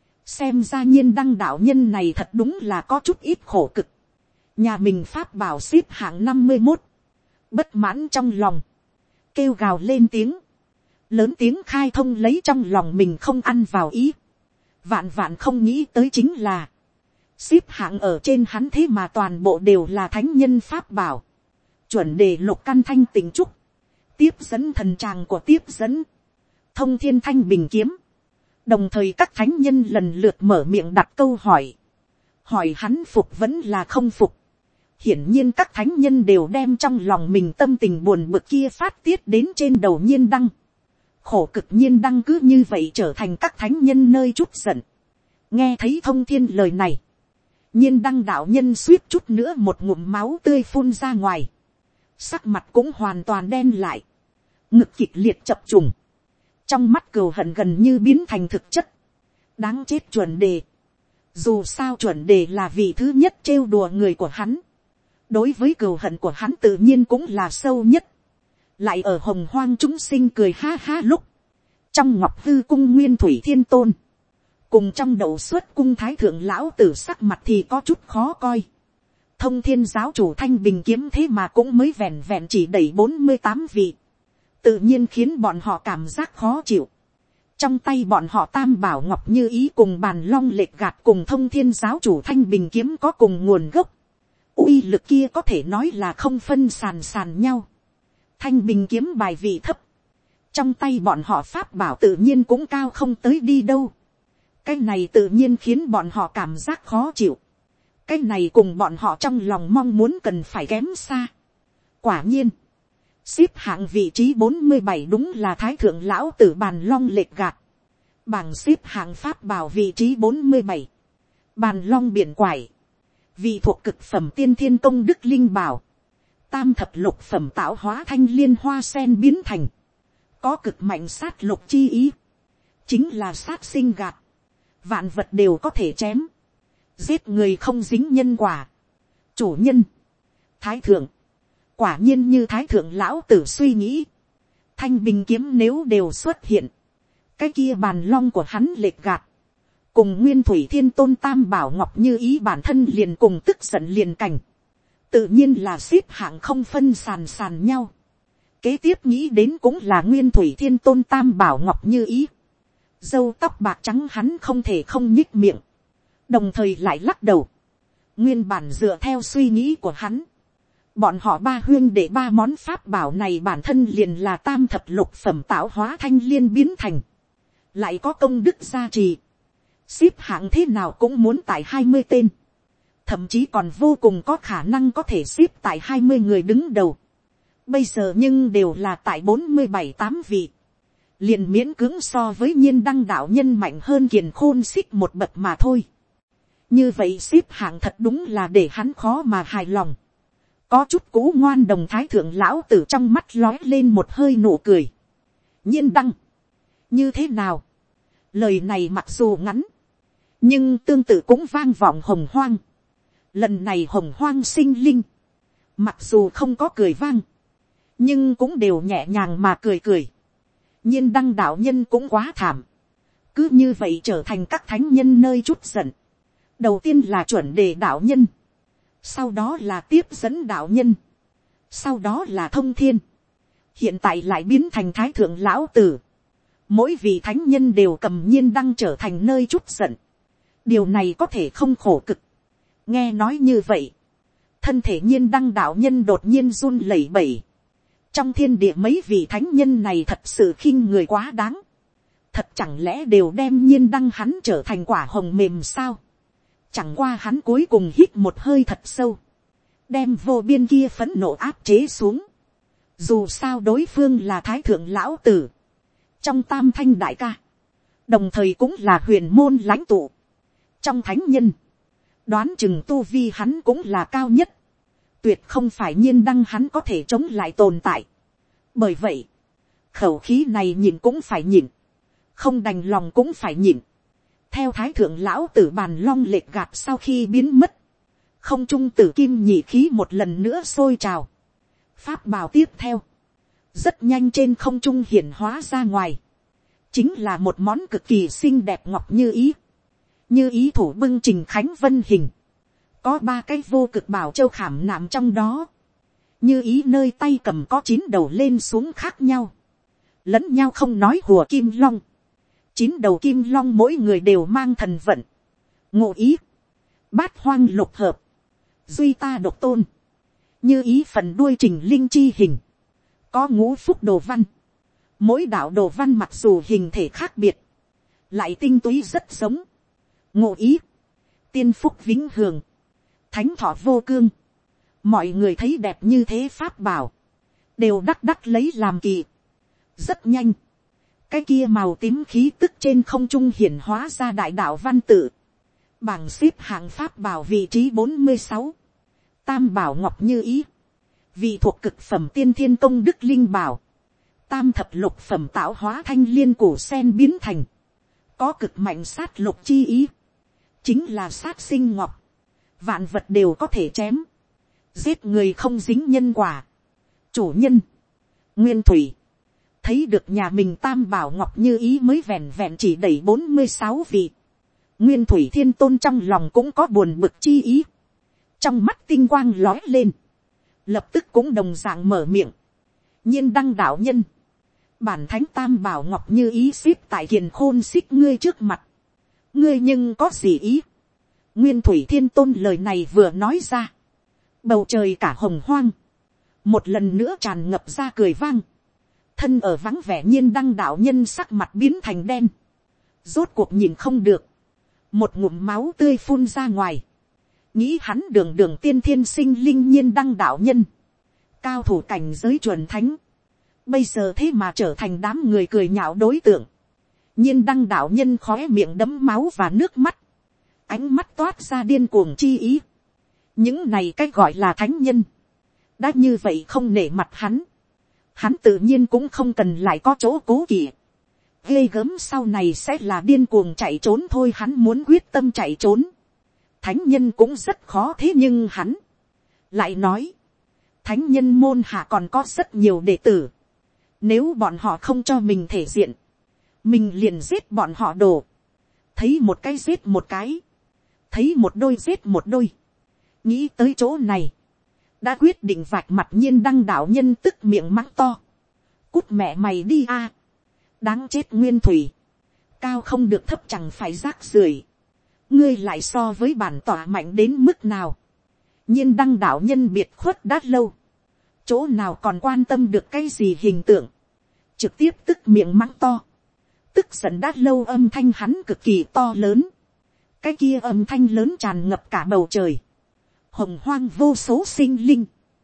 Xem ra nhiên đăng đạo nhân này thật đúng là có chút ít khổ cực. Nhà mình pháp bảo xếp hạng năm mươi mốt. Bất mãn trong lòng. Kêu gào lên tiếng. Lớn tiếng khai thông lấy trong lòng mình không ăn vào ý. Vạn vạn không nghĩ tới chính là. Xếp hạng ở trên hắn thế mà toàn bộ đều là thánh nhân pháp bảo. Chuẩn đề lục căn thanh tình trúc. Tiếp dẫn thần tràng của tiếp dẫn. Thông thiên thanh bình kiếm. Đồng thời các thánh nhân lần lượt mở miệng đặt câu hỏi. Hỏi hắn phục vẫn là không phục. Hiển nhiên các thánh nhân đều đem trong lòng mình tâm tình buồn bực kia phát tiết đến trên đầu nhiên đăng. Khổ cực nhiên đăng cứ như vậy trở thành các thánh nhân nơi chút giận. Nghe thấy thông thiên lời này. Nhiên đăng đạo nhân suýt chút nữa một ngụm máu tươi phun ra ngoài. Sắc mặt cũng hoàn toàn đen lại. Ngực kịch liệt chập trùng. Trong mắt cừu hận gần như biến thành thực chất. Đáng chết chuẩn đề. Dù sao chuẩn đề là vị thứ nhất trêu đùa người của hắn. Đối với cừu hận của hắn tự nhiên cũng là sâu nhất. Lại ở hồng hoang chúng sinh cười ha ha lúc. Trong ngọc hư cung nguyên thủy thiên tôn. Cùng trong đậu xuất cung thái thượng lão tử sắc mặt thì có chút khó coi. Thông thiên giáo chủ thanh bình kiếm thế mà cũng mới vẹn vẹn chỉ đẩy bốn mươi tám vị. Tự nhiên khiến bọn họ cảm giác khó chịu. Trong tay bọn họ tam bảo ngọc như ý cùng bàn long lệch gạt cùng thông thiên giáo chủ thanh bình kiếm có cùng nguồn gốc. Uy lực kia có thể nói là không phân sàn sàn nhau. Thanh bình kiếm bài vị thấp. Trong tay bọn họ pháp bảo tự nhiên cũng cao không tới đi đâu. Cái này tự nhiên khiến bọn họ cảm giác khó chịu. Cái này cùng bọn họ trong lòng mong muốn cần phải kém xa. Quả nhiên. Xếp hạng vị trí bốn mươi bảy đúng là thái thượng lão tử bàn long lệch gạt. Bảng xếp hạng pháp bảo vị trí bốn mươi bảy. Bàn long biển quải. Vị thuộc cực phẩm tiên thiên công đức linh bảo. Tam thập lục phẩm tạo hóa thanh liên hoa sen biến thành. Có cực mạnh sát lục chi ý. Chính là sát sinh gạt. Vạn vật đều có thể chém. Giết người không dính nhân quả. Chủ nhân. Thái thượng. Quả nhiên như thái thượng lão tử suy nghĩ. Thanh bình kiếm nếu đều xuất hiện. Cái kia bàn long của hắn lệch gạt. Cùng nguyên thủy thiên tôn tam bảo ngọc như ý bản thân liền cùng tức giận liền cảnh. Tự nhiên là xếp hạng không phân sàn sàn nhau. Kế tiếp nghĩ đến cũng là nguyên thủy thiên tôn tam bảo ngọc như ý. Dâu tóc bạc trắng hắn không thể không nhích miệng. Đồng thời lại lắc đầu. Nguyên bản dựa theo suy nghĩ của hắn. Bọn họ ba huyên để ba món pháp bảo này bản thân liền là tam thập lục phẩm tạo hóa thanh liên biến thành. Lại có công đức gia trì. Xếp hạng thế nào cũng muốn tại hai mươi tên. Thậm chí còn vô cùng có khả năng có thể xếp tại hai mươi người đứng đầu. Bây giờ nhưng đều là tại bốn mươi bảy tám vị. Liền miễn cưỡng so với nhiên đăng đạo nhân mạnh hơn kiền khôn xích một bậc mà thôi. Như vậy xếp hạng thật đúng là để hắn khó mà hài lòng. Có chút cũ ngoan đồng thái thượng lão tử trong mắt lói lên một hơi nụ cười. Nhiên đăng. Như thế nào? Lời này mặc dù ngắn. Nhưng tương tự cũng vang vọng hồng hoang. Lần này hồng hoang sinh linh. Mặc dù không có cười vang. Nhưng cũng đều nhẹ nhàng mà cười cười. Nhiên đăng đạo nhân cũng quá thảm. Cứ như vậy trở thành các thánh nhân nơi chút giận. Đầu tiên là chuẩn đề đạo nhân. Sau đó là tiếp dẫn đạo nhân. Sau đó là thông thiên. Hiện tại lại biến thành thái thượng lão tử. Mỗi vị thánh nhân đều cầm nhiên đăng trở thành nơi chút giận. Điều này có thể không khổ cực. Nghe nói như vậy. Thân thể nhiên đăng đạo nhân đột nhiên run lẩy bẩy. Trong thiên địa mấy vị thánh nhân này thật sự khinh người quá đáng. Thật chẳng lẽ đều đem nhiên đăng hắn trở thành quả hồng mềm sao? Chẳng qua hắn cuối cùng hít một hơi thật sâu. Đem vô biên kia phẫn nộ áp chế xuống. Dù sao đối phương là thái thượng lão tử. Trong tam thanh đại ca. Đồng thời cũng là huyền môn lãnh tụ. Trong thánh nhân. Đoán chừng tu vi hắn cũng là cao nhất. Tuyệt không phải nhiên đăng hắn có thể chống lại tồn tại. Bởi vậy. Khẩu khí này nhìn cũng phải nhịn. Không đành lòng cũng phải nhịn. Theo thái thượng lão tử bàn long lệch gạt sau khi biến mất. Không trung tử kim nhị khí một lần nữa sôi trào. Pháp bào tiếp theo. Rất nhanh trên không trung hiển hóa ra ngoài. Chính là một món cực kỳ xinh đẹp ngọc như ý. Như ý thủ bưng trình khánh vân hình. Có ba cái vô cực bảo châu khảm nạm trong đó. Như ý nơi tay cầm có chín đầu lên xuống khác nhau. Lẫn nhau không nói hùa kim long. Chín đầu kim long mỗi người đều mang thần vận. Ngộ ý. Bát hoang lục hợp. Duy ta độc tôn. Như ý phần đuôi trình linh chi hình. Có ngũ phúc đồ văn. Mỗi đạo đồ văn mặc dù hình thể khác biệt. Lại tinh túy rất giống. Ngộ ý. Tiên phúc vĩnh hường. Thánh thọ vô cương. Mọi người thấy đẹp như thế pháp bảo. Đều đắc đắc lấy làm kỳ. Rất nhanh. Cái kia màu tím khí tức trên không trung hiển hóa ra đại đạo văn tự. Bảng xếp hạng pháp bảo vị trí bốn mươi sáu. Tam bảo ngọc như ý. Vị thuộc cực phẩm tiên thiên công đức linh bảo. Tam thập lục phẩm tạo hóa thanh liên cổ sen biến thành. Có cực mạnh sát lục chi ý. Chính là sát sinh ngọc. Vạn vật đều có thể chém. Giết người không dính nhân quả. Chủ nhân. Nguyên thủy. Thấy được nhà mình tam bảo ngọc như ý mới vẹn vẹn chỉ đẩy bốn mươi sáu vị. Nguyên thủy thiên tôn trong lòng cũng có buồn bực chi ý. Trong mắt tinh quang lói lên. Lập tức cũng đồng dạng mở miệng. Nhiên đăng đạo nhân. Bản thánh tam bảo ngọc như ý xếp tại kiền khôn xích ngươi trước mặt. Ngươi nhưng có gì ý? Nguyên thủy thiên tôn lời này vừa nói ra. Bầu trời cả hồng hoang. Một lần nữa tràn ngập ra cười vang. Thân ở vắng vẻ nhiên đăng đạo nhân sắc mặt biến thành đen. Rốt cuộc nhìn không được. Một ngụm máu tươi phun ra ngoài. Nghĩ hắn đường đường tiên thiên sinh linh nhiên đăng đạo nhân. Cao thủ cảnh giới chuẩn thánh. Bây giờ thế mà trở thành đám người cười nhạo đối tượng. Nhiên đăng đạo nhân khóe miệng đấm máu và nước mắt. Ánh mắt toát ra điên cuồng chi ý. Những này cách gọi là thánh nhân. Đã như vậy không nể mặt hắn. Hắn tự nhiên cũng không cần lại có chỗ cố kỵ. Ghê gớm sau này sẽ là điên cuồng chạy trốn thôi, hắn muốn quyết tâm chạy trốn. Thánh nhân cũng rất khó thế nhưng hắn lại nói. Thánh nhân môn hạ còn có rất nhiều đệ tử. Nếu bọn họ không cho mình thể diện. Mình liền giết bọn họ đồ. Thấy một cái giết một cái. Thấy một đôi giết một đôi. Nghĩ tới chỗ này. Đã quyết định vạch mặt nhiên đăng đạo nhân tức miệng mắng to. Cút mẹ mày đi a. Đáng chết nguyên thủy. Cao không được thấp chẳng phải rác rưởi. Ngươi lại so với bản tỏa mạnh đến mức nào. Nhiên đăng đạo nhân biệt khuất đã lâu. Chỗ nào còn quan tâm được cái gì hình tượng. Trực tiếp tức miệng mắng to. Tức giận đã lâu âm thanh hắn cực kỳ to lớn. Cái kia âm thanh lớn tràn ngập cả bầu trời. Hồng hoang vô số sinh linh.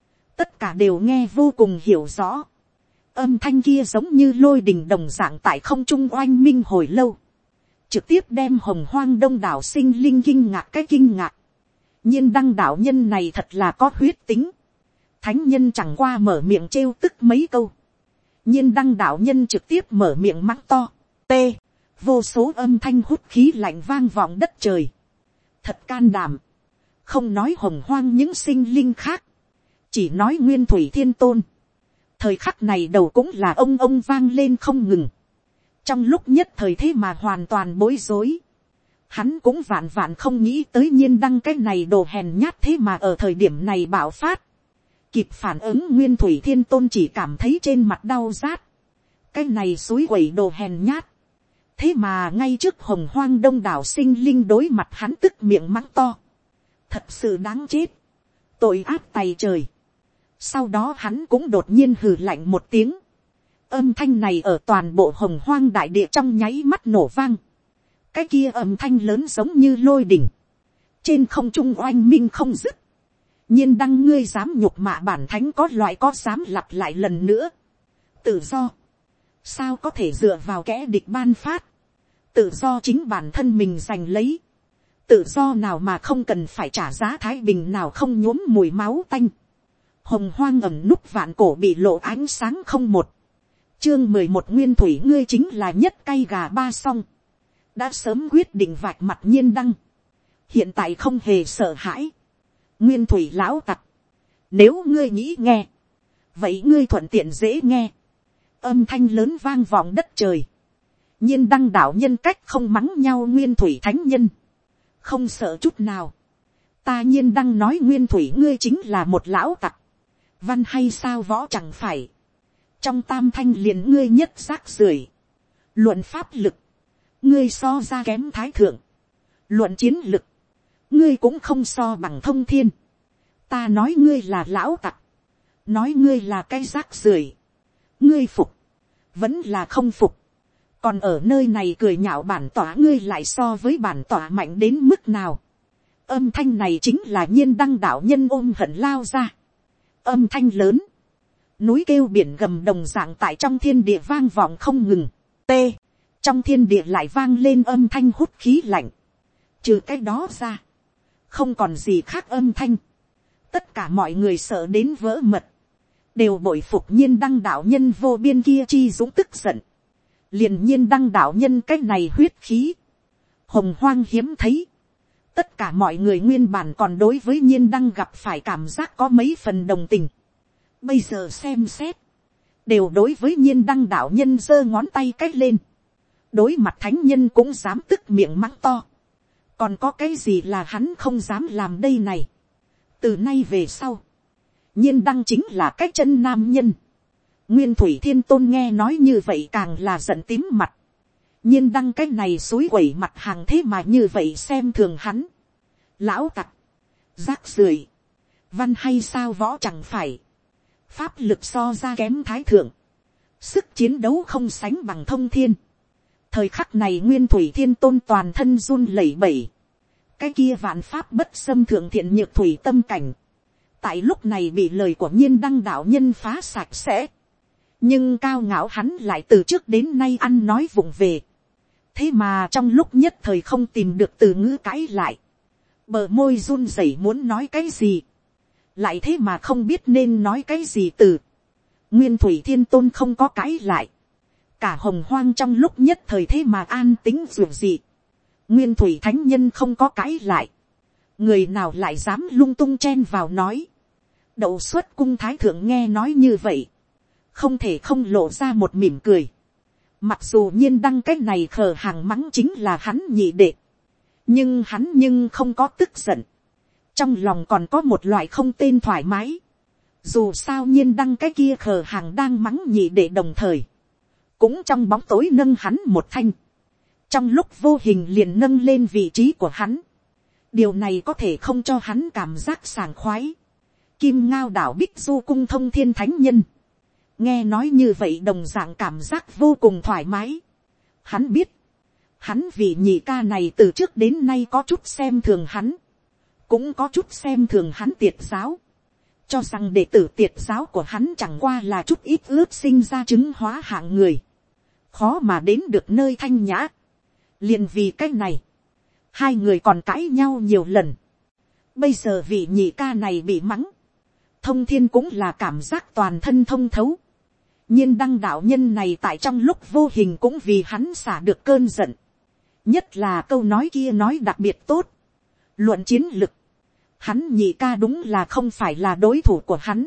tất cả đều nghe vô cùng hiểu rõ. Âm thanh kia giống như lôi đình đồng dạng tại không trung oanh minh hồi lâu, trực tiếp đem hồng hoang đông đảo sinh linh kinh ngạc cái kinh ngạc. Nhiên đăng đạo nhân này thật là có huyết tính. Thánh nhân chẳng qua mở miệng trêu tức mấy câu, nhiên đăng đạo nhân trực tiếp mở miệng mắng to. T. Vô số âm thanh hút khí lạnh vang vọng đất trời. Thật can đảm. Không nói hồng hoang những sinh linh khác, chỉ nói nguyên thủy thiên tôn. Thời khắc này đầu cũng là ông ông vang lên không ngừng. Trong lúc nhất thời thế mà hoàn toàn bối rối. Hắn cũng vạn vạn không nghĩ tới nhiên đăng cái này đồ hèn nhát thế mà ở thời điểm này bạo phát. Kịp phản ứng nguyên thủy thiên tôn chỉ cảm thấy trên mặt đau rát. Cái này suối quẩy đồ hèn nhát. Thế mà ngay trước hồng hoang đông đảo sinh linh đối mặt hắn tức miệng mắng to. Thật sự đáng chết. Tội ác tày trời. Sau đó hắn cũng đột nhiên hừ lạnh một tiếng. Âm thanh này ở toàn bộ hồng hoang đại địa trong nháy mắt nổ vang. Cái kia âm thanh lớn giống như lôi đỉnh. Trên không trung oanh minh không dứt. Nhiên đăng ngươi dám nhục mạ bản thánh có loại có dám lặp lại lần nữa. Tự do. Sao có thể dựa vào kẻ địch ban phát. Tự do chính bản thân mình giành lấy. Tự do nào mà không cần phải trả giá thái bình nào không nhuốm mùi máu tanh. Hồng hoang ẩm núp vạn cổ bị lộ ánh sáng không một. Chương mười một nguyên thủy ngươi chính là nhất cay gà ba song. Đã sớm quyết định vạch mặt nhiên đăng. Hiện tại không hề sợ hãi. Nguyên thủy lão tặc. Nếu ngươi nghĩ nghe. Vậy ngươi thuận tiện dễ nghe. Âm thanh lớn vang vọng đất trời. Nhiên đăng đạo nhân cách không mắng nhau nguyên thủy thánh nhân. Không sợ chút nào. Ta nhiên đăng nói nguyên thủy ngươi chính là một lão tặc. Văn hay sao võ chẳng phải. Trong tam thanh liền ngươi nhất rác rưởi. Luận pháp lực. Ngươi so ra kém thái thượng. Luận chiến lực. Ngươi cũng không so bằng thông thiên. Ta nói ngươi là lão tặc. Nói ngươi là cái rác rưởi. Ngươi phục. Vẫn là không phục. Còn ở nơi này cười nhạo bản tỏa ngươi lại so với bản tỏa mạnh đến mức nào. Âm thanh này chính là nhiên đăng đạo nhân ôm hận lao ra. Âm thanh lớn. Núi kêu biển gầm đồng dạng tại trong thiên địa vang vọng không ngừng. T. Trong thiên địa lại vang lên âm thanh hút khí lạnh. Trừ cái đó ra. Không còn gì khác âm thanh. Tất cả mọi người sợ đến vỡ mật. Đều bội phục nhiên đăng đạo nhân vô biên kia chi dũng tức giận. Liền nhiên đăng đạo nhân cái này huyết khí. Hồng hoang hiếm thấy. Tất cả mọi người nguyên bản còn đối với nhiên đăng gặp phải cảm giác có mấy phần đồng tình. Bây giờ xem xét. Đều đối với nhiên đăng đạo nhân giơ ngón tay cách lên. Đối mặt thánh nhân cũng dám tức miệng mắng to. Còn có cái gì là hắn không dám làm đây này. Từ nay về sau. Nhiên đăng chính là cái chân nam nhân. Nguyên thủy thiên tôn nghe nói như vậy càng là giận tím mặt. Nhiên đăng cái này suối quẩy mặt hàng thế mà như vậy xem thường hắn. Lão tặc. Rác rưởi. Văn hay sao võ chẳng phải. Pháp lực so ra kém thái thượng. Sức chiến đấu không sánh bằng thông thiên. Thời khắc này nguyên thủy thiên tôn toàn thân run lẩy bẩy. Cái kia vạn pháp bất xâm thượng thiện nhược thủy tâm cảnh. Tại lúc này bị lời của nhiên đăng đạo nhân phá sạch sẽ. Nhưng cao ngạo hắn lại từ trước đến nay ăn nói vụng về. Thế mà trong lúc nhất thời không tìm được từ ngữ cãi lại. Bờ môi run rẩy muốn nói cái gì. Lại thế mà không biết nên nói cái gì từ. Nguyên thủy thiên tôn không có cãi lại. Cả hồng hoang trong lúc nhất thời thế mà an tính dù gì. Nguyên thủy thánh nhân không có cãi lại. Người nào lại dám lung tung chen vào nói. Đậu xuất cung thái thượng nghe nói như vậy. Không thể không lộ ra một mỉm cười. Mặc dù nhiên đăng cái này khờ hàng mắng chính là hắn nhị đệ. Nhưng hắn nhưng không có tức giận. Trong lòng còn có một loại không tên thoải mái. Dù sao nhiên đăng cái kia khờ hàng đang mắng nhị đệ đồng thời. Cũng trong bóng tối nâng hắn một thanh. Trong lúc vô hình liền nâng lên vị trí của hắn. Điều này có thể không cho hắn cảm giác sảng khoái. Kim Ngao đảo Bích Du cung thông thiên thánh nhân. Nghe nói như vậy đồng dạng cảm giác vô cùng thoải mái. Hắn biết. Hắn vì nhị ca này từ trước đến nay có chút xem thường hắn. Cũng có chút xem thường hắn tiệt giáo. cho rằng đệ tử tiệt giáo của hắn chẳng qua là chút ít ướp sinh ra chứng hóa hạng người, khó mà đến được nơi thanh nhã. Liền vì cái này, hai người còn cãi nhau nhiều lần. Bây giờ vị nhị ca này bị mắng, Thông Thiên cũng là cảm giác toàn thân thông thấu. Nhiên đăng đạo nhân này tại trong lúc vô hình cũng vì hắn xả được cơn giận. Nhất là câu nói kia nói đặc biệt tốt. Luận chiến lực, hắn nhị ca đúng là không phải là đối thủ của hắn.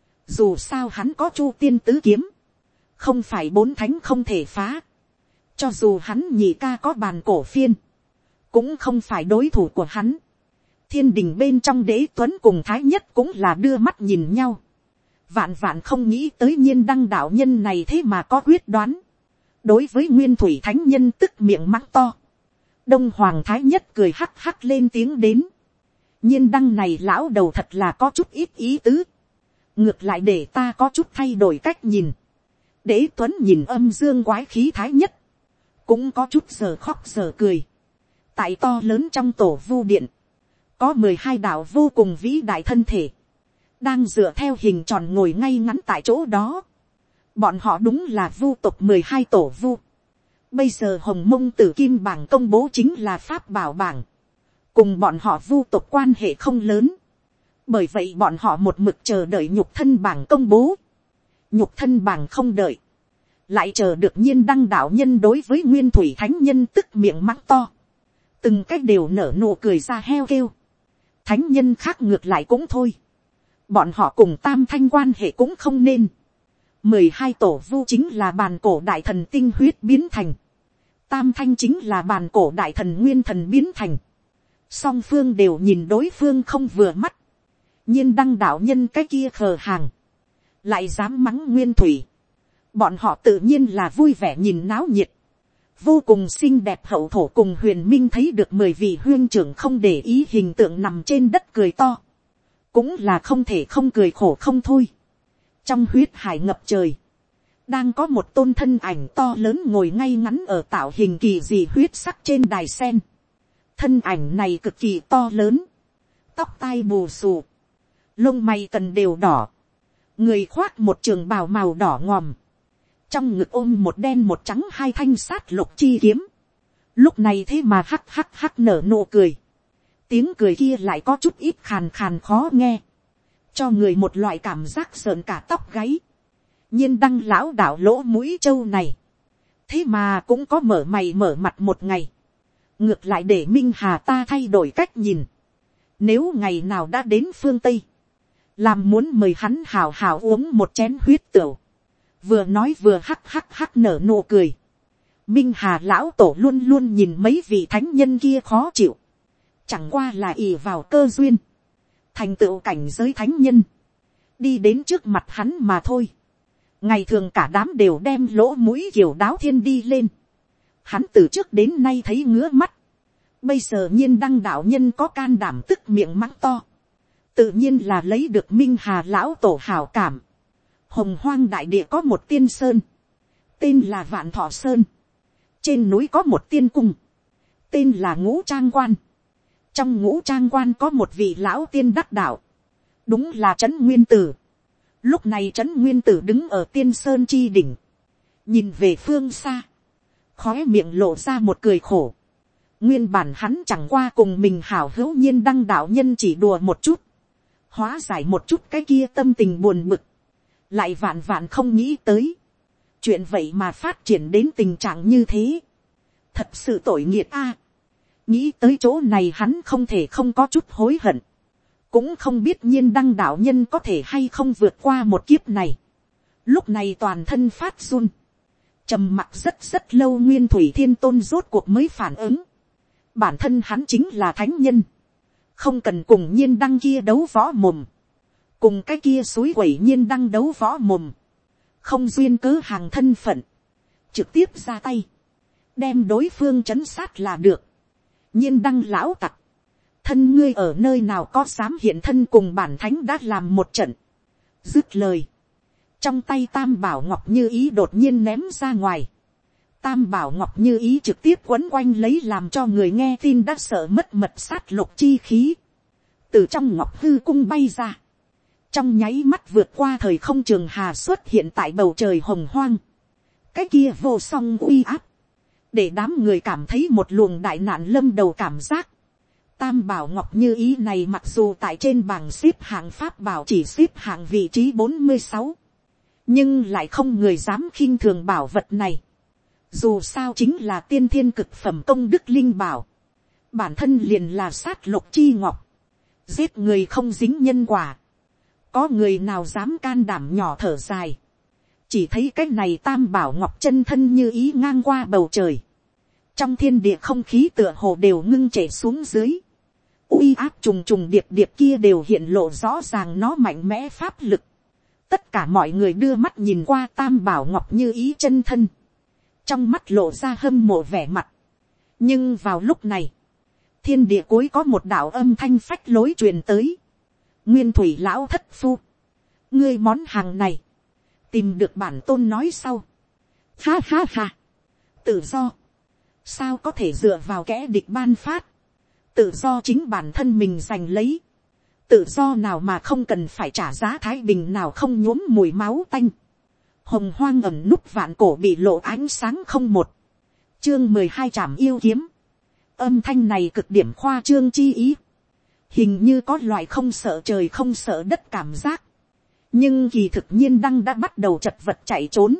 Dù sao hắn có Chu Tiên tứ kiếm, không phải bốn thánh không thể phá. Cho dù hắn nhị ca có bàn cổ phiên, cũng không phải đối thủ của hắn. Thiên đình bên trong Đế Tuấn cùng Thái Nhất cũng là đưa mắt nhìn nhau. Vạn vạn không nghĩ tới Nhiên đăng đạo nhân này thế mà có quyết đoán. Đối với Nguyên Thủy Thánh Nhân tức miệng mắng to. Đông Hoàng Thái Nhất cười hắc hắc lên tiếng đến. Nhiên đăng này lão đầu thật là có chút ít ý tứ. Ngược lại để ta có chút thay đổi cách nhìn. Đế Tuấn nhìn âm dương quái khí Thái Nhất, cũng có chút giờ khóc giờ cười. Tại to lớn trong tổ vu điện, có mười hai đạo vô cùng vĩ đại thân thể, đang dựa theo hình tròn ngồi ngay ngắn tại chỗ đó. Bọn họ đúng là vu tộc mười hai tổ vu. Bây giờ Hồng Mông Tử Kim bảng công bố chính là pháp bảo bảng. Cùng bọn họ vu tộc quan hệ không lớn. Bởi vậy bọn họ một mực chờ đợi nhục thân bảng công bố. Nhục thân bảng không đợi, lại chờ được Nhiên đăng đạo nhân đối với Nguyên Thủy Thánh Nhân tức miệng mắng to. Từng cách đều nở nụ cười ra heo kêu. Thánh nhân khác ngược lại cũng thôi. Bọn họ cùng Tam Thanh quan hệ cũng không nên. Mười hai tổ vu chính là bàn cổ đại thần tinh huyết biến thành. Tam Thanh chính là bàn cổ đại thần nguyên thần biến thành. Song phương đều nhìn đối phương không vừa mắt. Nhiên đăng đạo nhân cái kia khờ hàng, lại dám mắng Nguyên Thủy. Bọn họ tự nhiên là vui vẻ nhìn náo nhiệt. Vô cùng xinh đẹp hậu thổ cùng Huyền Minh thấy được mười vị huyên trưởng không để ý hình tượng nằm trên đất cười to. Cũng là không thể không cười khổ không thôi. Trong huyết hải ngập trời, đang có một tôn thân ảnh to lớn ngồi ngay ngắn ở tạo hình kỳ dị huyết sắc trên đài sen. Thân ảnh này cực kỳ to lớn, tóc tai bù xù, lông mày cần đều đỏ, người khoác một trường bào màu đỏ ngòm, trong ngực ôm một đen một trắng hai thanh sát lục chi kiếm. Lúc này thế mà hắc hắc hắc nở nụ cười, tiếng cười kia lại có chút ít khàn khàn khó nghe, cho người một loại cảm giác sợn cả tóc gáy. Nhiên đăng lão đạo lỗ mũi trâu này, thế mà cũng có mở mày mở mặt một ngày. Ngược lại để Minh Hà ta thay đổi cách nhìn. Nếu ngày nào đã đến phương Tây, làm muốn mời hắn hào hào uống một chén huyết tửu. Vừa nói vừa hắc hắc hắc nở nụ cười. Minh Hà lão tổ luôn luôn nhìn mấy vị thánh nhân kia khó chịu. Chẳng qua là ỷ vào cơ duyên, thành tựu cảnh giới thánh nhân, đi đến trước mặt hắn mà thôi. Ngày thường cả đám đều đem lỗ mũi kiểu đáo thiên đi lên. Hắn từ trước đến nay thấy ngứa mắt. Bây giờ Nhiên đăng đạo nhân có can đảm tức miệng mắng to, tự nhiên là lấy được Minh Hà lão tổ hảo cảm. Hồng hoang đại địa có một tiên sơn, tên là Vạn Thọ Sơn. Trên núi có một tiên cung, tên là Ngũ Trang Quan. Trong Ngũ Trang Quan có một vị lão tiên đắc đạo, đúng là Trấn Nguyên Tử. Lúc này Trấn Nguyên Tử đứng ở tiên sơn chi đỉnh, nhìn về phương xa, khóe miệng lộ ra một cười khổ. Nguyên bản hắn chẳng qua cùng mình hảo hữu Nhiên đăng đạo nhân chỉ đùa một chút, hóa giải một chút cái kia tâm tình buồn bực. Lại vạn vạn không nghĩ tới, chuyện vậy mà phát triển đến tình trạng như thế. Thật sự tội nghiệt a. Nghĩ tới chỗ này hắn không thể không có chút hối hận. Cũng không biết Nhiên đăng đạo nhân có thể hay không vượt qua một kiếp này. Lúc này toàn thân phát run, trầm mặc rất rất lâu. Nguyên Thủy Thiên Tôn rốt cuộc mới phản ứng. Bản thân hắn chính là thánh nhân, không cần cùng Nhiên đăng kia đấu võ mồm, cùng cái kia suối quẩy Nhiên đăng đấu võ mồm, không duyên cớ hàng thân phận, trực tiếp ra tay, đem đối phương trấn sát là được. Nhiên đăng lão tặc, thân ngươi ở nơi nào có dám hiện thân cùng bản thánh đã làm một trận. Dứt lời, trong tay Tam Bảo Ngọc Như Ý đột nhiên ném ra ngoài. Tam Bảo Ngọc Như Ý trực tiếp quấn quanh lấy làm cho người nghe tin đã sợ mất mật sát lục chi khí, từ trong ngọc hư cung bay ra, trong nháy mắt vượt qua thời không trường hà xuất hiện tại bầu trời hồng hoang. Cái kia vô song uy áp, để đám người cảm thấy một luồng đại nạn lâm đầu cảm giác. Tam bảo ngọc như ý này mặc dù tại trên bảng xếp hạng pháp bảo chỉ xếp hạng vị trí bốn mươi sáu, nhưng lại không người dám khinh thường bảo vật này. Dù sao chính là tiên thiên cực phẩm công đức linh bảo, bản thân liền là sát lục chi ngọc, giết người không dính nhân quả. Có người nào dám can đảm nhỏ thở dài. Chỉ thấy cái này tam bảo ngọc chân thân như ý ngang qua bầu trời. Trong thiên địa không khí tựa hồ đều ngưng trệ xuống dưới. Uy áp trùng trùng điệp điệp kia đều hiện lộ rõ ràng nó mạnh mẽ pháp lực. Tất cả mọi người đưa mắt nhìn qua tam bảo ngọc như ý chân thân. Trong mắt lộ ra hâm mộ vẻ mặt. Nhưng vào lúc này, thiên địa cuối có một đạo âm thanh phách lối truyền tới. Nguyên thủy lão thất phu, ngươi món hàng này, tìm được bản tôn nói sau. Ha ha ha, tự do, sao có thể dựa vào kẻ địch ban phát, tự do chính bản thân mình giành lấy, tự do nào mà không cần phải trả giá, thái bình nào không nhuốm mùi máu tanh. Hồng hoang ẩm núp vạn cổ bị lộ ánh sáng không một, chương mười hai trảm yêu kiếm. Âm thanh này cực điểm khoa trương chi ý, hình như có loại không sợ trời không sợ đất cảm giác, nhưng kỳ thực nhiên đăng đã bắt đầu chật vật chạy trốn.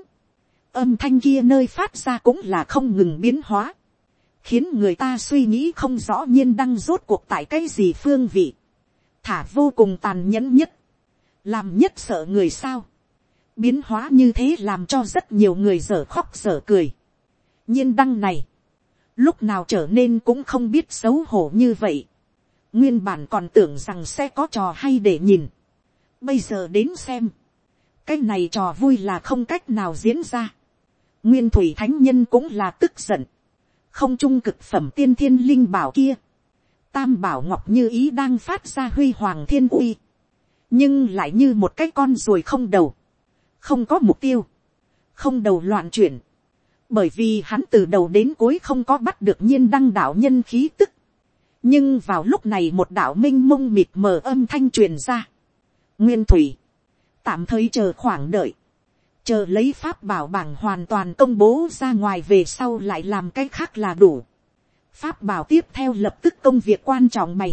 Âm thanh kia nơi phát ra cũng là không ngừng biến hóa, khiến người ta suy nghĩ không rõ nhiên đăng rốt cuộc tại cái gì phương vị, thả vô cùng tàn nhẫn nhất, làm nhất sợ người sao. Biến hóa như thế làm cho rất nhiều người dở khóc dở cười. Nhiên đăng này, lúc nào trở nên cũng không biết xấu hổ như vậy. Nguyên bản còn tưởng rằng sẽ có trò hay để nhìn, bây giờ đến xem, cái này trò vui là không cách nào diễn ra. Nguyên thủy thánh nhân cũng là tức giận, không trung cực phẩm tiên thiên linh bảo kia, tam bảo ngọc như ý đang phát ra huy hoàng thiên uy, nhưng lại như một cái con ruồi không đầu, không có mục tiêu, không đầu loạn chuyển, bởi vì hắn từ đầu đến cuối không có bắt được nhiên đăng đạo nhân khí tức. Nhưng vào lúc này một đạo minh mông mịt mờ âm thanh truyền ra. Nguyên thủy, tạm thời chờ khoảng đợi, chờ lấy pháp bảo bảng hoàn toàn công bố ra ngoài về sau lại làm cái khác là đủ. Pháp bảo tiếp theo lập tức công việc quan trọng mày.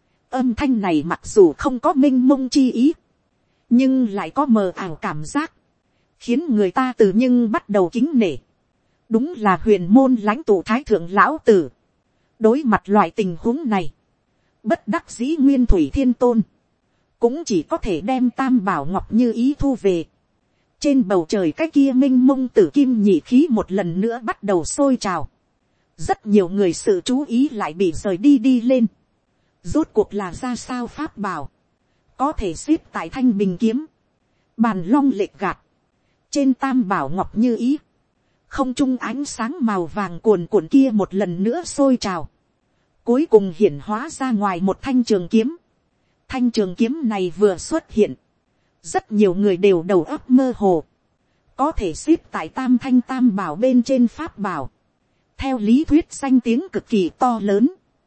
Âm thanh này mặc dù không có minh mông chi ý, nhưng lại có mờ ảo cảm giác, khiến người ta từ nhưng bắt đầu kính nể. Đúng là huyền môn lãnh tụ thái thượng lão tử. Đối mặt loại tình huống này, bất đắc dĩ nguyên thủy thiên tôn cũng chỉ có thể đem tam bảo ngọc như ý thu về. Trên bầu trời cái kia minh mông tử kim nhị khí một lần nữa bắt đầu sôi trào. Rất nhiều người sự chú ý lại bị rời đi đi lên. Rốt cuộc là ra sao pháp bảo, có thể xếp tại thanh bình kiếm, bàn long lệch gạt, trên tam bảo ngọc như ý. Không trung ánh sáng màu vàng cuồn cuộn kia một lần nữa sôi trào. Cuối cùng hiển hóa ra ngoài một thanh trường kiếm. Thanh trường kiếm này vừa xuất hiện, rất nhiều người đều đầu óc mơ hồ. Có thể xếp tại tam thanh tam bảo bên trên pháp bảo. Theo lý thuyết danh tiếng cực kỳ to lớn.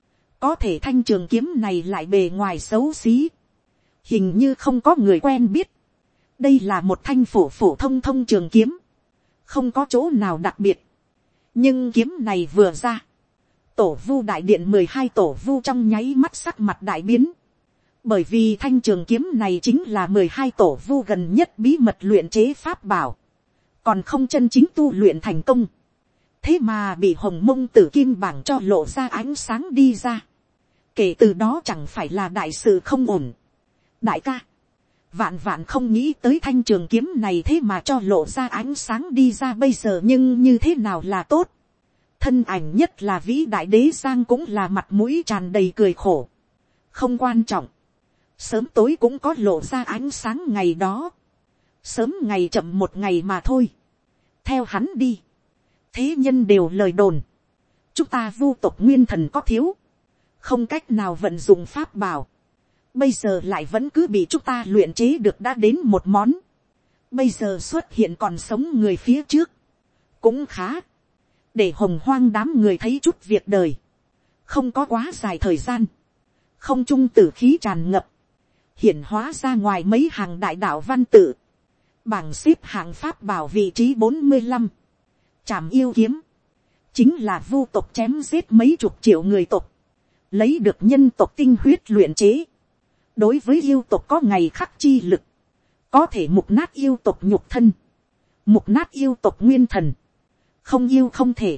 Có thể thanh trường kiếm này lại bề ngoài xấu xí. Hình như không có người quen biết. Đây là một thanh phổ phổ thông thông trường kiếm, không có chỗ nào đặc biệt. Nhưng kiếm này vừa ra, tổ vu đại điện mười hai tổ vu trong nháy mắt sắc mặt đại biến. Bởi vì thanh trường kiếm này chính là mười hai tổ vu gần nhất bí mật luyện chế pháp bảo, còn không chân chính tu luyện thành công. Thế mà bị hồng mông tử kim bảng cho lộ ra ánh sáng đi ra. Kể từ đó chẳng phải là đại sự không ổn. Đại ca, vạn vạn không nghĩ tới thanh trường kiếm này thế mà cho lộ ra ánh sáng đi ra bây giờ, nhưng như thế nào là tốt. Thân ảnh nhất là vĩ đại đế giang cũng là mặt mũi tràn đầy cười khổ. Không quan trọng, sớm tối cũng có lộ ra ánh sáng ngày đó. Sớm ngày chậm một ngày mà thôi. Theo hắn đi, thế nhân đều lời đồn, chúng ta vu tộc nguyên thần có thiếu, không cách nào vận dụng pháp bảo. Bây giờ lại vẫn cứ bị chúng ta luyện chế được đã đến một món. Bây giờ xuất hiện còn sống người phía trước, cũng khá. Để hồng hoang đám người thấy chút việc đời. Không có quá dài thời gian, không trung tử khí tràn ngập. hiển hóa ra ngoài mấy hàng đại đạo văn tự, bảng xếp hạng pháp bảo vị trí bốn mươi lăm, trảm yêu kiếm, chính là vu tộc chém giết mấy chục triệu người tộc, lấy được nhân tộc tinh huyết luyện chế, đối với yêu tộc có ngày khắc chi lực, có thể mục nát yêu tộc nhục thân, mục nát yêu tộc nguyên thần, không yêu không thể,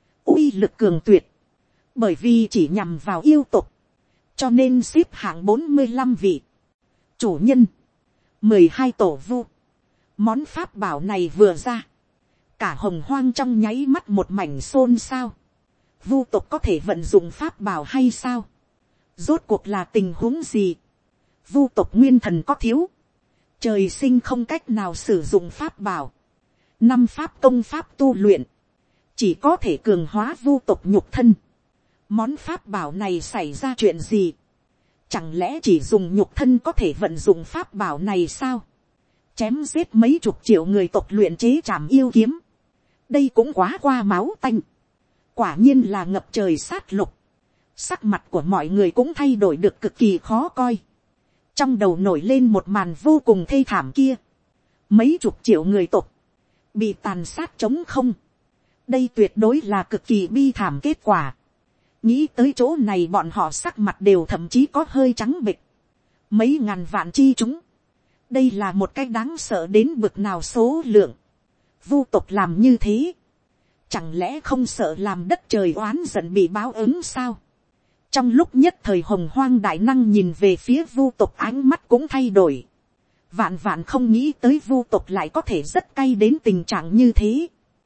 uy lực cường tuyệt, bởi vì chỉ nhằm vào yêu tộc, cho nên xếp hạng bốn mươi lăm vị. Chủ nhân, mười hai tổ vu, món pháp bảo này vừa ra, cả hồng hoang trong nháy mắt một mảnh xôn xao. Vu tộc có thể vận dụng pháp bảo hay sao? Rốt cuộc là tình huống gì? Vu tộc nguyên thần có thiếu, trời sinh không cách nào sử dụng pháp bảo, năm pháp công pháp tu luyện, chỉ có thể cường hóa vu tộc nhục thân. Món pháp bảo này xảy ra chuyện gì? Chẳng lẽ chỉ dùng nhục thân có thể vận dụng pháp bảo này sao? Chém giết mấy chục triệu người tộc luyện chế trảm yêu kiếm, đây cũng quá qua máu tanh, quả nhiên là ngập trời sát lục. Sắc mặt của mọi người cũng thay đổi được cực kỳ khó coi, trong đầu nổi lên một màn vô cùng thê thảm kia, mấy chục triệu người tộc bị tàn sát trống không, đây tuyệt đối là cực kỳ bi thảm kết quả. Nghĩ tới chỗ này bọn họ sắc mặt đều thậm chí có hơi trắng bệch, mấy ngàn vạn chi chúng, đây là một cái đáng sợ đến bực nào số lượng. Vu tộc làm như thế, chẳng lẽ không sợ làm đất trời oán giận bị báo ứng sao? Trong lúc nhất thời hồng hoang đại năng nhìn về phía vu tộc ánh mắt cũng thay đổi. Vạn vạn không nghĩ tới vu tộc lại có thể rất cay đến tình trạng như thế.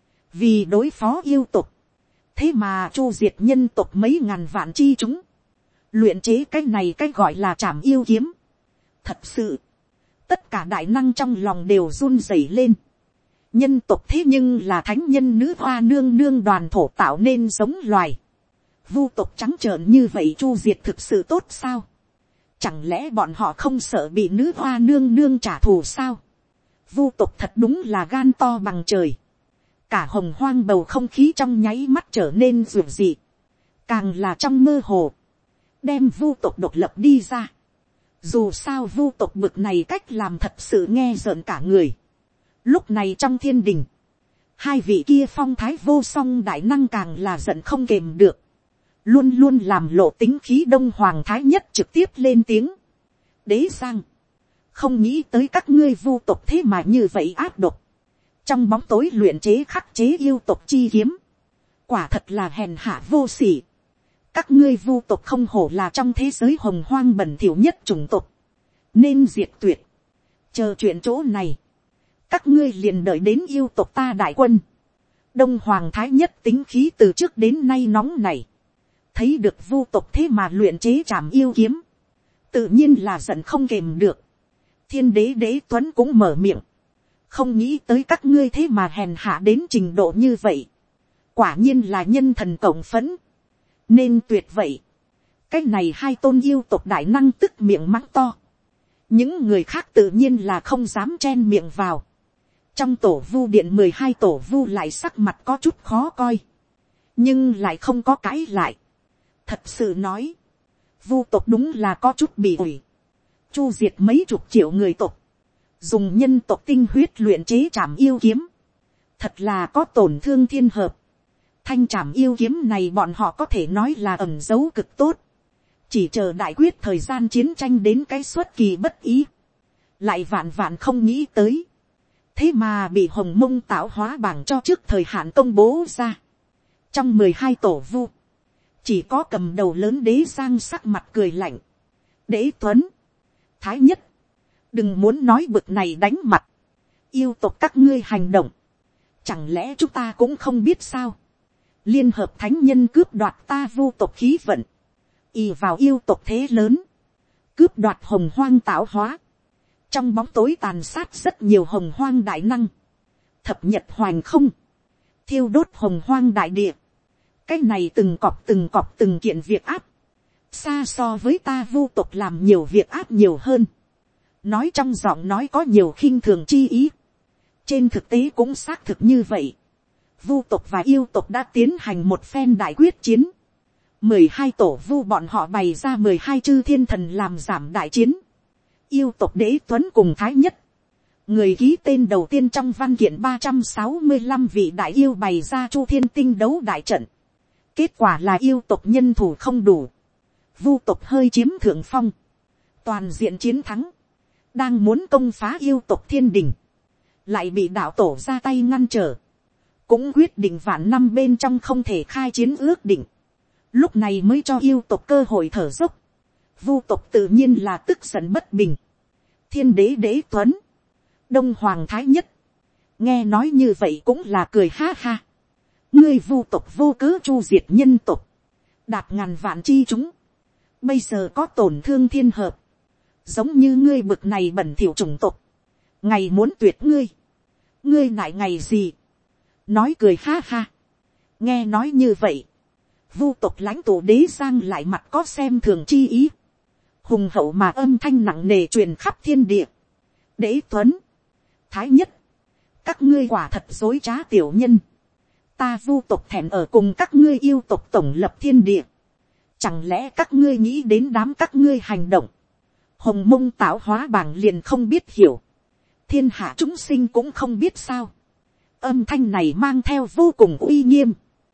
Vì đối phó yêu tộc, thế mà chu diệt nhân tộc mấy ngàn vạn chi chúng, luyện chế cái này cái gọi là trảm yêu kiếm. Thật sự, tất cả đại năng trong lòng đều run rẩy lên. Nhân tộc thế nhưng là thánh nhân nữ hoa nương nương đoàn thổ tạo nên giống loài. Vu tộc trắng trợn như vậy chu diệt thực sự tốt sao? Chẳng lẽ bọn họ không sợ bị nữ hoa nương nương trả thù sao? Vu tộc thật đúng là gan to bằng trời. Cả hồng hoang bầu không khí trong nháy mắt trở nên rủi dị. Càng là trong mơ hồ, đem vu tộc độc lập đi ra. Dù sao vu tộc bực này cách làm thật sự nghe rợn cả người. Lúc này trong thiên đình, hai vị kia phong thái vô song đại năng càng là giận không kềm được. Luôn luôn làm lộ tính khí đông hoàng thái nhất trực tiếp lên tiếng. Đế giang, không nghĩ tới các ngươi vu tộc thế mà như vậy ác độc. Trong bóng tối luyện chế khắc chế yêu tộc chi kiếm. Quả thật là hèn hạ vô sỉ. Các ngươi vu tộc không hổ là trong thế giới hồng hoang bẩn thỉu nhất chủng tộc, nên diệt tuyệt. Chờ chuyện chỗ này, các ngươi liền đợi đến yêu tộc ta đại quân. Đông hoàng thái nhất tính khí từ trước đến nay nóng này, thấy được vu tộc thế mà luyện chế trảm yêu kiếm, tự nhiên là giận không kềm được. Thiên đế đế tuấn cũng mở miệng, không nghĩ tới các ngươi thế mà hèn hạ đến trình độ như vậy, quả nhiên là nhân thần cộng phẫn, nên tuyệt vậy. Cái này hai tôn yêu tộc đại năng tức miệng mắng to, những người khác tự nhiên là không dám chen miệng vào. Trong tổ vu điện mười hai tổ vu lại sắc mặt có chút khó coi, nhưng lại không có cãi lại. Thật sự nói, vu tộc đúng là có chút bị ủi, chu diệt mấy chục triệu người tộc, dùng nhân tộc tinh huyết luyện chế trảm yêu kiếm, thật là có tổn thương thiên hợp. Thanh trảm yêu kiếm này bọn họ có thể nói là ẩn giấu cực tốt, chỉ chờ đại quyết thời gian chiến tranh đến cái xuất kỳ bất ý, lại vạn vạn không nghĩ tới, thế mà bị hồng mông tạo hóa bảng cho trước thời hạn công bố ra. Trong mười hai tổ vu, chỉ có cầm đầu lớn đế giang sắc mặt cười lạnh. Đế tuấn, thái nhất, đừng muốn nói bực này đánh mặt, yêu tộc các ngươi hành động, chẳng lẽ chúng ta cũng không biết sao? Liên hợp thánh nhân cướp đoạt ta vu tộc khí vận, ì vào yêu tộc thế lớn, cướp đoạt hồng hoang tạo hóa, trong bóng tối tàn sát rất nhiều hồng hoang đại năng, thập nhật hoành không, thiêu đốt hồng hoang đại địa. Cái này từng cọp từng cọp từng kiện việc áp, xa so với ta vu tộc làm nhiều việc áp nhiều hơn. Nói trong giọng nói có nhiều khinh thường chi ý, trên thực tế cũng xác thực như vậy. Vu tộc và yêu tộc đã tiến hành một phen đại quyết chiến, mười hai tổ vu bọn họ bày ra mười hai chư thiên thần làm giảm đại chiến, Yêu tộc Đế Tuấn cùng Thái Nhất, người ký tên đầu tiên trong văn kiện ba trăm sáu mươi lăm vị đại yêu bày ra Chu Thiên Tinh đấu đại trận. Kết quả là yêu tộc nhân thủ không đủ, vu tộc hơi chiếm thượng phong, toàn diện chiến thắng. Đang muốn công phá yêu tộc Thiên Đình, lại bị đạo tổ ra tay ngăn trở, cũng quyết định vạn năm bên trong không thể khai chiến ước định. Lúc này mới cho yêu tộc cơ hội thở dốc. Vu tộc tự nhiên là tức giận bất bình. Thiên đế Đế Tuấn, Đông Hoàng Thái Nhất, nghe nói như vậy cũng là cười ha ha. Ngươi vu tộc vô cớ chu diệt nhân tộc, đạt ngàn vạn chi chúng, bây giờ có tổn thương thiên hợp, giống như ngươi bực này bẩn thỉu chủng tộc, ngày muốn tuyệt ngươi, ngươi nại ngày gì. Nói cười ha ha. Nghe nói như vậy, vu tộc lãnh tụ Đế Giang lại mặt có xem thường chi ý, hùng hậu mà âm thanh nặng nề truyền khắp thiên địa. Đế Tuấn, Thái Nhất, các ngươi quả thật dối trá tiểu nhân, ta vu tộc thẹn ở cùng các ngươi yêu tộc tổng lập thiên địa, chẳng lẽ các ngươi nghĩ đến đám các ngươi hành động, hồng mông tạo hóa bảng liền không biết hiểu, thiên hạ chúng sinh cũng không biết sao. Âm thanh này mang theo vô cùng uy nghiêm,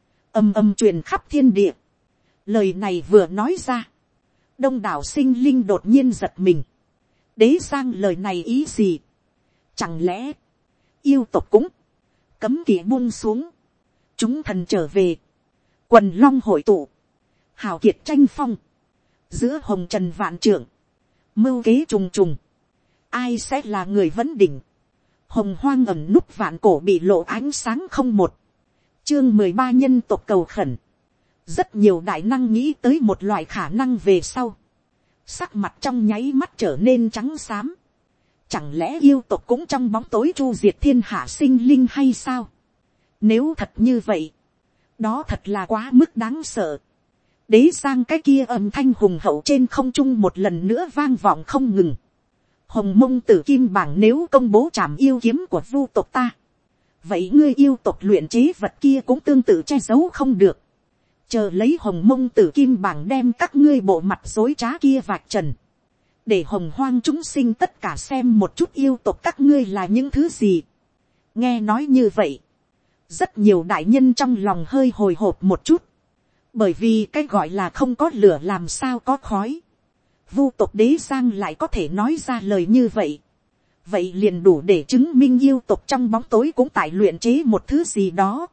âm âm truyền khắp thiên địa. Lời này vừa nói ra, đông đảo sinh linh đột nhiên giật mình. Đế Giang lời này ý gì? Chẳng lẽ yêu tộc cũng cấm kỵ buông xuống, chúng thần trở về, quần long hội tụ, hào kiệt tranh phong, giữa hồng trần vạn trượng, mưu kế trùng trùng, ai sẽ là người vấn đỉnh? Hồng hoang ẩn núp vạn cổ bị lộ ánh sáng không một. Chương mười ba nhân tộc cầu khẩn. Rất nhiều đại năng nghĩ tới một loại khả năng về sau, sắc mặt trong nháy mắt trở nên trắng xám. Chẳng lẽ yêu tộc cũng trong bóng tối chu diệt thiên hạ sinh linh hay sao? Nếu thật như vậy, đó thật là quá mức đáng sợ. Đế Giang cái kia âm thanh hùng hậu trên không trung một lần nữa vang vọng không ngừng. Hồng mông tử kim bảng nếu công bố trảm yêu kiếm của vu tộc ta, vậy ngươi yêu tộc luyện chế vật kia cũng tương tự che giấu không được. Chờ lấy hồng mông tử kim bảng đem các ngươi bộ mặt dối trá kia vạch trần, để hồng hoang chúng sinh tất cả xem một chút yêu tộc các ngươi là những thứ gì. Nghe nói như vậy, rất nhiều đại nhân trong lòng hơi hồi hộp một chút, bởi vì cái gọi là không có lửa làm sao có khói. Vu tộc Đế Giang lại có thể nói ra lời như vậy, vậy liền đủ để chứng minh yêu tộc trong bóng tối cũng tại luyện chế một thứ gì đó.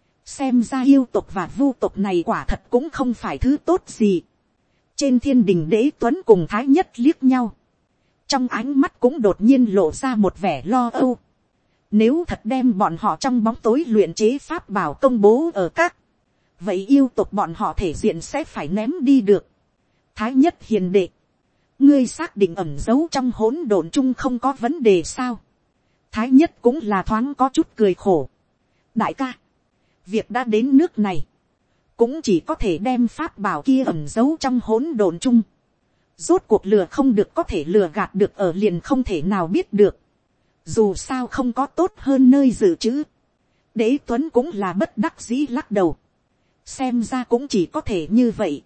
Xem ra yêu tộc và vu tộc này quả thật cũng không phải thứ tốt gì. Trên thiên đình Đế Tuấn cùng Thái Nhất liếc nhau, trong ánh mắt cũng đột nhiên lộ ra một vẻ lo âu. Nếu thật đem bọn họ trong bóng tối luyện chế pháp bảo công bố ở các, vậy yêu tộc bọn họ thể diện sẽ phải ném đi được. Thái Nhất hiền đệ, ngươi xác định ẩn giấu trong hỗn độn chung không có vấn đề sao? Thái Nhất cũng là thoáng có chút cười khổ. Đại ca, việc đã đến nước này, cũng chỉ có thể đem pháp bảo kia ẩn giấu trong hỗn độn chung. Rốt cuộc lừa không được có thể lừa gạt được ở liền không thể nào biết được. Dù sao không có tốt hơn nơi dự trữ. Đế Tuấn cũng là bất đắc dĩ lắc đầu. Xem ra cũng chỉ có thể như vậy.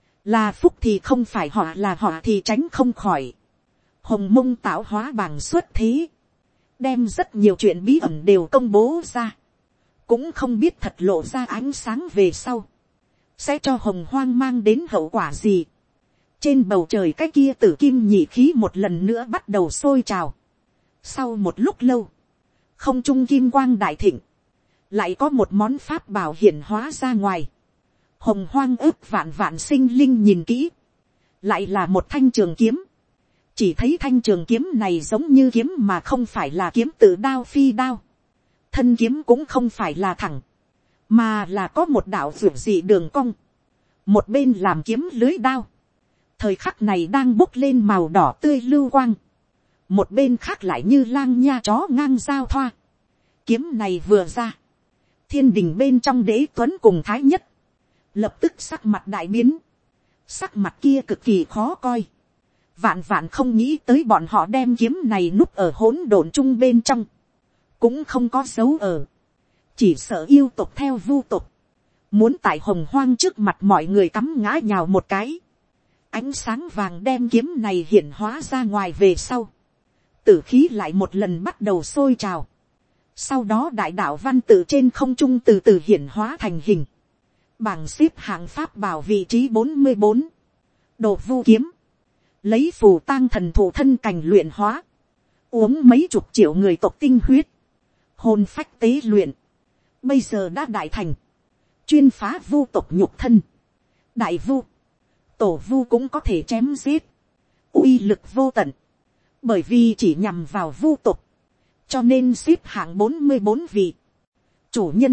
Là phúc thì không phải họ, là họ thì tránh không khỏi. Hồng mông tạo hóa bảng xuất thế, đem rất nhiều chuyện bí ẩn đều công bố ra. Cũng không biết thật lộ ra ánh sáng về sau, sẽ cho hồng hoang mang đến hậu quả gì. Trên bầu trời cái kia tử kim nhị khí một lần nữa bắt đầu sôi trào. Sau một lúc lâu, không trung kim quang đại thịnh, lại có một món pháp bảo hiển hóa ra ngoài. Hồng hoang ước vạn vạn sinh linh nhìn kỹ, lại là một thanh trường kiếm. Chỉ thấy thanh trường kiếm này giống như kiếm mà không phải là kiếm tự đao phi đao. Thân kiếm cũng không phải là thẳng, mà là có một đạo vượt dị đường cong. Một bên làm kiếm lưới đao, thời khắc này đang bốc lên màu đỏ tươi lưu quang. Một bên khác lại như lang nha chó ngang giao thoa. Kiếm này vừa ra, thiên đình bên trong Đế Tuấn cùng Thái Nhất lập tức sắc mặt đại biến. Sắc mặt kia cực kỳ khó coi. Vạn vạn không nghĩ tới bọn họ đem kiếm này núp ở hỗn độn chung bên trong, cũng không có dấu ở. Chỉ sợ yêu tộc theo vu tộc, muốn tại hồng hoang trước mặt mọi người cắm ngã nhào một cái. Ánh sáng vàng đem kiếm này hiển hóa ra ngoài về sau. Tử khí lại một lần bắt đầu sôi trào. Sau đó đại đạo văn tự trên không trung từ từ hiển hóa thành hình. Bảng xếp hạng pháp bảo vị trí bốn mươi bốn. Đồ vu kiếm. Lấy phù tang thần thụ thân cảnh luyện hóa. Uống mấy chục triệu người tộc tinh huyết. Hồn phách tế luyện. Bây giờ đã đại thành. Chuyên phá vu tộc nhục thân. Đại vu. Tổ vu cũng có thể chém giết. Uy lực vô tận. Bởi vì chỉ nhằm vào vu tộc. Cho nên xếp hạng bốn mươi bốn vị. Chủ nhân.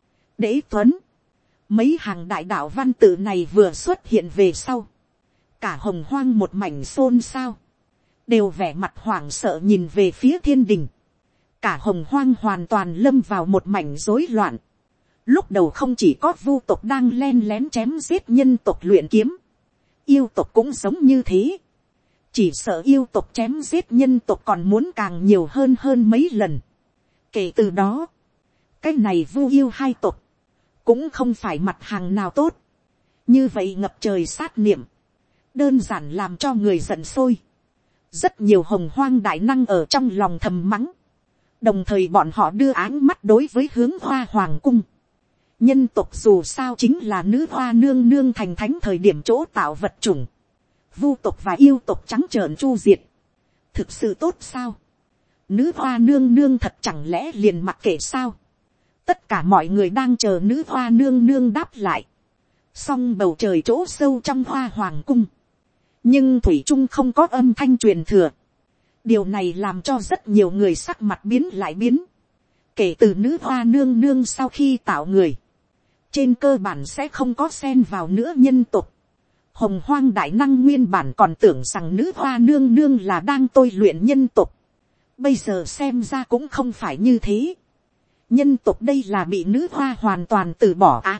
Đế Tuấn. Mấy hàng đại đạo văn tự này vừa xuất hiện về sau. Cả hồng hoang một mảnh xôn xao. Đều vẻ mặt hoảng sợ nhìn về phía thiên đình. Cả hồng hoang hoàn toàn lâm vào một mảnh rối loạn. Lúc đầu không chỉ có vu tộc đang len lén chém giết nhân tộc luyện kiếm. Yêu tộc cũng giống như thế. Chỉ sợ yêu tộc chém giết nhân tộc còn muốn càng nhiều hơn hơn mấy lần. Kể từ đó. Cái này vu yêu hai tộc. Cũng không phải mặt hàng nào tốt. Như vậy ngập trời sát niệm. Đơn giản làm cho người giận sôi. Rất nhiều hồng hoang đại năng ở trong lòng thầm mắng. Đồng thời bọn họ đưa áng mắt đối với hướng Hoa Hoàng cung. Nhân tộc dù sao chính là nữ hoa nương nương thành thánh thời điểm chỗ tạo vật chủng. Vu tộc và yêu tộc trắng trợn chu diệt. Thực sự tốt sao? Nữ hoa nương nương thật chẳng lẽ liền mặc kệ sao? Tất cả mọi người đang chờ nữ hoa nương nương đáp lại. Song bầu trời chỗ sâu trong Hoa Hoàng cung. Nhưng thủy trung không có âm thanh truyền thừa. Điều này làm cho rất nhiều người sắc mặt biến lại biến. Kể từ nữ hoa nương nương sau khi tạo người. Trên cơ bản sẽ không có xen vào nữa nhân tộc. Hồng hoang đại năng nguyên bản còn tưởng rằng nữ hoa nương nương là đang tôi luyện nhân tộc. Bây giờ xem ra cũng không phải như thế. Nhân tộc đây là bị nữ hoa hoàn toàn từ bỏ à.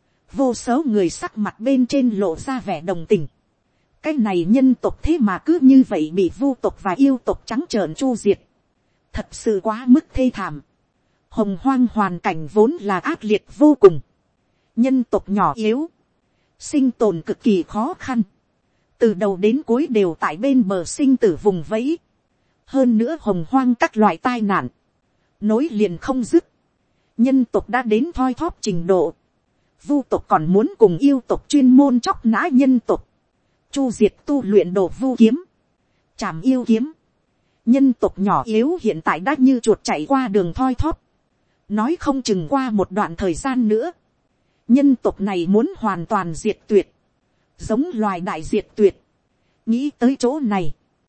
Vô số người sắc mặt bên trên lộ ra vẻ đồng tình. Cái này nhân tộc thế mà cứ như vậy bị vu tộc và yêu tộc trắng trợn chu diệt. Thật sự quá mức thê thảm. Hồng hoang hoàn cảnh vốn là ác liệt vô cùng. Nhân tộc nhỏ yếu. Sinh tồn cực kỳ khó khăn. Từ đầu đến cuối đều tại bên bờ sinh tử vùng vẫy. Hơn nữa hồng hoang các loại tai nạn. Nối liền không dứt. Nhân tộc đã đến thoi thóp trình độ. Vu tộc còn muốn cùng yêu tộc chuyên môn chóc nã nhân tộc. Chu diệt tu luyện đồ vu kiếm. Trảm yêu kiếm. Nhân tộc nhỏ yếu hiện tại đã như chuột chạy qua đường thoi thóp. Nói không chừng qua một đoạn thời gian nữa. Nhân tộc này muốn hoàn toàn diệt tuyệt. Giống loài đại diệt tuyệt. Nghĩ tới chỗ này.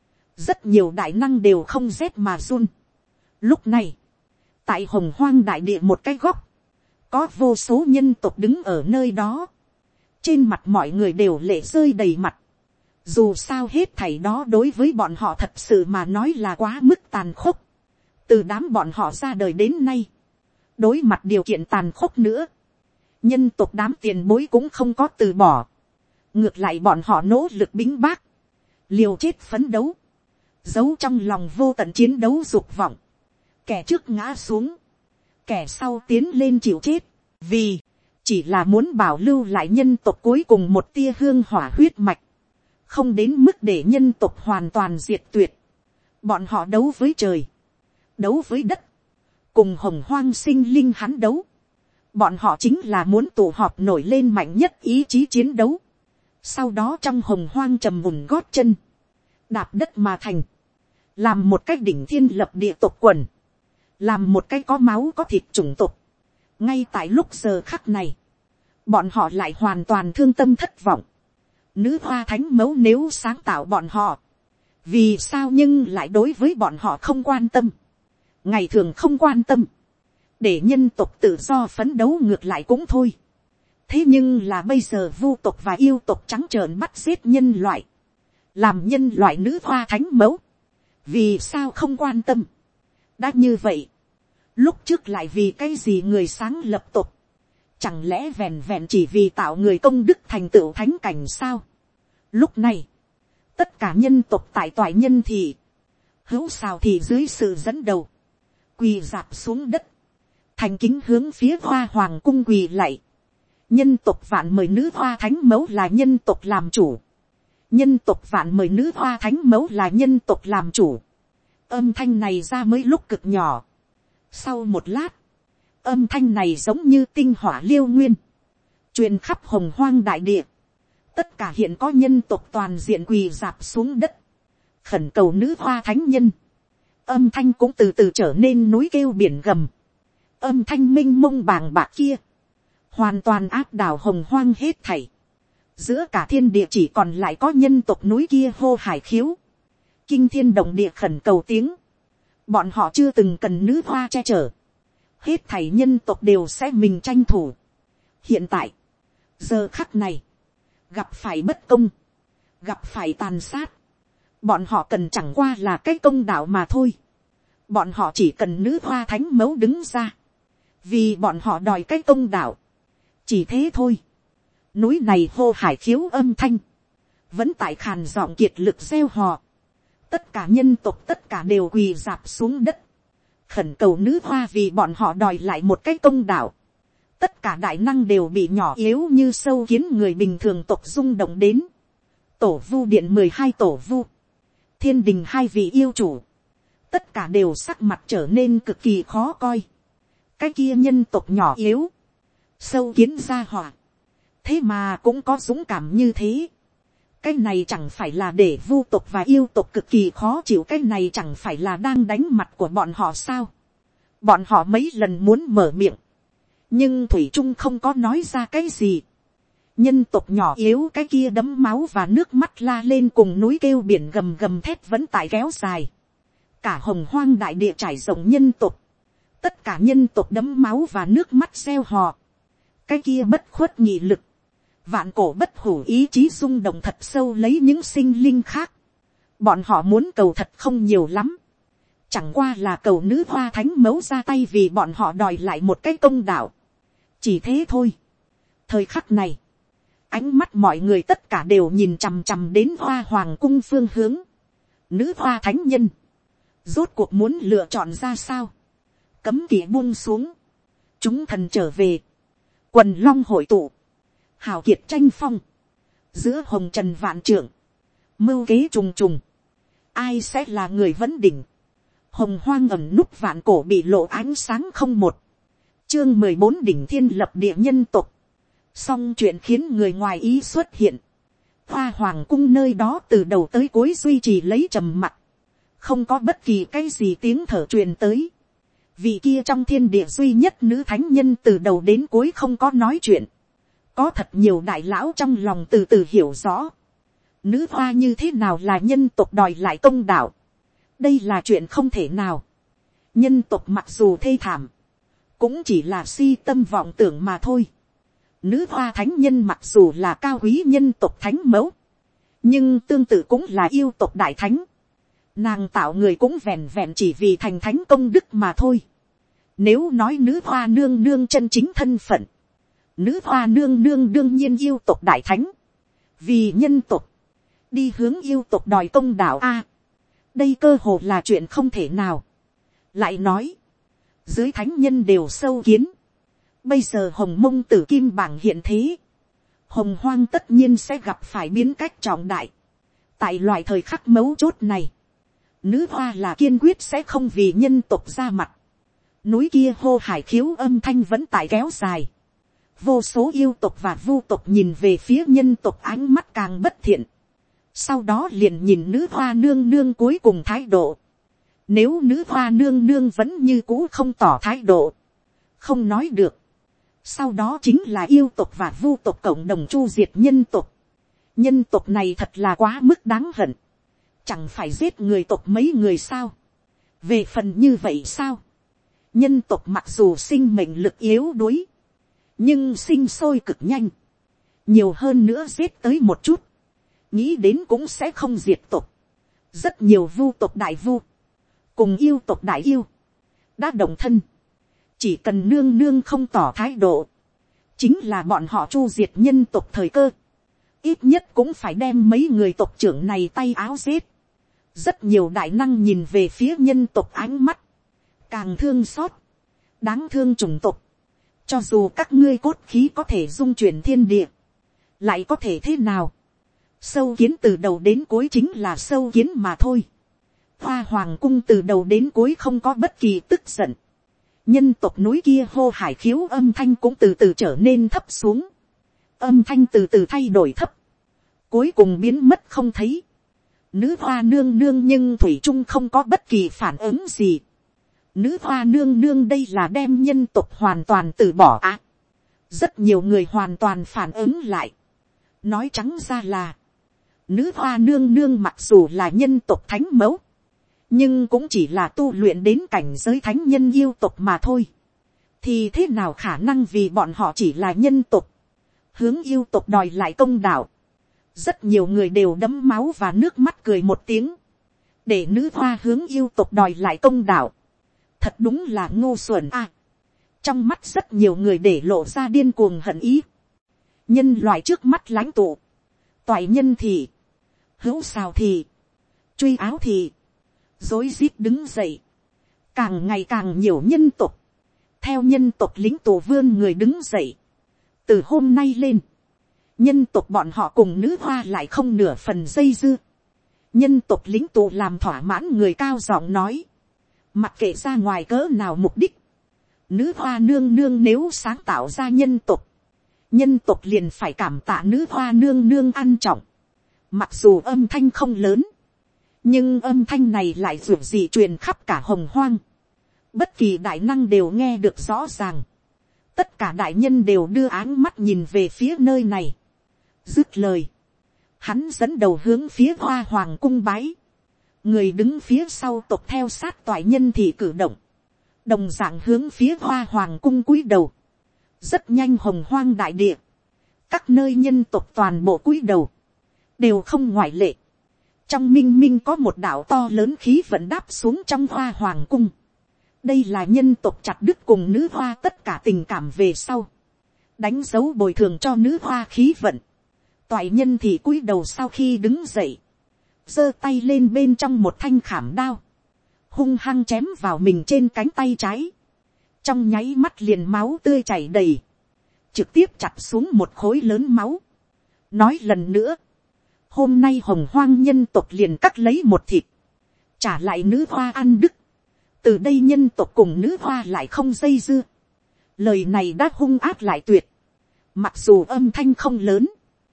Rất nhiều đại năng đều không rét mà run. Lúc này. Tại hồng hoang đại địa một cái góc. Có vô số nhân tộc đứng ở nơi đó. Trên mặt mọi người đều lệ rơi đầy mặt. Dù sao hết thảy đó đối với bọn họ thật sự mà nói là quá mức tàn khốc. Từ đám bọn họ ra đời đến nay. Đối mặt điều kiện tàn khốc nữa. Nhân tộc đám tiền bối cũng không có từ bỏ. Ngược lại bọn họ nỗ lực bính bác. Liều chết phấn đấu. Giấu trong lòng vô tận chiến đấu dục vọng. Kẻ trước ngã xuống. Kẻ sau tiến lên chịu chết. Vì chỉ là muốn bảo lưu lại nhân tộc cuối cùng một tia hương hỏa huyết mạch. Không đến mức để nhân tộc hoàn toàn diệt tuyệt. Bọn họ đấu với trời. Đấu với đất. Cùng hồng hoang sinh linh hắn đấu. Bọn họ chính là muốn tụ họp nổi lên mạnh nhất ý chí chiến đấu. Sau đó trong hồng hoang trầm mùn gót chân. Đạp đất mà thành. Làm một cách đỉnh thiên lập địa tộc quần. Làm một cái có máu có thịt chủng tộc. Ngay tại lúc giờ khắc này. Bọn họ lại hoàn toàn thương tâm thất vọng. Nữ hoa thánh mẫu nếu sáng tạo bọn họ. Vì sao nhưng lại đối với bọn họ không quan tâm. Ngày thường không quan tâm. Để nhân tộc tự do phấn đấu ngược lại cũng thôi. Thế nhưng là bây giờ vu tộc và yêu tộc trắng trợn bắt giết nhân loại. Làm nhân loại nữ hoa thánh mẫu. Vì sao không quan tâm. Đã như vậy. Lúc trước lại vì cái gì người sáng lập tộc. Chẳng lẽ vẹn vẹn chỉ vì tạo người công đức thành tựu thánh cảnh sao. Lúc này. Tất cả nhân tộc tại toại nhân thị. Hữu xào thị dưới sự dẫn đầu. Quỳ dạp xuống đất. Thành kính hướng phía Hoa Hoàng cung quỳ lạy. Nhân tộc vạn mời nữ hoa thánh mẫu là nhân tộc làm chủ. nhân tộc vạn mời nữ hoa thánh mẫu là nhân tộc làm chủ. Âm thanh này ra mới lúc cực nhỏ. Sau một lát, âm thanh này giống như tinh hỏa liêu nguyên, truyền khắp hồng hoang đại địa. Tất cả hiện có nhân tộc toàn diện quỳ dạp xuống đất, khẩn cầu nữ hoa thánh nhân. Âm thanh cũng từ từ trở nên núi kêu biển gầm. Âm thanh minh mông bàng bạc kia, hoàn toàn áp đảo hồng hoang hết thảy. Giữa cả thiên địa chỉ còn lại có nhân tộc núi kia hô hải khiếu, kinh thiên động địa khẩn cầu tiếng. Bọn họ chưa từng cần nữ hoa che chở, hết thảy nhân tộc đều sẽ mình tranh thủ. Hiện tại, giờ khắc này, gặp phải bất công, gặp phải tàn sát, bọn họ cần chẳng qua là cái công đạo mà thôi. Bọn họ chỉ cần nữ hoa thánh mẫu đứng ra, vì bọn họ đòi cái công đạo, chỉ thế thôi. Núi này hô hải khiếu âm thanh, vẫn tại khàn giọng kiệt lực gieo hò. Tất cả nhân tộc tất cả đều quỳ dạp xuống đất, khẩn cầu nữ hoa vì bọn họ đòi lại một cái công đạo. Tất cả đại năng đều bị nhỏ yếu như sâu kiến người bình thường tộc rung động đến. Tổ vu điện mười hai tổ vu, thiên đình hai vị yêu chủ, tất cả đều sắc mặt trở nên cực kỳ khó coi. Cái kia nhân tộc nhỏ yếu, sâu kiến ra hỏa, thế mà cũng có dũng cảm như thế. Cái này chẳng phải là để vu tộc và yêu tộc cực kỳ khó chịu. Cái này chẳng phải là đang đánh mặt của bọn họ sao. Bọn họ mấy lần muốn mở miệng, nhưng thủy trung không có nói ra cái gì. Nhân tộc nhỏ yếu cái kia đấm máu và nước mắt la lên cùng núi kêu biển gầm gầm thét vẫn tại kéo dài. Cả hồng hoang đại địa trải rộng nhân tộc, tất cả nhân tộc đấm máu và nước mắt gieo hò. Cái kia bất khuất nghị lực, vạn cổ bất hủ ý chí rung động thật sâu lấy những sinh linh khác. Bọn họ muốn cầu thật không nhiều lắm, chẳng qua là cầu nữ hoa thánh mẫu ra tay vì bọn họ đòi lại một cái công đạo, chỉ thế thôi. Thời khắc này, ánh mắt mọi người tất cả đều nhìn chằm chằm đến hoa hoàng cung phương hướng. Nữ hoa thánh nhân, rốt cuộc muốn lựa chọn ra sao. Cấm kỵ buông xuống, chúng thần trở về, quần long hội tụ, hào kiệt tranh phong, giữa hồng trần vạn trượng, mưu kế trùng trùng, ai sẽ là người vấn đỉnh. Hồng hoang ẩm núp vạn cổ bị lộ ánh sáng không một. Chương mười bốn đỉnh thiên lập địa nhân tộc. Song chuyện khiến người ngoài ý xuất hiện. Hoa hoàng cung nơi đó từ đầu tới cuối duy trì lấy trầm mặc, không có bất kỳ cái gì tiếng thở truyền tới. Vị kia trong thiên địa duy nhất nữ thánh nhân từ đầu đến cuối không có nói chuyện. Có thật nhiều đại lão trong lòng từ từ hiểu rõ, nữ hoa như thế nào là nhân tộc đòi lại công đạo. Đây là chuyện không thể nào. Nhân tộc mặc dù thê thảm, cũng chỉ là si tâm vọng tưởng mà thôi. Nữ hoa thánh nhân mặc dù là cao quý nhân tộc thánh mẫu, nhưng tương tự cũng là yêu tộc đại thánh. Nàng tạo người cũng vẹn vẹn chỉ vì thành thánh công đức mà thôi. Nếu nói nữ hoa nương nương chân chính thân phận, nữ hoa nương nương đương nhiên yêu tộc đại thánh, vì nhân tộc đi hướng yêu tộc đòi công đạo a. Đây cơ hồ là chuyện không thể nào. Lại nói, dưới thánh nhân đều sâu kiến, bây giờ hồng mông tử kim bảng hiện thế, hồng hoang tất nhiên sẽ gặp phải biến cách trọng đại. Tại loại thời khắc mấu chốt này, nữ hoa là kiên quyết sẽ không vì nhân tộc ra mặt. Núi kia hô hải khiếu âm thanh vẫn tại kéo dài. Vô số yêu tộc và vu tộc nhìn về phía nhân tộc ánh mắt càng bất thiện. Sau đó liền nhìn nữ hoa nương nương cuối cùng thái độ. Nếu nữ hoa nương nương vẫn như cũ không tỏ thái độ, không nói được. Sau đó chính là yêu tộc và vu tộc cộng đồng chu diệt nhân tộc. Nhân tộc này thật là quá mức đáng hận. Chẳng phải giết người tộc mấy người sao? Về phần như vậy sao? Nhân tộc mặc dù sinh mệnh lực yếu đuối, nhưng sinh sôi cực nhanh. Nhiều hơn nữa giết tới một chút, nghĩ đến cũng sẽ không diệt tộc. Rất nhiều vu tộc đại vu, cùng yêu tộc đại yêu, đã đồng thân. Chỉ cần nương nương không tỏ thái độ, chính là bọn họ chu diệt nhân tộc thời cơ. Ít nhất cũng phải đem mấy người tộc trưởng này tay áo giết. Rất nhiều đại năng nhìn về phía nhân tộc ánh mắt càng thương xót. Đáng thương chủng tộc, cho dù các ngươi cốt khí có thể dung chuyển thiên địa, lại có thể thế nào? Sâu kiến từ đầu đến cuối chính là sâu kiến mà thôi. Hoa hoàng cung từ đầu đến cuối không có bất kỳ tức giận. Nhân tộc núi kia hô hải khiếu âm thanh cũng từ từ trở nên thấp xuống. Âm thanh từ từ thay đổi thấp. Cuối cùng biến mất không thấy. Nữ hoa nương nương nhưng thủy trung không có bất kỳ phản ứng gì. Nữ hoa nương nương đây là đem nhân tộc hoàn toàn từ bỏ á. À, rất nhiều người hoàn toàn phản ứng lại. Nói trắng ra là, nữ hoa nương nương mặc dù là nhân tộc thánh mẫu, nhưng cũng chỉ là tu luyện đến cảnh giới thánh nhân yêu tộc mà thôi. Thì thế nào khả năng vì bọn họ chỉ là nhân tộc, hướng yêu tộc đòi lại công đạo. Rất nhiều người đều đẫm máu và nước mắt cười một tiếng. Để nữ hoa hướng yêu tộc đòi lại công đạo. Thật đúng là ngu xuẩn a. À, trong mắt rất nhiều người để lộ ra điên cuồng hận ý. Nhân loại trước mắt lãnh tụ. Toại nhân thì. Hữu xào thì. Truy áo thì. Dối rít đứng dậy. Càng ngày càng nhiều nhân tộc. Theo nhân tộc lính tù vươn người đứng dậy. Từ hôm nay lên. Nhân tộc bọn họ cùng nữ hoa lại không nửa phần dây dưa. Nhân tộc lính tù làm thỏa mãn người cao giọng nói. Mặc kệ ra ngoài cỡ nào mục đích. Nữ hoa nương nương nếu sáng tạo ra nhân tộc. Nhân tộc liền phải cảm tạ nữ hoa nương nương ăn trọng. Mặc dù âm thanh không lớn. Nhưng âm thanh này lại dù gì truyền khắp cả hồng hoang. Bất kỳ đại năng đều nghe được rõ ràng. Tất cả đại nhân đều đưa áng mắt nhìn về phía nơi này. Dứt lời. Hắn dẫn đầu hướng phía hoa hoàng cung bái. Người đứng phía sau tộc theo sát toại nhân thì cử động. Đồng dạng hướng phía hoa hoàng cung cúi đầu. Rất nhanh hồng hoang đại địa. Các nơi nhân tộc toàn bộ cúi đầu. Đều không ngoại lệ. Trong minh minh có một đạo to lớn khí vận đáp xuống trong hoa hoàng cung. Đây là nhân tộc chặt đứt cùng nữ hoa tất cả tình cảm về sau. Đánh dấu bồi thường cho nữ hoa khí vận. Toại nhân thì cúi đầu sau khi đứng dậy. Giơ tay lên bên trong một thanh khảm đao. Hung hăng chém vào mình trên cánh tay trái. Trong nháy mắt liền máu tươi chảy đầy. Trực tiếp chặt xuống một khối lớn máu. Nói lần nữa. Hôm nay hồng hoang nhân tộc liền cắt lấy một thịt. Trả lại nữ hoa ăn đức. Từ đây nhân tộc cùng nữ hoa lại không dây dưa. Lời này đã hung ác lại tuyệt. Mặc dù âm thanh không lớn.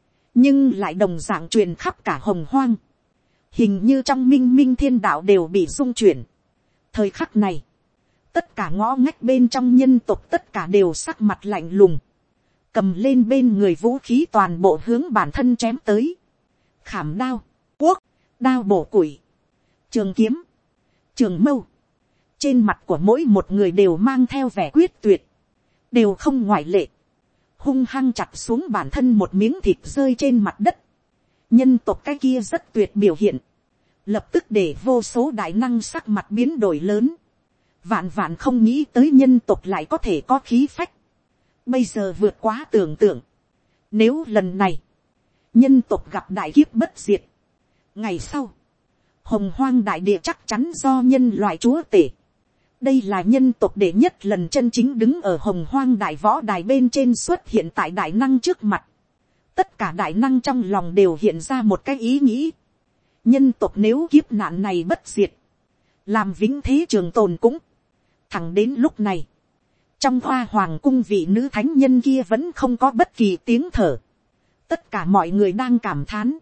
Nhưng lại đồng dạng truyền khắp cả hồng hoang. Hình như trong minh minh thiên đạo đều bị rung chuyển. Thời khắc này. Tất cả ngõ ngách bên trong nhân tộc tất cả đều sắc mặt lạnh lùng. Cầm lên bên người vũ khí toàn bộ hướng bản thân chém tới. Khảm đao, cuốc, đao bổ củi, trường kiếm, trường mâu. Trên mặt của mỗi một người đều mang theo vẻ quyết tuyệt. Đều không ngoại lệ. Hung hăng chặt xuống bản thân một miếng thịt rơi trên mặt đất. Nhân tộc cái kia rất tuyệt biểu hiện. Lập tức để vô số đại năng sắc mặt biến đổi lớn. Vạn vạn không nghĩ tới nhân tộc lại có thể có khí phách. Bây giờ vượt quá tưởng tượng. Nếu lần này nhân tộc gặp đại kiếp bất diệt. Ngày sau. Hồng hoang đại địa chắc chắn do nhân loại chúa tể. Đây là nhân tộc đệ nhất lần chân chính đứng ở hồng hoang đại võ đài bên trên xuất hiện tại đại năng trước mặt. Tất cả đại năng trong lòng đều hiện ra một cái ý nghĩ. Nhân tộc nếu kiếp nạn này bất diệt. Làm vĩnh thế trường tồn cũng. Thẳng đến lúc này. Trong hoa hoàng cung vị nữ thánh nhân kia vẫn không có bất kỳ tiếng thở. Tất cả mọi người đang cảm thán.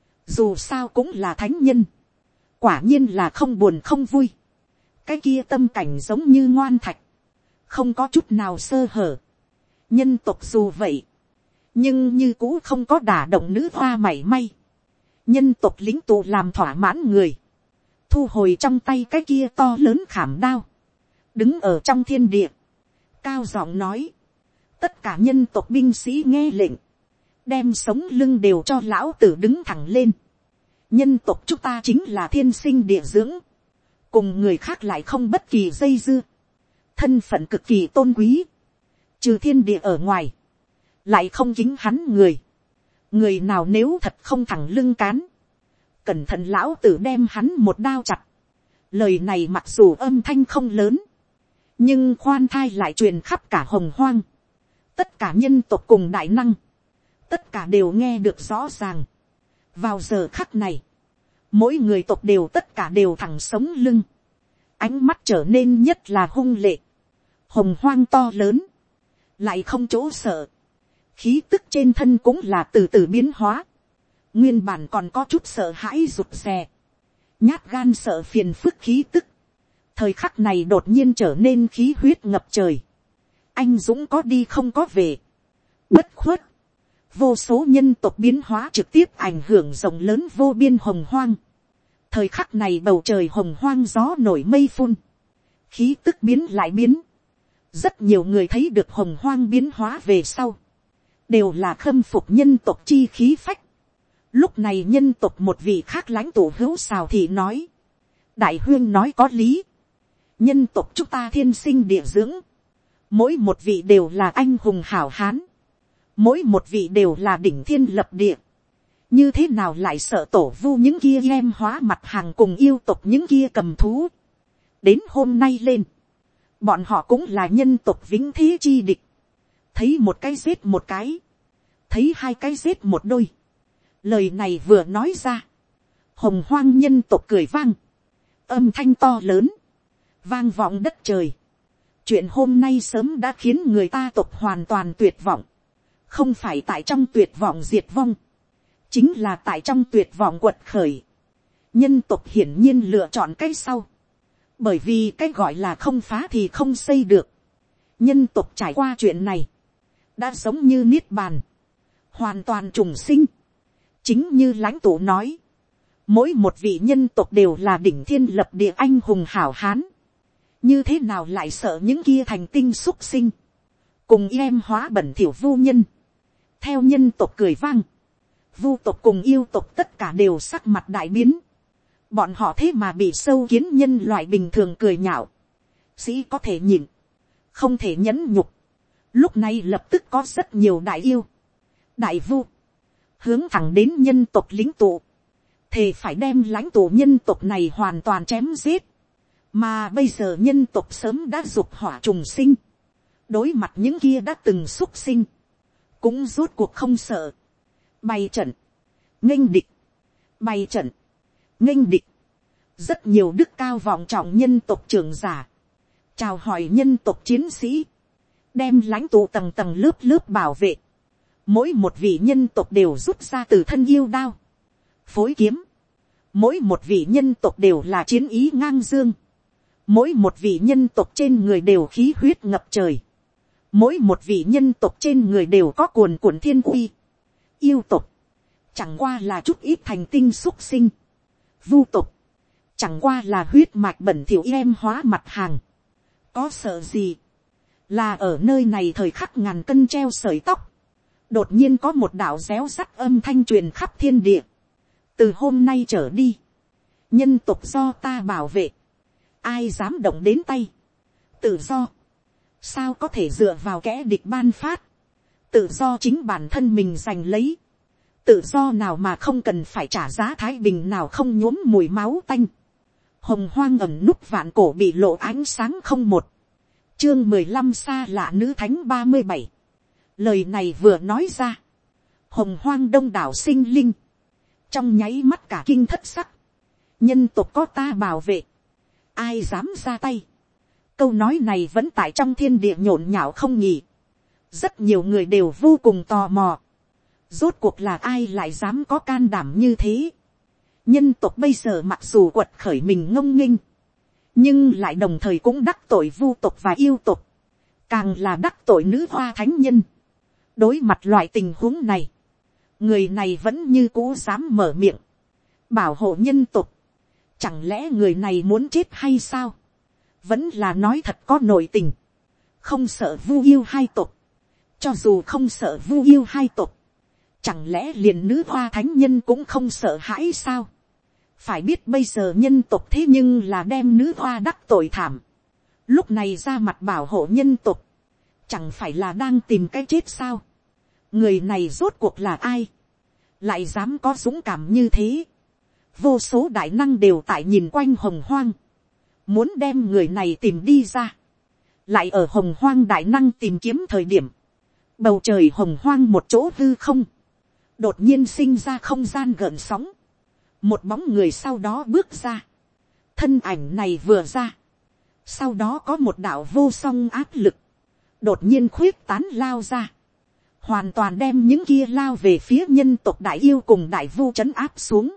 Dù sao cũng là thánh nhân. Quả nhiên là không buồn không vui. Cái kia tâm cảnh giống như ngoan thạch. Không có chút nào sơ hở. Nhân tộc dù vậy. Nhưng như cũ không có đả động nữ hoa mảy may. Nhân tộc lính tụ làm thỏa mãn người. Thu hồi trong tay cái kia to lớn khảm đao. Đứng ở trong thiên địa. Cao giọng nói. Tất cả nhân tộc binh sĩ nghe lệnh. Đem sống lưng đều cho lão tử đứng thẳng lên. Nhân tộc chúng ta chính là thiên sinh địa dưỡng. Cùng người khác lại không bất kỳ dây dưa. Thân phận cực kỳ tôn quý. Trừ thiên địa ở ngoài. Lại không kính hắn người. Người nào nếu thật không thẳng lưng cán. Cẩn thận lão tử đem hắn một đao chặt. Lời này mặc dù âm thanh không lớn. Nhưng khoan thai lại truyền khắp cả hồng hoang. Tất cả nhân tộc cùng đại năng. Tất cả đều nghe được rõ ràng. Vào giờ khắc này, mỗi người tộc đều tất cả đều thẳng sống lưng, ánh mắt trở nên nhất là hung lệ, hồng hoang to lớn, lại không chỗ sợ, khí tức trên thân cũng là từ từ biến hóa, nguyên bản còn có chút sợ hãi rụt rè, nhát gan sợ phiền phức khí tức, thời khắc này đột nhiên trở nên khí huyết ngập trời, anh dũng có đi không có về, bất khuất, vô số nhân tộc biến hóa trực tiếp ảnh hưởng rộng lớn vô biên hồng hoang. Thời khắc này bầu trời hồng hoang gió nổi mây phun, khí tức biến lại biến, rất nhiều người thấy được hồng hoang biến hóa về sau, đều là khâm phục nhân tộc chi khí phách. Lúc này nhân tộc một vị khác lãnh tụ hữu xào thì nói, đại huyên nói có lý, nhân tộc chúng ta thiên sinh địa dưỡng, mỗi một vị đều là anh hùng hảo hán, mỗi một vị đều là đỉnh thiên lập địa, như thế nào lại sợ tổ vu những kia em hóa mặt hàng cùng yêu tộc những kia cầm thú. Đến hôm nay lên, bọn họ cũng là nhân tộc vĩnh thế chi địch, thấy một cái giết một cái, thấy hai cái giết một đôi. Lời này vừa nói ra, hồng hoang nhân tộc cười vang, âm thanh to lớn, vang vọng đất trời. Chuyện hôm nay sớm đã khiến người ta tộc hoàn toàn tuyệt vọng, không phải tại trong tuyệt vọng diệt vong, chính là tại trong tuyệt vọng quật khởi. Nhân tộc hiển nhiên lựa chọn cái sau, bởi vì cái gọi là không phá thì không xây được. Nhân tộc trải qua chuyện này, đã giống như niết bàn, hoàn toàn trùng sinh. Chính như lãnh tụ nói, mỗi một vị nhân tộc đều là đỉnh thiên lập địa anh hùng hảo hán, như thế nào lại sợ những kia thành tinh xúc sinh, cùng em hóa bẩn thỉu vô nhân. Theo nhân tộc cười vang, vu tộc cùng yêu tộc tất cả đều sắc mặt đại biến, bọn họ thế mà bị sâu kiến nhân loại bình thường cười nhạo. Sĩ có thể nhìn, không thể nhẫn nhục. Lúc này lập tức có rất nhiều đại yêu, đại vu, hướng thẳng đến nhân tộc lính tụ, thề phải đem lãnh tụ nhân tộc này hoàn toàn chém giết. Mà bây giờ nhân tộc sớm đã dục hỏa trùng sinh, đối mặt những kia đã từng xúc sinh, cũng rốt cuộc không sợ. Bày trận, nghênh địch, bày trận, nghênh địch. Rất nhiều đức cao vọng trọng nhân tộc trưởng giả, chào hỏi nhân tộc chiến sĩ, đem lãnh tụ tầng tầng lớp lớp bảo vệ. Mỗi một vị nhân tộc đều rút ra từ thân yêu đao, phối kiếm. Mỗi một vị nhân tộc đều là chiến ý ngang dương. Mỗi một vị nhân tộc trên người đều khí huyết ngập trời. Mỗi một vị nhân tộc trên người đều có cuồn cuộn thiên uy. Yêu tộc, chẳng qua là chút ít thành tinh xúc sinh. Vu tộc, chẳng qua là huyết mạch bẩn thỉu em hóa mặt hàng. Có sợ gì? Là ở nơi này thời khắc ngàn cân treo sợi tóc, đột nhiên có một đạo réo rắt âm thanh truyền khắp thiên địa. Từ hôm nay trở đi, nhân tộc do ta bảo vệ, ai dám động đến tay. Tự do, sao có thể dựa vào kẻ địch ban phát. Tự do chính bản thân mình giành lấy. Tự do nào mà không cần phải trả giá, thái bình nào không nhuốm mùi máu tanh. Hồng hoang ẩn núp vạn cổ bị lộ ánh sáng không một. Chương mười lăm xa lạ nữ thánh ba mươi bảy. Lời này vừa nói ra, hồng hoang đông đảo sinh linh trong nháy mắt cả kinh thất sắc. Nhân tộc có ta bảo vệ, ai dám ra tay. Câu nói này vẫn tại trong thiên địa nhộn nhạo không nghỉ. Rất nhiều người đều vô cùng tò mò, rốt cuộc là ai lại dám có can đảm như thế. Nhân tộc bây giờ mặc dù quật khởi mình ngông nghênh, nhưng lại đồng thời cũng đắc tội vu tộc và yêu tộc, càng là đắc tội nữ hoa thánh nhân. Đối mặt loại tình huống này, người này vẫn như cũ dám mở miệng bảo hộ nhân tộc. Chẳng lẽ người này muốn chết hay sao? Vẫn là nói thật có nội tình, không sợ vu yêu hai tộc. Cho dù không sợ vu yêu hai tộc, chẳng lẽ liền nữ hoa thánh nhân cũng không sợ hãi sao? Phải biết bây giờ nhân tộc thế nhưng là đem nữ hoa đắc tội thảm, lúc này ra mặt bảo hộ nhân tộc, chẳng phải là đang tìm cái chết sao? Người này rốt cuộc là ai, lại dám có dũng cảm như thế? Vô số đại năng đều tại nhìn quanh hồng hoang, muốn đem người này tìm đi ra. Lại ở hồng hoang đại năng tìm kiếm thời điểm, bầu trời hồng hoang một chỗ hư không, đột nhiên sinh ra không gian gợn sóng, một bóng người sau đó bước ra, thân ảnh này vừa ra, sau đó có một đạo vô song áp lực, đột nhiên khuyết tán lao ra, hoàn toàn đem những kia lao về phía nhân tộc đại yêu cùng đại vu trấn áp xuống.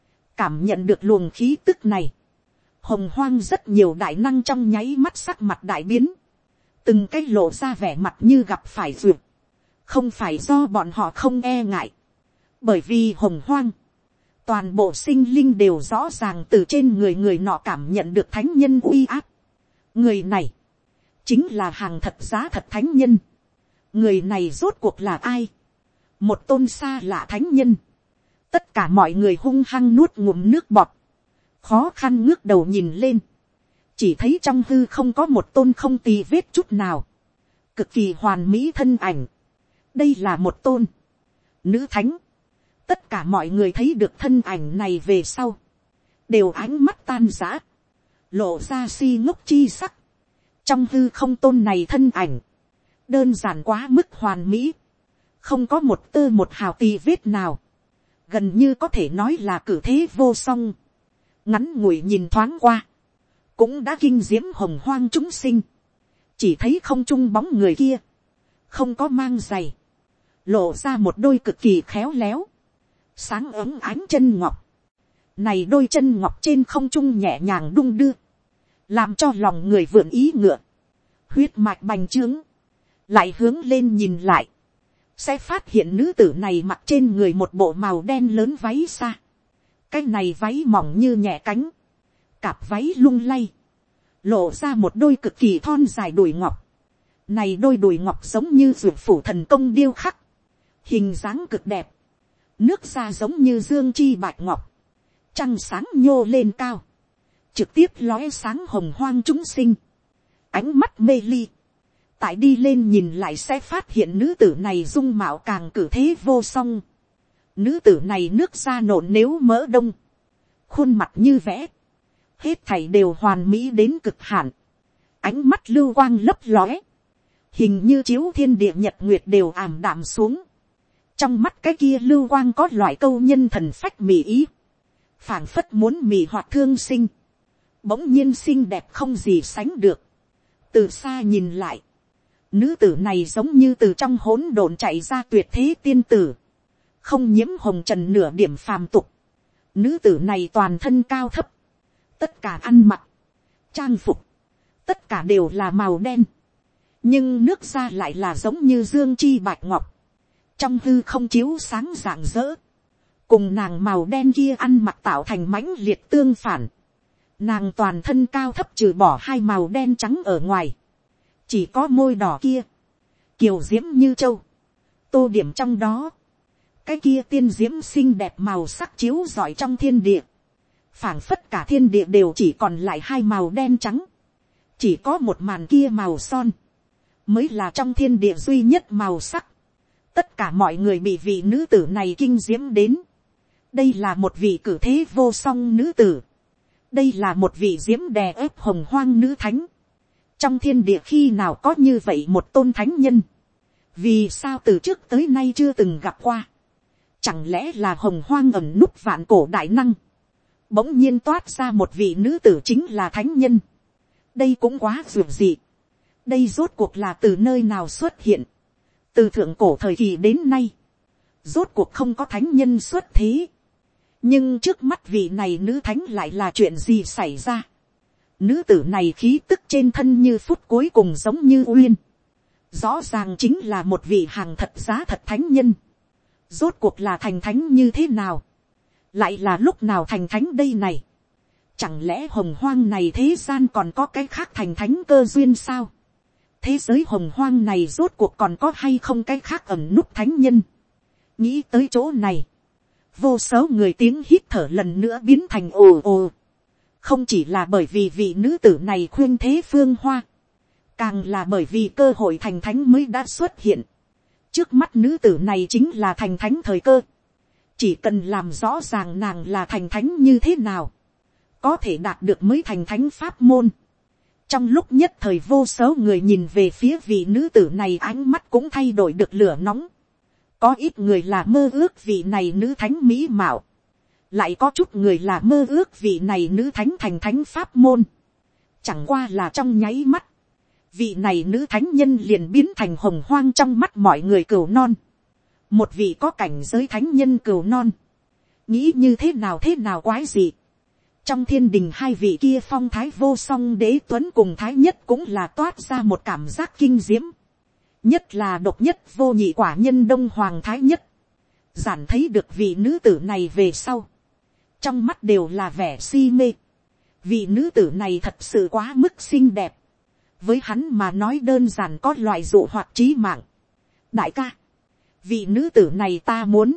Cảm nhận được luồng khí tức này, hồng hoang rất nhiều đại năng trong nháy mắt sắc mặt đại biến, từng cái lộ ra vẻ mặt như gặp phải duyệt, không phải do bọn họ không e ngại, bởi vì hồng hoang, toàn bộ sinh linh đều rõ ràng từ trên người người nọ cảm nhận được thánh nhân uy áp. Người này, chính là hàng thật giá thật thánh nhân. Người này rốt cuộc là ai? Một tôn xa lạ thánh nhân. Tất cả mọi người hung hăng nuốt ngụm nước bọt, khó khăn ngước đầu nhìn lên, chỉ thấy trong hư không có một tôn không tì vết chút nào, cực kỳ hoàn mỹ thân ảnh. Đây là một tôn nữ thánh. Tất cả mọi người thấy được thân ảnh này về sau, đều ánh mắt tan rã, lộ ra si ngốc chi sắc. Trong hư không tôn này thân ảnh, đơn giản quá mức hoàn mỹ, không có một tơ một hào tì vết nào, gần như có thể nói là cử thế vô song. Ngắn ngủi nhìn thoáng qua, cũng đã kinh diễm hồng hoang chúng sinh. Chỉ thấy không trung bóng người kia, không có mang giày, lộ ra một đôi cực kỳ khéo léo, sáng ấm ánh chân ngọc. Này đôi chân ngọc trên không trung nhẹ nhàng đung đưa, làm cho lòng người vượn ý ngựa, huyết mạch bành trướng. Lại hướng lên nhìn lại, sẽ phát hiện nữ tử này mặc trên người một bộ màu đen lớn váy xa. Cái này váy mỏng như nhẹ cánh, cặp váy lung lay, lộ ra một đôi cực kỳ thon dài đùi ngọc. Này đôi đùi ngọc giống như ruột phủ thần công điêu khắc, hình dáng cực đẹp. Nước da giống như dương chi bạch ngọc, trăng sáng nhô lên cao, trực tiếp lóe sáng hồng hoang chúng sinh. Ánh mắt mê ly, tại đi lên nhìn lại sẽ phát hiện nữ tử này dung mạo càng cử thế vô song. Nữ tử này nước da nộn nếu mỡ đông, khuôn mặt như vẽ, hết thảy đều hoàn mỹ đến cực hạn. Ánh mắt lưu quang lấp lóe, hình như chiếu thiên địa nhật nguyệt đều ảm đạm xuống. Trong mắt cái kia lưu quang có loại câu nhân thần phách mị ý, phảng phất muốn mị hoạt thương sinh, bỗng nhiên xinh đẹp không gì sánh được. Từ xa nhìn lại, nữ tử này giống như từ trong hỗn độn chạy ra tuyệt thế tiên tử, không nhiễm hồng trần nửa điểm phàm tục. Nữ tử này toàn thân cao thấp, tất cả ăn mặc, trang phục, tất cả đều là màu đen, nhưng nước da lại là giống như dương chi bạch ngọc, trong hư không chiếu sáng rạng rỡ, cùng nàng màu đen kia ăn mặc tạo thành mãnh liệt tương phản. Nàng toàn thân cao thấp trừ bỏ hai màu đen trắng ở ngoài, chỉ có môi đỏ kia, kiều diễm như châu, tô điểm trong đó. Cái kia tiên diễm xinh đẹp màu sắc chiếu rọi trong thiên địa, phảng phất cả thiên địa đều chỉ còn lại hai màu đen trắng, chỉ có một màn kia màu son, mới là trong thiên địa duy nhất màu sắc. Tất cả mọi người bị vị nữ tử này kinh diễm đến. Đây là một vị cử thế vô song nữ tử, đây là một vị diễm đè ép hồng hoang nữ thánh. Trong thiên địa khi nào có như vậy một tôn thánh nhân, vì sao từ trước tới nay chưa từng gặp qua. Chẳng lẽ là hồng hoang ẩn núp vạn cổ đại năng, bỗng nhiên toát ra một vị nữ tử chính là thánh nhân. Đây cũng quá dường dị. Đây rốt cuộc là từ nơi nào xuất hiện. Từ thượng cổ thời kỳ đến nay, rốt cuộc không có thánh nhân xuất thế. Nhưng trước mắt vị này nữ thánh lại là chuyện gì xảy ra. Nữ tử này khí tức trên thân như phút cuối cùng giống như uyên, rõ ràng chính là một vị hàng thật giá thật thánh nhân. Rốt cuộc là thành thánh như thế nào, lại là lúc nào thành thánh đây này. Chẳng lẽ hồng hoang này thế gian còn có cái khác thành thánh cơ duyên sao. Thế giới hồng hoang này rốt cuộc còn có hay không cái khác ẩn núp thánh nhân. Nghĩ tới chỗ này, vô số người tiếng hít thở lần nữa biến thành ồ ồ. Không chỉ là bởi vì vị nữ tử này khuyên thế phương hoa, càng là bởi vì cơ hội thành thánh mới đã xuất hiện. Trước mắt nữ tử này chính là thành thánh thời cơ. Chỉ cần làm rõ ràng nàng là thành thánh như thế nào, có thể đạt được mới thành thánh pháp môn. Trong lúc nhất thời vô số người nhìn về phía vị nữ tử này, ánh mắt cũng thay đổi được lửa nóng. Có ít người là mơ ước vị này nữ thánh mỹ mạo. Lại có chút người là mơ ước vị này nữ thánh thành thánh pháp môn. Chẳng qua là trong nháy mắt. Vị này nữ thánh nhân liền biến thành hồng hoang trong mắt mọi người cừu non. Một vị có cảnh giới thánh nhân cừu non. Nghĩ như thế nào thế nào quái gì. Trong thiên đình hai vị kia phong thái vô song đế tuấn cùng thái nhất cũng là toát ra một cảm giác kinh diễm. Nhất là độc nhất vô nhị quả nhân đông hoàng thái nhất. Giản thấy được vị nữ tử này về sau. Trong mắt đều là vẻ si mê. Vị nữ tử này thật sự quá mức xinh đẹp. Với hắn mà nói đơn giản có loại dụ hoặc trí mạng. Đại ca. Vị nữ tử này ta muốn.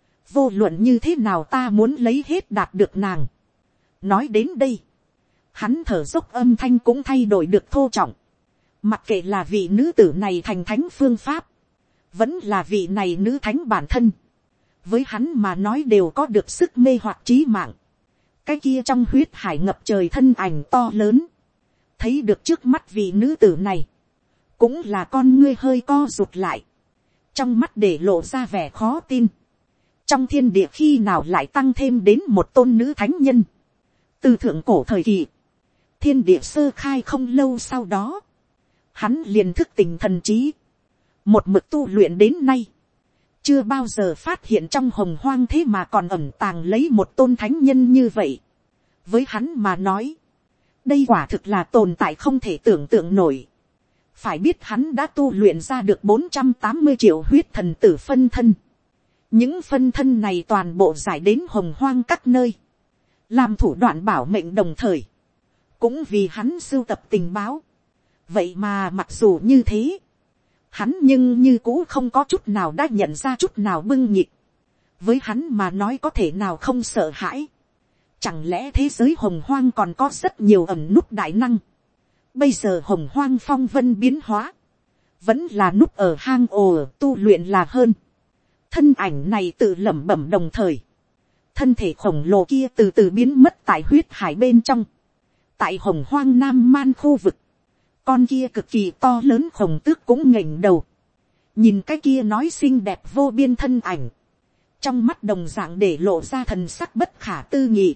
Vô luận như thế nào ta muốn lấy hết đạt được nàng. Nói đến đây. Hắn thở dốc âm thanh cũng thay đổi được thô trọng. Mặc kệ là vị nữ tử này thành thánh phương pháp. Vẫn là vị này nữ thánh bản thân. Với hắn mà nói đều có được sức mê hoặc trí mạng. Cái kia trong huyết hải ngập trời thân ảnh to lớn. Thấy được trước mắt vị nữ tử này. Cũng là con ngươi hơi co rụt lại. Trong mắt để lộ ra vẻ khó tin. Trong thiên địa khi nào lại tăng thêm đến một tôn nữ thánh nhân. Từ thượng cổ thời kỳ. Thiên địa sơ khai không lâu sau đó. Hắn liền thức tỉnh thần trí. Một mực tu luyện đến nay. Chưa bao giờ phát hiện trong hồng hoang thế mà còn ẩn tàng lấy một tôn thánh nhân như vậy. Với hắn mà nói. Đây quả thực là tồn tại không thể tưởng tượng nổi. Phải biết hắn đã tu luyện ra được bốn trăm tám mươi triệu huyết thần tử phân thân. Những phân thân này toàn bộ giải đến hồng hoang các nơi. Làm thủ đoạn bảo mệnh đồng thời. Cũng vì hắn sưu tập tình báo. Vậy mà mặc dù như thế. Hắn nhưng như cũ không có chút nào đã nhận ra chút nào bưng nhịp. Với hắn mà nói có thể nào không sợ hãi. Chẳng lẽ thế giới hồng hoang còn có rất nhiều ẩn nút đại năng. Bây giờ hồng hoang phong vân biến hóa. Vẫn là nút ở hang ồ tu luyện là hơn. Thân ảnh này tự lẩm bẩm đồng thời. Thân thể khổng lồ kia từ từ biến mất tại huyết hải bên trong. Tại hồng hoang nam man khu vực. Con kia cực kỳ to lớn khổng tước cũng nghềnh đầu. Nhìn cái kia nói xinh đẹp vô biên thân ảnh. Trong mắt đồng dạng để lộ ra thần sắc bất khả tư nghị.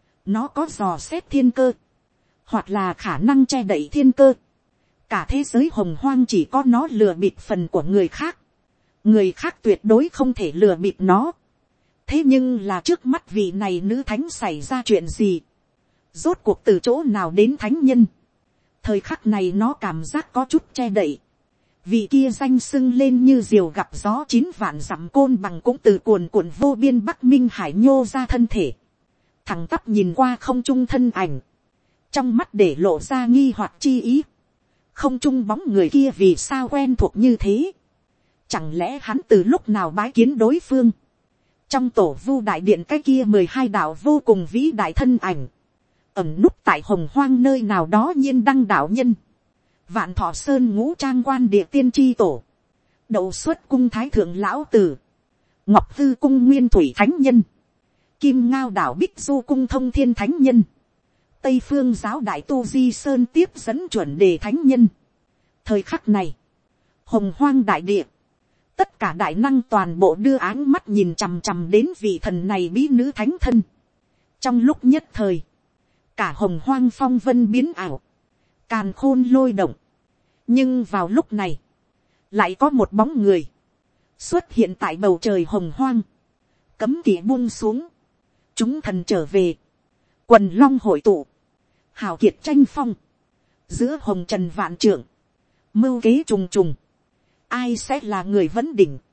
Nó có dò xét thiên cơ. Hoặc là khả năng che đậy thiên cơ. Cả thế giới hồng hoang chỉ có nó lừa bịp phần của người khác. Người khác tuyệt đối không thể lừa bịp nó. Thế nhưng là trước mắt vị này nữ thánh xảy ra chuyện gì? Rốt cuộc từ chỗ nào đến thánh nhân? Thời khắc này nó cảm giác có chút che đậy. Vị kia danh sưng lên như diều gặp gió chín vạn dặm côn bằng cũng từ cuồn cuộn vô biên Bắc Minh Hải nhô ra thân thể. Thẳng tắp nhìn qua không trung thân ảnh. Trong mắt để lộ ra nghi hoặc chi ý. Không trung bóng người kia vì sao quen thuộc như thế? Chẳng lẽ hắn từ lúc nào bái kiến đối phương? Trong tổ vu đại điện cái kia mười hai đạo vô cùng vĩ đại thân ảnh. Ẩm núp tại hồng hoang nơi nào đó nhiên đăng đạo nhân. Vạn Thọ Sơn ngũ trang quan địa tiên tri tổ. Đậu xuất cung thái thượng lão tử. Ngọc Hư cung nguyên thủy thánh nhân. Kim Ngao đảo Bích Du cung thông thiên thánh nhân. Tây phương giáo đại tu di sơn tiếp dẫn chuẩn đề thánh nhân. Thời khắc này. Hồng hoang đại địa. Tất cả đại năng toàn bộ đưa áng mắt nhìn chằm chằm đến vị thần này bí nữ thánh thân. Trong lúc nhất thời. Cả hồng hoang phong vân biến ảo. Càn khôn lôi động. Nhưng vào lúc này. Lại có một bóng người. Xuất hiện tại bầu trời hồng hoang. Cấm kỵ buông xuống. Chúng thần trở về. Quần long hội tụ. Hào kiệt tranh phong. Giữa hồng trần vạn trượng. Mưu kế trùng trùng. Ai sẽ là người vấn đỉnh.